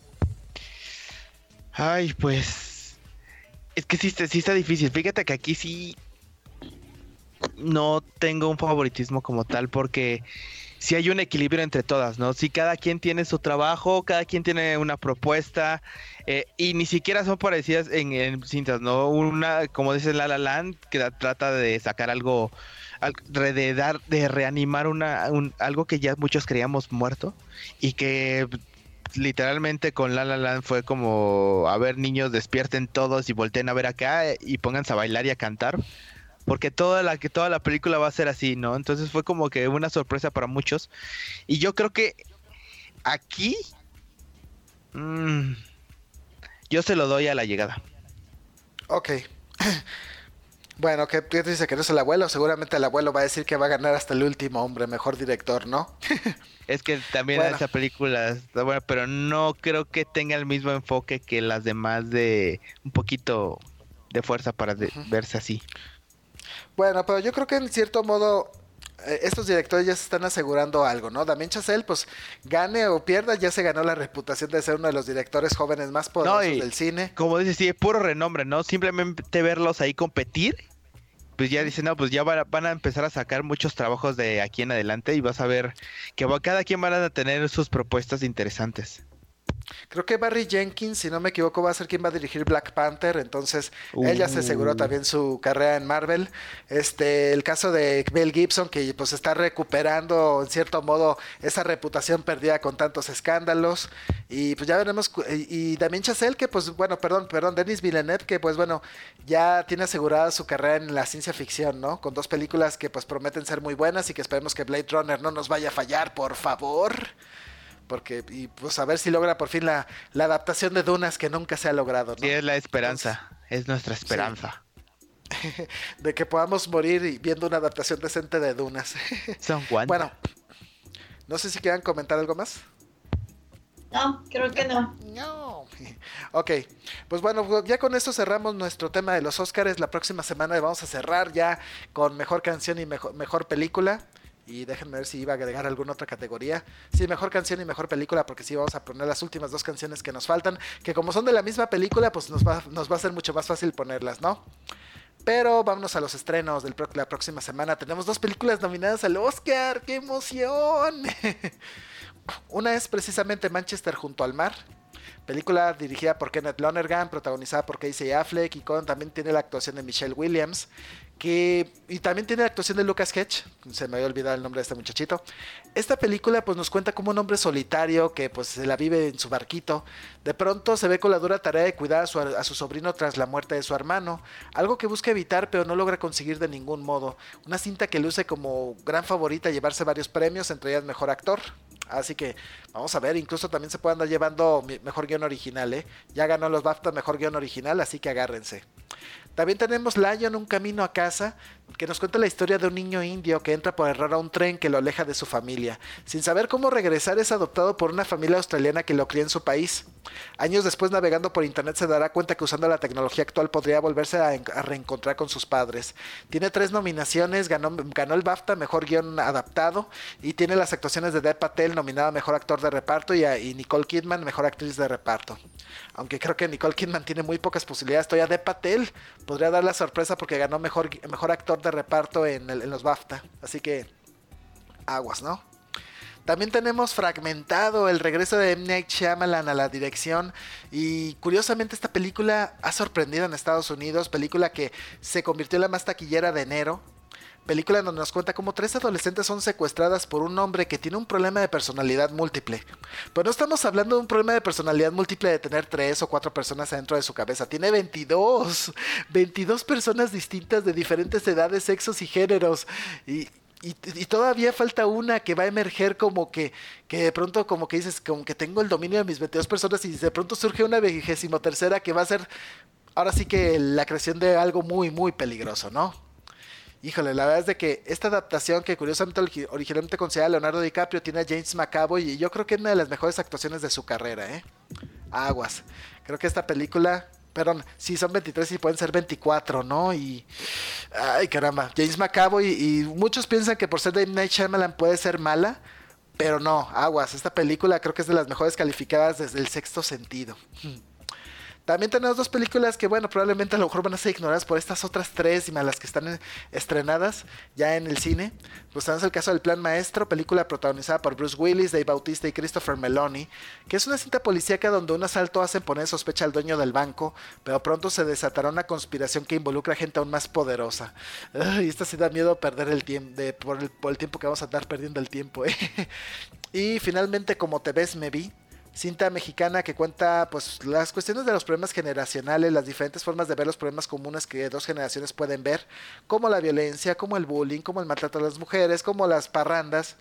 Ay, pues... Es que sí, sí está difícil. Fíjate que aquí sí... No tengo un favoritismo como tal porque... Sí hay un equilibrio entre todas, ¿no? Sí, cada quien tiene su trabajo, cada quien tiene una propuesta, eh, y ni siquiera son parecidas en, en cintas, ¿no? Una, como dice La La Land, que da, trata de sacar algo, al, de dar, de reanimar una, un, algo que ya muchos creíamos muerto, y que literalmente con La La Land fue como, a ver, niños, despierten todos y volteen a ver acá y pónganse a bailar y a cantar. Porque toda la que toda la película va a ser así, ¿no? Entonces fue como que una sorpresa para muchos. Y yo creo que aquí mmm, yo se lo doy a La Llegada. Ok. Bueno, ¿qué te dice que no es el abuelo? Seguramente el abuelo va a decir que va a ganar hasta el último hombre, mejor director, ¿no? Es que también bueno. Esa película está buena, pero no creo que tenga el mismo enfoque que las demás, de un poquito de fuerza para de, uh-huh. verse así. Bueno, pero yo creo que en cierto modo eh, estos directores ya se están asegurando algo, ¿no? Damien Chazelle, pues gane o pierda, ya se ganó la reputación de ser uno de los directores jóvenes más poderosos no, del cine. Como dices, sí, es puro renombre, ¿no? Simplemente verlos ahí competir, pues ya dicen, no, pues ya van a, van a empezar a sacar muchos trabajos de aquí en adelante y vas a ver que cada quien van a tener sus propuestas interesantes. Creo que Barry Jenkins, si no me equivoco, va a ser quien va a dirigir Black Panther, entonces uh. él ya se aseguró también su carrera en Marvel. Este, el caso de Mel Gibson, que pues está recuperando en cierto modo esa reputación perdida con tantos escándalos, y pues ya veremos. Y, y Damien Chazelle, que pues bueno, perdón, perdón, Denis Villeneuve, que pues bueno, ya tiene asegurada su carrera en la ciencia ficción, ¿no? Con dos películas que pues prometen ser muy buenas y que esperemos que Blade Runner no nos vaya a fallar, por favor. Porque, y pues a ver si logra por fin la, la adaptación de Dunas que nunca se ha logrado, ¿no? Sí, es la esperanza, Entonces, es nuestra esperanza. Sí. De que podamos morir viendo una adaptación decente de Dunas. Son Juan. Bueno, no sé si quieran comentar algo más. No, creo que no. No. Ok, pues bueno, ya con esto cerramos nuestro tema de los Óscares. La próxima semana vamos a cerrar ya con mejor canción y mejor, mejor película. Y déjenme ver si iba a agregar alguna otra categoría. Sí, mejor canción y mejor película, porque sí vamos a poner las últimas dos canciones que nos faltan, que como son de la misma película, pues nos va, nos va a ser mucho más fácil ponerlas, ¿no? Pero vámonos a los estrenos de la próxima semana. Tenemos dos películas nominadas al Oscar. ¡Qué emoción! Una es precisamente Manchester junto al mar, película dirigida por Kenneth Lonergan, protagonizada por Casey Affleck, y con, también tiene la actuación de Michelle Williams, que, y también tiene la actuación de Lucas Hedge, se me había olvidado el nombre de este muchachito. Esta película pues nos cuenta como un hombre solitario que pues se la vive en su barquito, de pronto se ve con la dura tarea de cuidar a su, a su sobrino tras la muerte de su hermano, algo que busca evitar pero no logra conseguir de ningún modo. Una cinta que luce como gran favorita a llevarse varios premios, entre ellas mejor actor. Así que vamos a ver, incluso también se puede andar llevando mejor guión original, ¿eh? Ya ganó los BAFTA mejor guión original, así que agárrense. También tenemos Lion, un camino a casa, que nos cuenta la historia de un niño indio que entra por error a un tren que lo aleja de su familia. Sin saber cómo regresar, es adoptado por una familia australiana que lo cría en su país. Años después, navegando por internet, se dará cuenta que usando la tecnología actual podría volverse a, a reencontrar con sus padres. Tiene tres nominaciones, ganó, ganó el BAFTA Mejor Guión Adaptado, y tiene las actuaciones de Dev Patel, nominada a Mejor Actor de Reparto, y, a, y Nicole Kidman, Mejor Actriz de Reparto. Aunque creo que Nicole Kidman tiene muy pocas posibilidades, todavía Dev Patel podría dar la sorpresa porque ganó Mejor, mejor Actor de Reparto en, el, en los BAFTA. Así que aguas, ¿no? También tenemos Fragmentado, el regreso de M. Night Shyamalan a la dirección, y curiosamente esta película ha sorprendido en Estados Unidos, película que se convirtió en la más taquillera de enero, película donde nos cuenta cómo tres adolescentes son secuestradas por un hombre que tiene un problema de personalidad múltiple. Pero no estamos hablando de un problema de personalidad múltiple de tener tres o cuatro personas adentro de su cabeza, tiene veintidós, veintidós personas distintas de diferentes edades, sexos y géneros, y... Y, y todavía falta una que va a emerger como que, que de pronto como que dices, como que tengo el dominio de mis veintidós personas, y de pronto surge una vigésimo tercera que va a ser ahora sí que la creación de algo muy muy peligroso, ¿no? Híjole, la verdad es de que esta adaptación, que curiosamente originalmente considerada Leonardo DiCaprio, tiene a James McAvoy, y yo creo que es una de las mejores actuaciones de su carrera, ¿eh? Aguas. Creo que esta película... Perdón, sí, son veintitrés y pueden ser veinticuatro, ¿no? Y... Ay, caramba. James McAvoy, y, y muchos piensan que por ser de M. Night Shyamalan puede ser mala, pero no, aguas. Esta película creo que es de las mejores calificadas desde El Sexto Sentido. También tenemos dos películas que, bueno, probablemente a lo mejor van a ser ignoradas por estas otras tres y más las que están estrenadas ya en el cine. Pues tenemos el caso del Plan Maestro, película protagonizada por Bruce Willis, Dave Bautista y Christopher Meloni, que es una cinta policíaca donde un asalto hace poner en sospecha al dueño del banco, pero pronto se desatará una conspiración que involucra gente aún más poderosa. Y esta sí da miedo perder el tiempo, de, por, el, por el tiempo que vamos a andar perdiendo el tiempo, ¿eh? Y finalmente, Como te ves, me vi. Cinta mexicana que cuenta pues las cuestiones de los problemas generacionales, las diferentes formas de ver los problemas comunes que dos generaciones pueden ver, como la violencia, como el bullying, como el maltrato a las mujeres, como las parrandas,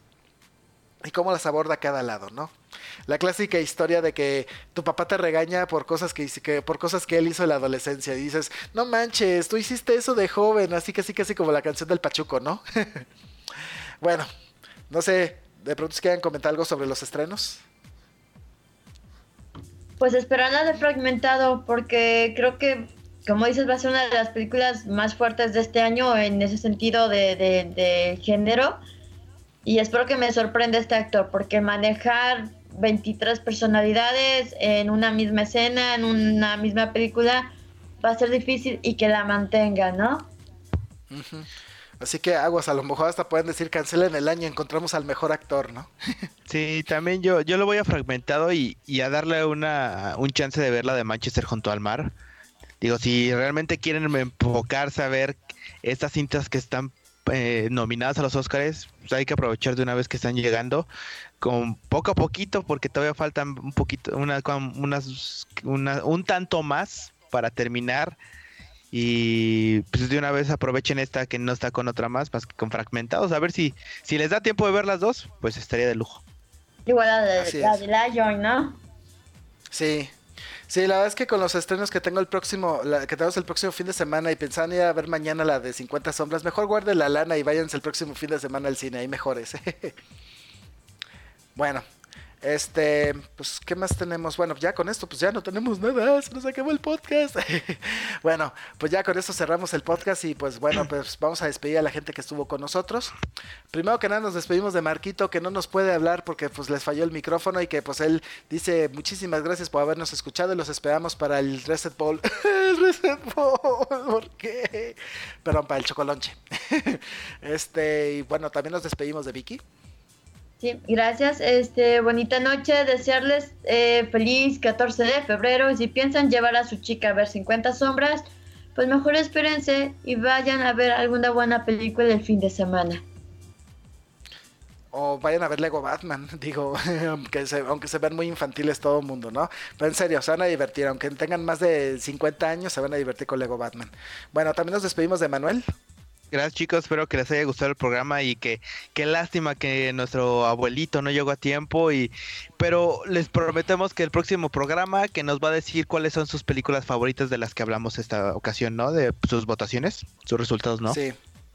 y cómo las aborda a cada lado, ¿no? La clásica historia de que tu papá te regaña por cosas que, que por cosas que él hizo en la adolescencia, y dices, no manches, tú hiciste eso de joven, así que así casi como la canción del Pachuco, ¿no? Bueno, no sé, de pronto si quieren comentar algo sobre los estrenos. Pues esperando de Fragmentado, porque creo que, como dices, va a ser una de las películas más fuertes de este año en ese sentido de, de, de género, y espero que me sorprenda este actor, porque manejar veintitrés personalidades en una misma escena, en una misma película, va a ser difícil, y que la mantenga, ¿no? Uh-huh. Así que aguas, a lo mejor hasta pueden decir cancelen el año, encontramos al mejor actor, ¿no? Sí, también yo, yo lo voy a Fragmentado y, y a darle una un chance de ver la de Manchester junto al mar. Digo, si realmente quieren enfocarse a ver estas cintas que están eh, nominadas a los Óscares, pues hay que aprovechar de una vez que están llegando, con poco a poquito, porque todavía faltan un poquito, una, unas, una, un tanto más para terminar. Y pues de una vez aprovechen esta que no está con otra más, más que con Fragmentados. A ver si, si les da tiempo de ver las dos, pues estaría de lujo. Igual la de la, de la Lion, ¿no? Sí, sí, la verdad es que con los estrenos que tengo el próximo, la, que tenemos el próximo fin de semana, y pensando ir a ver mañana la de cincuenta sombras, mejor guarden la lana y váyanse el próximo fin de semana al cine, hay mejores. Bueno. Este, pues, ¿qué más tenemos? Bueno, ya con esto, pues ya no tenemos nada, se nos acabó el podcast. Bueno, pues ya con esto cerramos el podcast, y pues bueno, pues vamos a despedir a la gente que estuvo con nosotros. Primero que nada nos despedimos de Marquito, que no nos puede hablar porque pues les falló el micrófono, y que pues él dice muchísimas gracias por habernos escuchado, y los esperamos para el Reset Bowl. El Reset Bowl, ¿por qué? Perdón, para el chocolonche. Este, y bueno, también nos despedimos de Vicky. Sí, gracias, este, bonita noche, desearles eh, feliz catorce de febrero, y si piensan llevar a su chica a ver cincuenta sombras, pues mejor espérense y vayan a ver alguna buena película el fin de semana. O vayan a ver Lego Batman, digo, aunque se, aunque se vean muy infantiles todo el mundo, ¿no? Pero en serio, se van a divertir, aunque tengan más de cincuenta años, se van a divertir con Lego Batman. Bueno, también nos despedimos de Manuel. Gracias, chicos, espero que les haya gustado el programa, y que qué lástima que nuestro abuelito no llegó a tiempo, y pero les prometemos que el próximo programa que nos va a decir cuáles son sus películas favoritas de las que hablamos esta ocasión, ¿no? De sus votaciones, sus resultados, ¿no? Sí.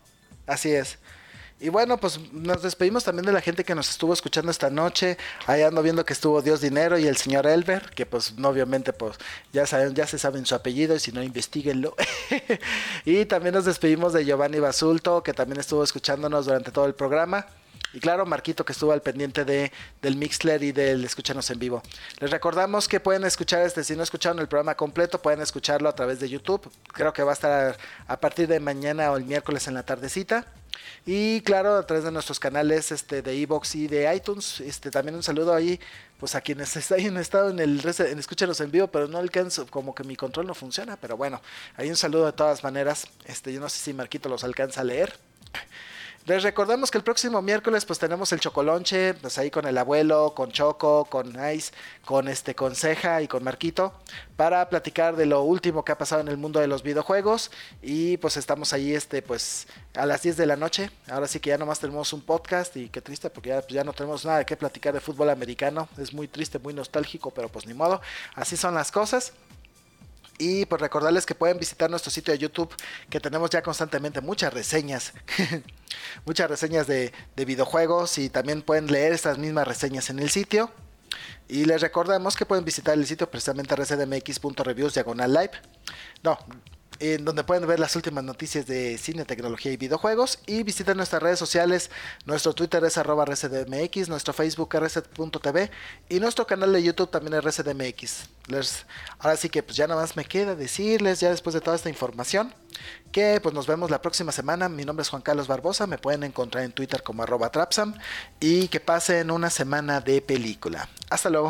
Así es. Y bueno, pues nos despedimos también de la gente que nos estuvo escuchando esta noche. Ahí ando viendo que estuvo Dios Dinero y el señor Elber, que pues no, obviamente pues ya saben, ya se saben su apellido y si no, investiguenlo. Y también nos despedimos de Giovanni Basulto, que también estuvo escuchándonos durante todo el programa. Y claro, Marquito, que estuvo al pendiente de, del Mixler y del Escúchanos en Vivo. Les recordamos que pueden escuchar este, si no escucharon el programa completo, pueden escucharlo a través de YouTube. Creo que va a estar a partir de mañana o el miércoles en la tardecita. Y claro, a través de nuestros canales este, de iVoox y de iTunes. Este, también un saludo ahí pues a quienes están estado en el en Escúchanos en Vivo, pero no alcanzo, como que mi control no funciona. Pero bueno, ahí un saludo de todas maneras. Este, yo no sé si Marquito los alcanza a leer. Les recordamos que el próximo miércoles pues tenemos el Chocolonche, pues ahí con el abuelo, con Choco, con Ice, con este, con Ceja y con Marquito, para platicar de lo último que ha pasado en el mundo de los videojuegos. Y pues estamos ahí este pues a las diez de la noche. Ahora sí que ya nomás tenemos un podcast y qué triste porque ya, pues, ya no tenemos nada que platicar de fútbol americano. Es muy triste, muy nostálgico, pero pues ni modo, así son las cosas. Y pues recordarles que pueden visitar nuestro sitio de YouTube, que tenemos ya constantemente muchas reseñas, muchas reseñas de, de videojuegos, y también pueden leer estas mismas reseñas en el sitio. Y les recordamos que pueden visitar el sitio precisamente r c d m x punto reviews diagonal live, no, en donde pueden ver las últimas noticias de cine, tecnología y videojuegos. Y visiten nuestras redes sociales. Nuestro Twitter es arroba r c d m x, nuestro Facebook r c d punto t v y nuestro canal de YouTube también es r c d m x. Les, ahora sí que pues ya nada más me queda decirles, ya después de toda esta información, que pues nos vemos la próxima semana. Mi nombre es Juan Carlos Barbosa, me pueden encontrar en Twitter como arroba trapsam, y que pasen una semana de película. Hasta luego.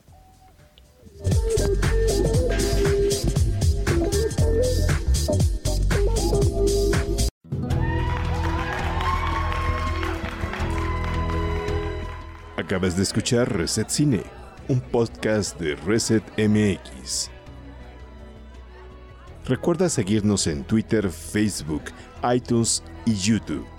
Acabas de escuchar Reset Cine, un podcast de Reset M X. Recuerda seguirnos en Twitter, Facebook, iTunes y YouTube.